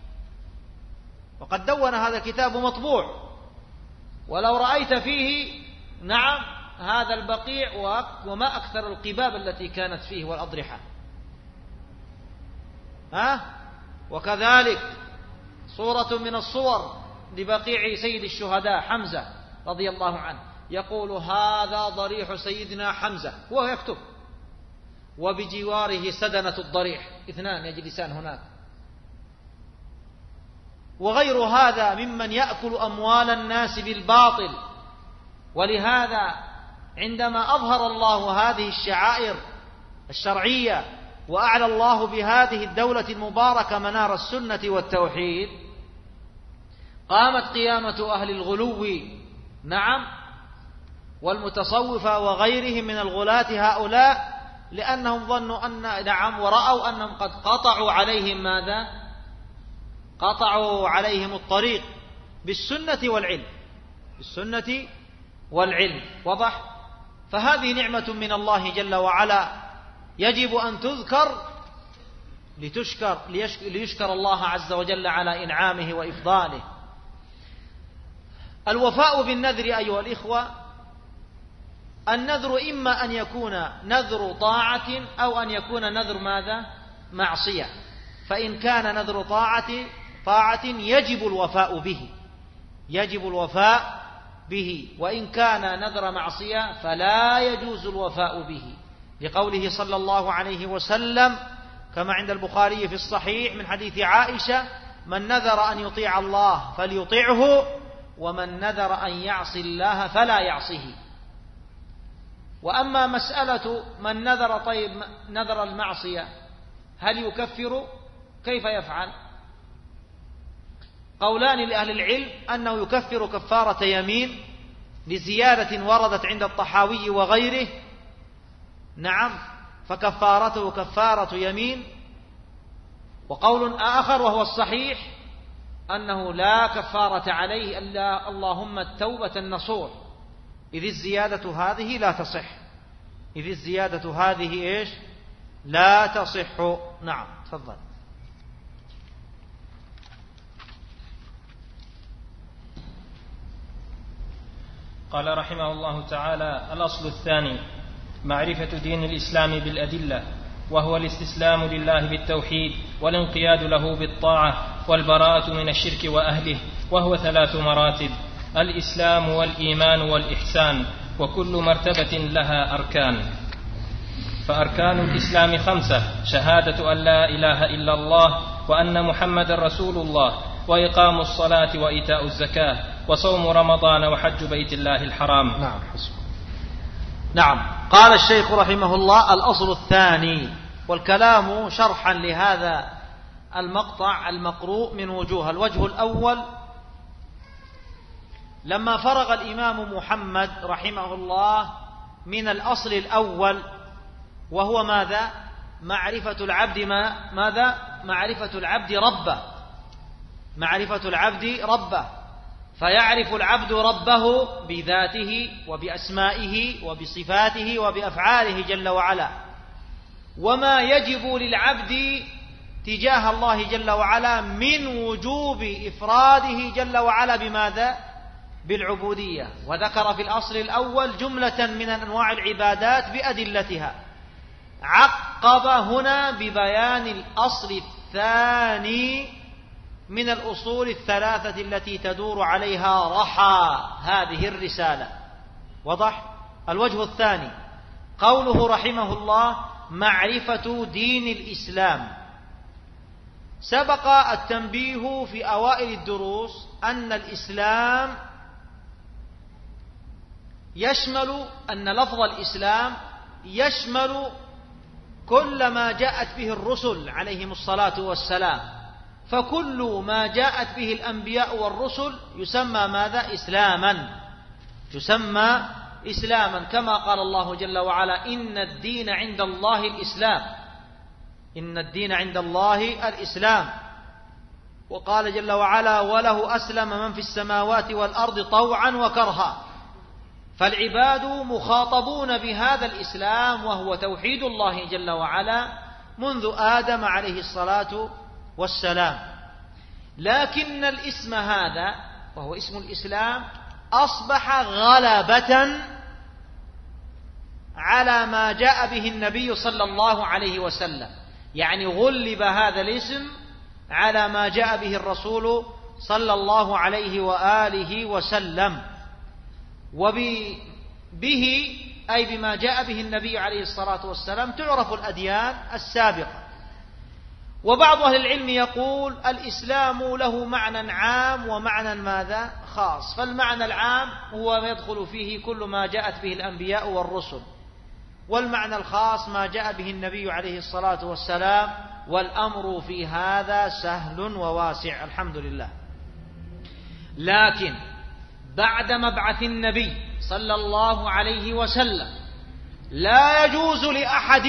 وقد دون هذا الكتاب مطبوع، ولو رأيت فيه، نعم، هذا البقيع وما أكثر القباب التي كانت فيه والأضرحة. وكذلك صورة من الصور لبقيع سيد الشهداء حمزة رضي الله عنه، يقول: هذا ضريح سيدنا حمزة، وهو يكتب، وبجواره سدنة الضريح، اثنان يجلسان هناك. وغير هذا ممن يأكل أموال الناس بالباطل. ولهذا عندما أظهر الله هذه الشعائر الشرعية وأعلى الله بهذه الدولة المباركة منار السنة والتوحيد، قامت قيامة أهل الغلو نعم والمتصوفة وغيرهم من الغلاة هؤلاء، لأنهم ظنوا أن نعم ورأوا أنهم قد قطعوا عليهم ماذا؟ قطعوا عليهم الطريق بالسنة والعلم، بالسنة والعلم. وضح؟ فهذه نعمة من الله جل وعلا يجب أن تذكر ليشكر الله عز وجل على إنعامه وإفضاله. الوفاء بالنذر أيها الإخوة، النذر إما أن يكون نذر طاعة أو أن يكون نذر ماذا؟ معصية. فإن كان نذر طاعة يجب الوفاء به، يجب الوفاء به. وإن كان نذر معصية فلا يجوز الوفاء به، لقوله صلى الله عليه وسلم كما عند البخاري في الصحيح من حديث عائشة: من نذر أن يطيع الله فليطيعه، ومن نذر أن يعصي الله فلا يعصيه. وأما مسألة من نذر نذر المعصية هل يكفر؟ كيف يفعل؟ قولان لأهل العلم: أنه يكفر كفارة يمين لزيادة وردت عند الطحاوي وغيره، نعم، فكفارته كفارة يمين. وقول آخر وهو الصحيح أنه لا كفارة عليه إلا اللهم التوبة النصوح، إذ الزيادة هذه لا تصح، إذ الزيادة هذه إيش؟ لا تصح. نعم، تفضل. قال رحمه الله تعالى: الأصل الثاني معرفة دين الإسلام بالأدلة، وهو الاستسلام لله بالتوحيد والانقياد له بالطاعة والبراءة من الشرك وأهله، وهو 3 مراتب: الإسلام والإيمان والإحسان، وكل مرتبة لها أركان. فأركان الإسلام 5: شهادة أن لا إله إلا الله وأن محمد رسول الله، وإقام الصلاة وإيتاء الزكاة، وصوم رمضان وحج بيت الله الحرام. نعم، نعم. قال الشيخ رحمه الله: الأصل الثاني. والكلام شرحا لهذا المقطع المقروء من وجوه. الوجه الأول: لما فرغ الإمام محمد رحمه الله من الأصل الأول وهو ماذا؟ معرفة العبد ماذا؟ معرفة العبد ربه، معرفة العبد ربه، فيعرف العبد ربه بذاته وبأسمائه وبصفاته وبأفعاله جل وعلا، وما يجب للعبد تجاه الله جل وعلا من وجوب إفراده جل وعلا بماذا؟ بالعبودية. وذكر في الأصل الأول جملة من أنواع العبادات بأدلتها. عقب هنا ببيان الأصل الثاني من الأصول 3 التي تدور عليها رحى هذه الرسالة. وضح؟ الوجه الثاني: قوله رحمه الله: معرفة دين الإسلام. سبق التنبيه في أوائل الدروس أن الإسلام يشمل، أن لفظ الإسلام يشمل كل ما جاءت به الرسل عليهم الصلاة والسلام، فكل ما جاءت به الأنبياء والرسل يسمى ماذا؟ إسلاما، يسمى إسلاما، كما قال الله جل وعلا: إن الدين عند الله الإسلام، إن الدين عند الله الإسلام. وقال جل وعلا: وله أسلم من في السماوات والأرض طوعا وكرها. فالعباد مخاطبون بهذا الإسلام وهو توحيد الله جل وعلا منذ آدم عليه الصلاة والسلام. لكن الاسم هذا وهو اسم الإسلام أصبح غلبة على ما جاء به النبي صلى الله عليه وسلم، يعني غلب هذا الاسم على ما جاء به الرسول صلى الله عليه وآله وسلم. وبه أي بما جاء به النبي عليه الصلاة والسلام تعرف الأديان السابقة. وبعض أهل العلم يقول الإسلام له معنى عام ومعنى ماذا؟ خاص. فالمعنى العام هو ما يدخل فيه كل ما جاءت به الأنبياء والرسل، والمعنى الخاص ما جاء به النبي عليه الصلاة والسلام، والأمر في هذا سهل وواسع الحمد لله. لكن بعد مبعث النبي صلى الله عليه وسلم لا يجوز لأحد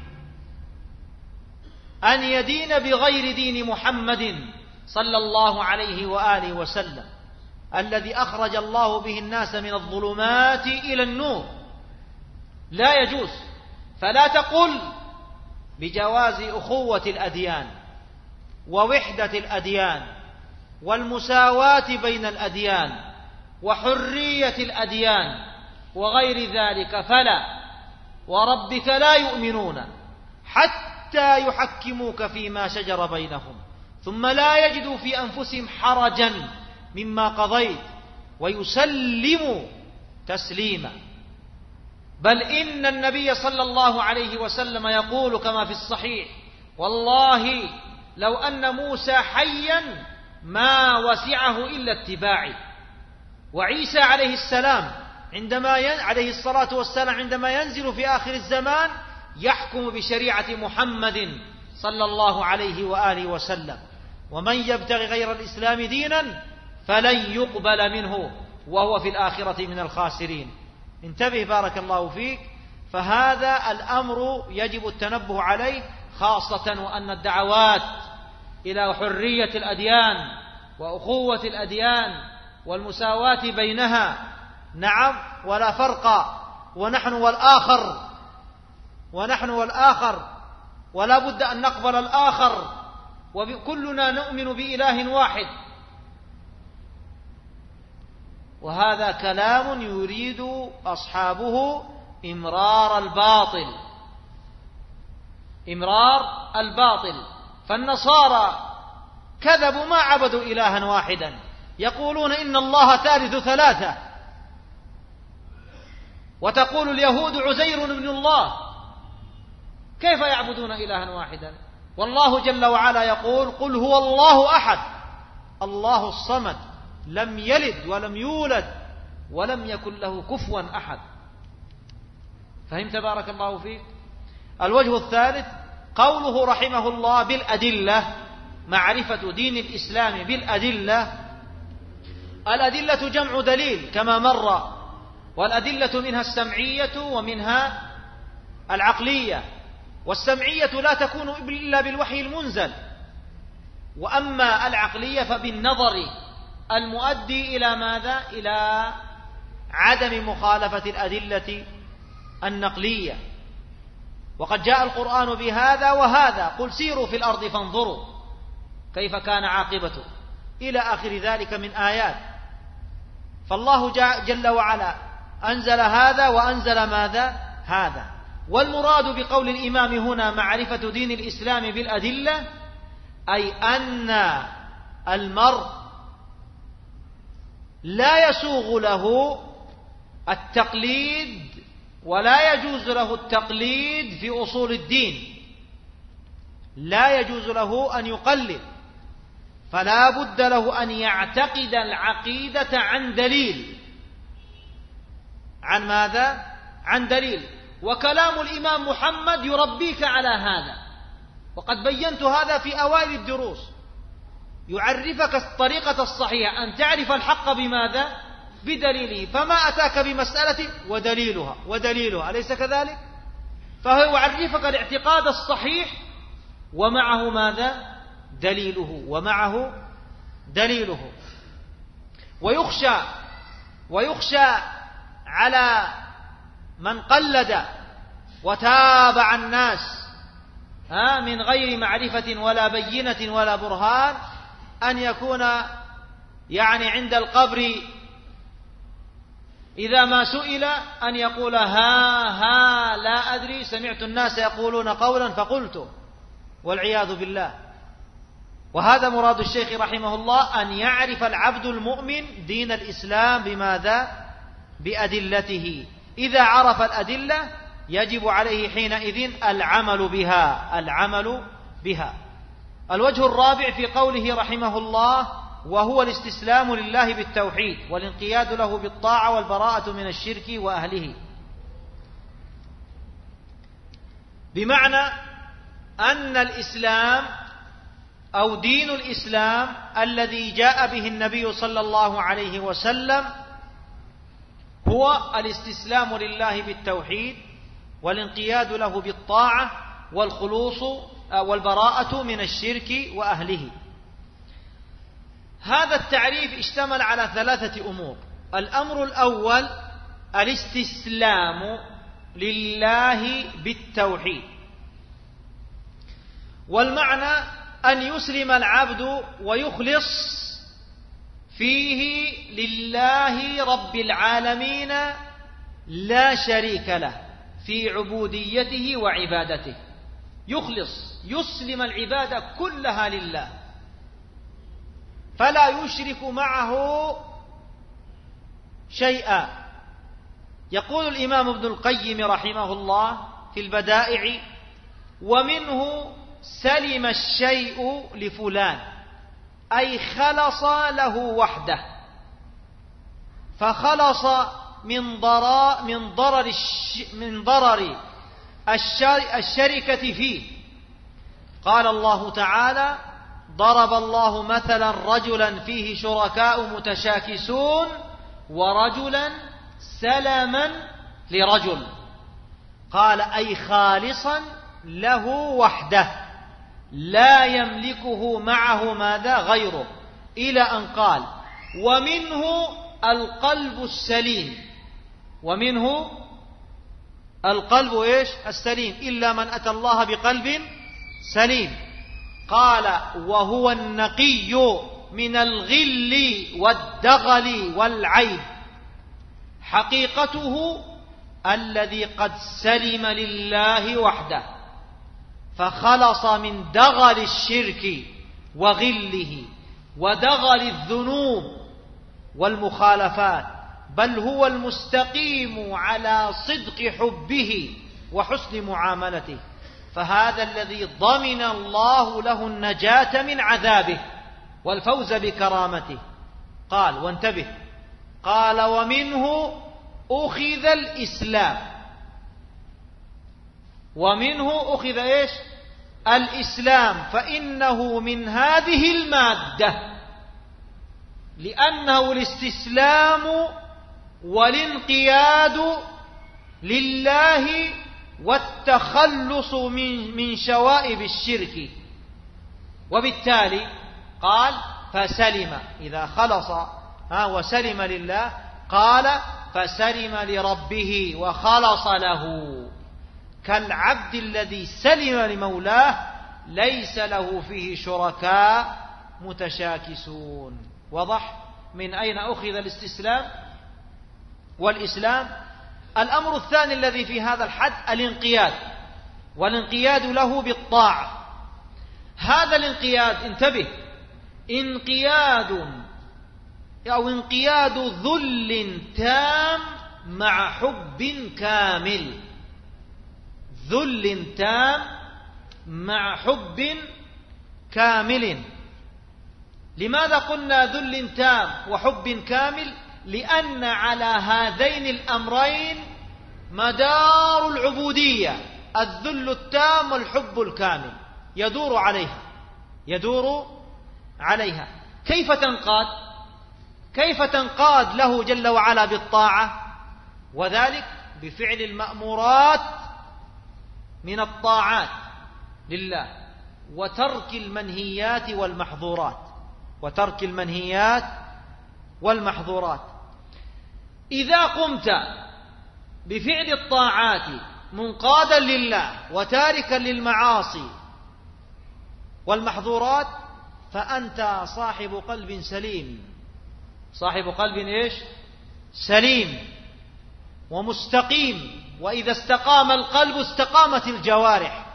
أن يدين بغير دين محمد صلى الله عليه وآله وسلم الذي أخرج الله به الناس من الظلمات إلى النور. لا يجوز. فلا تقل بجواز أخوة الأديان ووحدة الأديان والمساواة بين الأديان وحرية الأديان وغير ذلك، فلا وربك لا يؤمنون حتى يحكموك فيما شجر بينهم ثم لا يجدوا في أنفسهم حرجا مما قضيت ويسلموا تسليما. بل إن النبي صلى الله عليه وسلم يقول كما في الصحيح: والله لو أن موسى حيا ما وسعه إلا اتباعي. وعيسى عليه السلام عليه الصلاة والسلام عندما ينزل في آخر الزمان يحكم بشريعة محمد صلى الله عليه وآله وسلم: ومن يبتغي غير الإسلام دينا فلن يقبل منه وهو في الآخرة من الخاسرين. انتبه بارك الله فيك. فهذا الأمر يجب التنبه عليه، خاصة وأن الدعوات إلى حرية الأديان وأخوة الأديان والمساواة بينها نعم ولا فرق، ونحن والآخر ولا بد أن نقبل الآخر، وكلنا نؤمن بإله واحد. وهذا كلام يريد أصحابه إمرار الباطل. فالنصارى كذبوا، ما عبدوا إلها واحدا، يقولون إن الله ثالث ثلاثة، وتقول اليهود عزير ابن الله. كيف يعبدون إلها واحدا؟ والله جل وعلا يقول: قل هو الله أحد الله الصمد لم يلد ولم يولد ولم يكن له كفوا أحد. فهمت بارك الله فيك؟ الوجه الثالث قوله رحمه الله بالأدلة، معرفة دين الإسلام بالأدلة. الأدلة جمع دليل كما مر، والأدلة منها السمعية ومنها العقلية، والسمعية لا تكون إلا بالوحي المنزل، وأما العقلية فبالنظر المؤدي إلى ماذا؟ إلى عدم مخالفة الأدلة النقلية. وقد جاء القرآن بهذا وهذا: قل سيروا في الأرض فانظروا كيف كان عاقبته، إلى آخر ذلك من آيات. فالله جل وعلا أنزل هذا وأنزل ماذا؟ هذا. والمراد بقول الإمام هنا معرفة دين الإسلام بالأدلة، أي أن المرء لا يسوغ له التقليد ولا يجوز له التقليد في أصول الدين، لا يجوز له أن يقلد، فلا بد له أن يعتقد العقيدة عن دليل. عن ماذا؟ عن دليل. وكلام الإمام محمد يربيك على هذا، وقد بينت هذا في أوائل الدروس. يعرفك الطريقة الصحيحة أن تعرف الحق بماذا؟ بدليله. فما أتاك بمسألة ودليلها أليس كذلك؟ فهو يعرفك الاعتقاد الصحيح ومعه ماذا؟ دليله. ويخشى على من قلد وتابع الناس من غير معرفة ولا بينة ولا برهان أن يكون عند القبر إذا ما سئل أن يقول ها لا أدري، سمعت الناس يقولون قولا فقلت، والعياذ بالله. وهذا مراد الشيخ رحمه الله، أن يعرف العبد المؤمن دين الإسلام بماذا؟ بأدلته. إذا عرف الأدلة يجب عليه حينئذ العمل بها. الوجه الرابع في قوله رحمه الله: وهو الاستسلام لله بالتوحيد والانقياد له بالطاعة والبراءة من الشرك وأهله. بمعنى أن الإسلام أو دين الإسلام الذي جاء به النبي صلى الله عليه وسلم هو الاستسلام لله بالتوحيد والانقياد له بالطاعة والخلوص والبراءة من الشرك وأهله. هذا التعريف اشتمل على 3 أمور. الأمر الأول الاستسلام لله بالتوحيد، والمعنى أن يسلم العبد ويخلص فيه لله رب العالمين لا شريك له في عبوديته وعبادته. يخلص، يسلم العبادة كلها لله، فلا يشرك معه شيئا. يقول الإمام ابن القيم رحمه الله في البدائع: ومنه سلم الشيء لفلان، أي خلص له وحده، فخلص من ضرر الشركة فيه. قال الله تعالى: ضرب الله مثلا رجلا فيه شركاء متشاكسون ورجلا سلما لرجل. قال: أي خالصا له وحده لا يملكه معه ماذا غيره، إلى أن قال: ومنه القلب السليم. ومنه القلب إيش؟ السليم، إلا من أتى الله بقلب سليم. قال: وهو النقي من الغل والدغل والعيب، حقيقته الذي قد سلم لله وحده، فخلص من دغل الشرك وغله ودغل الذنوب والمخالفات، بل هو المستقيم على صدق حبه وحسن معاملته، فهذا الذي ضمن الله له النجاة من عذابه والفوز بكرامته. قال، وانتبه، قال: ومنه أخذ الإسلام. ومنه أخذ إيش؟ الإسلام، فإنه من هذه المادة، لأنه الاستسلام والانقياد لله والتخلص من شوائب الشرك. وبالتالي قال: فسلم، إذا خلص وسلم لله، قال: فسلم لربه وخلص له، كالعبد الذي سلم لمولاه ليس له فيه شركاء متشاكسون. وضح من أين أخذ الاستسلام والإسلام. الأمر الثاني الذي في هذا الحد الانقياد، والانقياد له بالطاعة. هذا الانقياد، انتبه، انقياد أو انقياد ذل تام مع حب كامل. ذل تام مع حب كامل. لماذا قلنا ذل تام وحب كامل؟ لأن على هذين الأمرين مدار العبودية، الذل التام والحب الكامل، يدور عليها. كيف تنقاد له جل وعلا بالطاعة؟ وذلك بفعل المأمورات من الطاعات لله، وترك المنهيات والمحظورات. إذا قمت بفعل الطاعات منقادا لله وتاركا للمعاصي والمحظورات، فأنت صاحب قلب سليم. صاحب قلب إيش؟ سليم ومستقيم. وإذا استقام القلب استقامت الجوارح.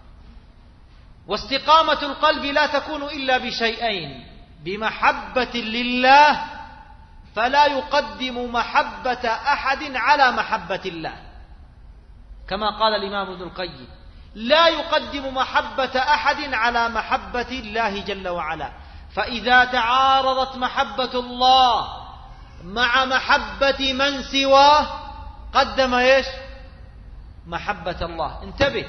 واستقامة القلب لا تكون إلا بشيئين: بمحبة لله، فلا يقدم محبة أحد على محبة الله، كما قال الإمام ابن القيم: لا يقدم محبة أحد على محبة الله جل وعلا. فإذا تعارضت محبة الله مع محبة من سواه قدم إيش؟ محبة الله. انتبه،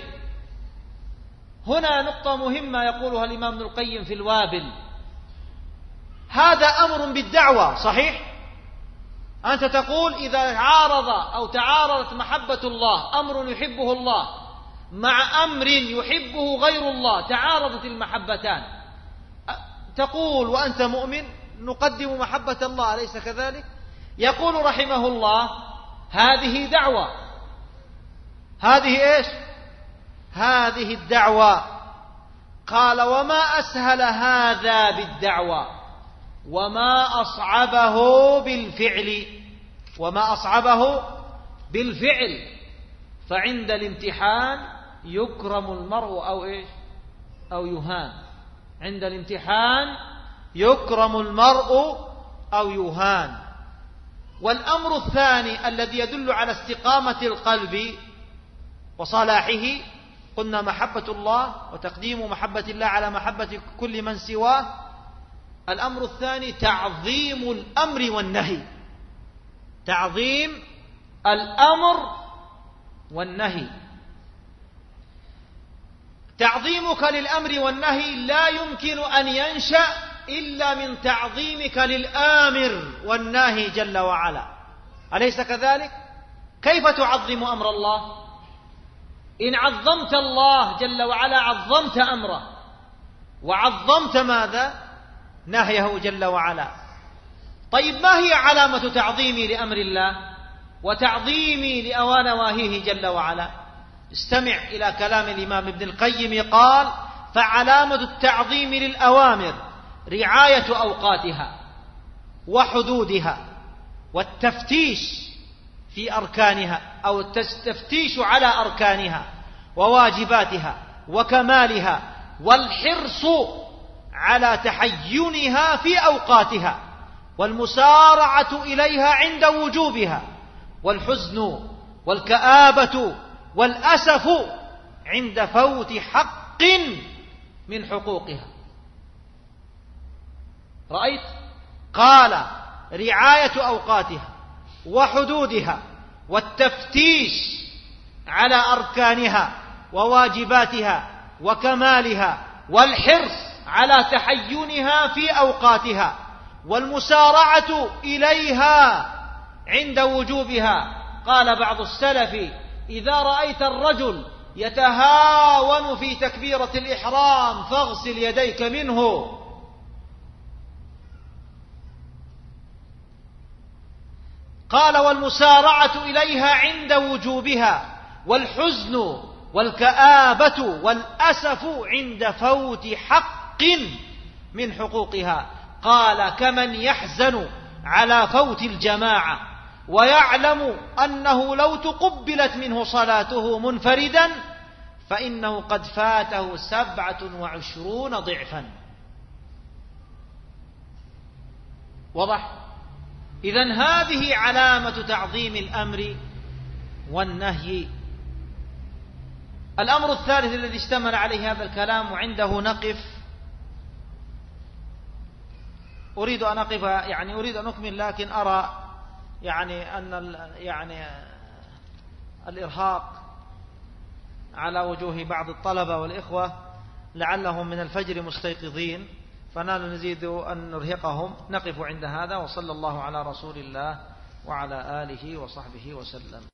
هنا نقطة مهمة يقولها الإمام ابن القيم في الوابل. هذا أمر بالدعوة، صحيح؟ أنت تقول إذا عارض أو تعارضت محبة الله، أمر يحبه الله مع أمر يحبه غير الله، تعارضت المحبتان، تقول وأنت مؤمن نقدم محبة الله، أليس كذلك؟ يقول رحمه الله هذه دعوة. هذه إيش؟ هذه الدعوة. قال وما أسهل هذا بالدعوة وما أصعبه بالفعل. وما أصعبه بالفعل. فعند الامتحان يكرم المرء أو إيش؟ أو يهان. عند الامتحان يكرم المرء أو يهان. والأمر الثاني الذي يدل على استقامة القلب وصلاحه، قلنا محبة الله وتقديم محبة الله على محبة كل من سواه. الأمر الثاني تعظيم الأمر والنهي. تعظيم الأمر والنهي. تعظيمك للأمر والنهي لا يمكن أن ينشأ إلا من تعظيمك للآمر والناهي جل وعلا، أليس كذلك؟ كيف تعظم أمر الله؟ إن عظمت الله جل وعلا عظمت أمره، وعظمت ماذا؟ نهيه جل وعلا. طيب ما هي علامة تعظيمي لأمر الله وتعظيمي لنواهيه جل وعلا؟ استمع إلى كلام الإمام ابن القيم. قال فعلامة التعظيم للأوامر رعاية أوقاتها وحدودها والتفتيش في أركانها، أو التفتيش على أركانها وواجباتها وكمالها، والحرص على تحينها في أوقاتها، والمسارعة إليها عند وجوبها، والحزن والكآبة والأسف عند فوت حق من حقوقها. رأيت؟ قال رعاية أوقاتها وحدودها والتفتيش على أركانها وواجباتها وكمالها، والحرص على تحينها في أوقاتها، والمسارعة إليها عند وجوبها. قال بعض السلف إذا رأيت الرجل يتهاون في تكبيرة الإحرام فاغسل يديك منه. قال والمسارعة إليها عند وجوبها، والحزن والكآبة والأسف عند فوت حق من حقوقها. قال كمن يحزن على فوت الجماعة ويعلم أنه لو تقبلت منه صلاته منفردا فإنه قد فاته 27 ضعفا. واضح؟ إذن هذه علامة تعظيم الأمر والنهي. الأمر الثالث الذي اشتمل عليه هذا الكلام وعنده نقف، أريد أن أكمل، لكن أرى أن الإرهاق على وجوه بعض الطلبة والإخوة لعلهم من الفجر مستيقظين، فنحن نزيد أن نرهقهم. نقف عند هذا، وصلى الله على رسول الله وعلى آله وصحبه وسلم.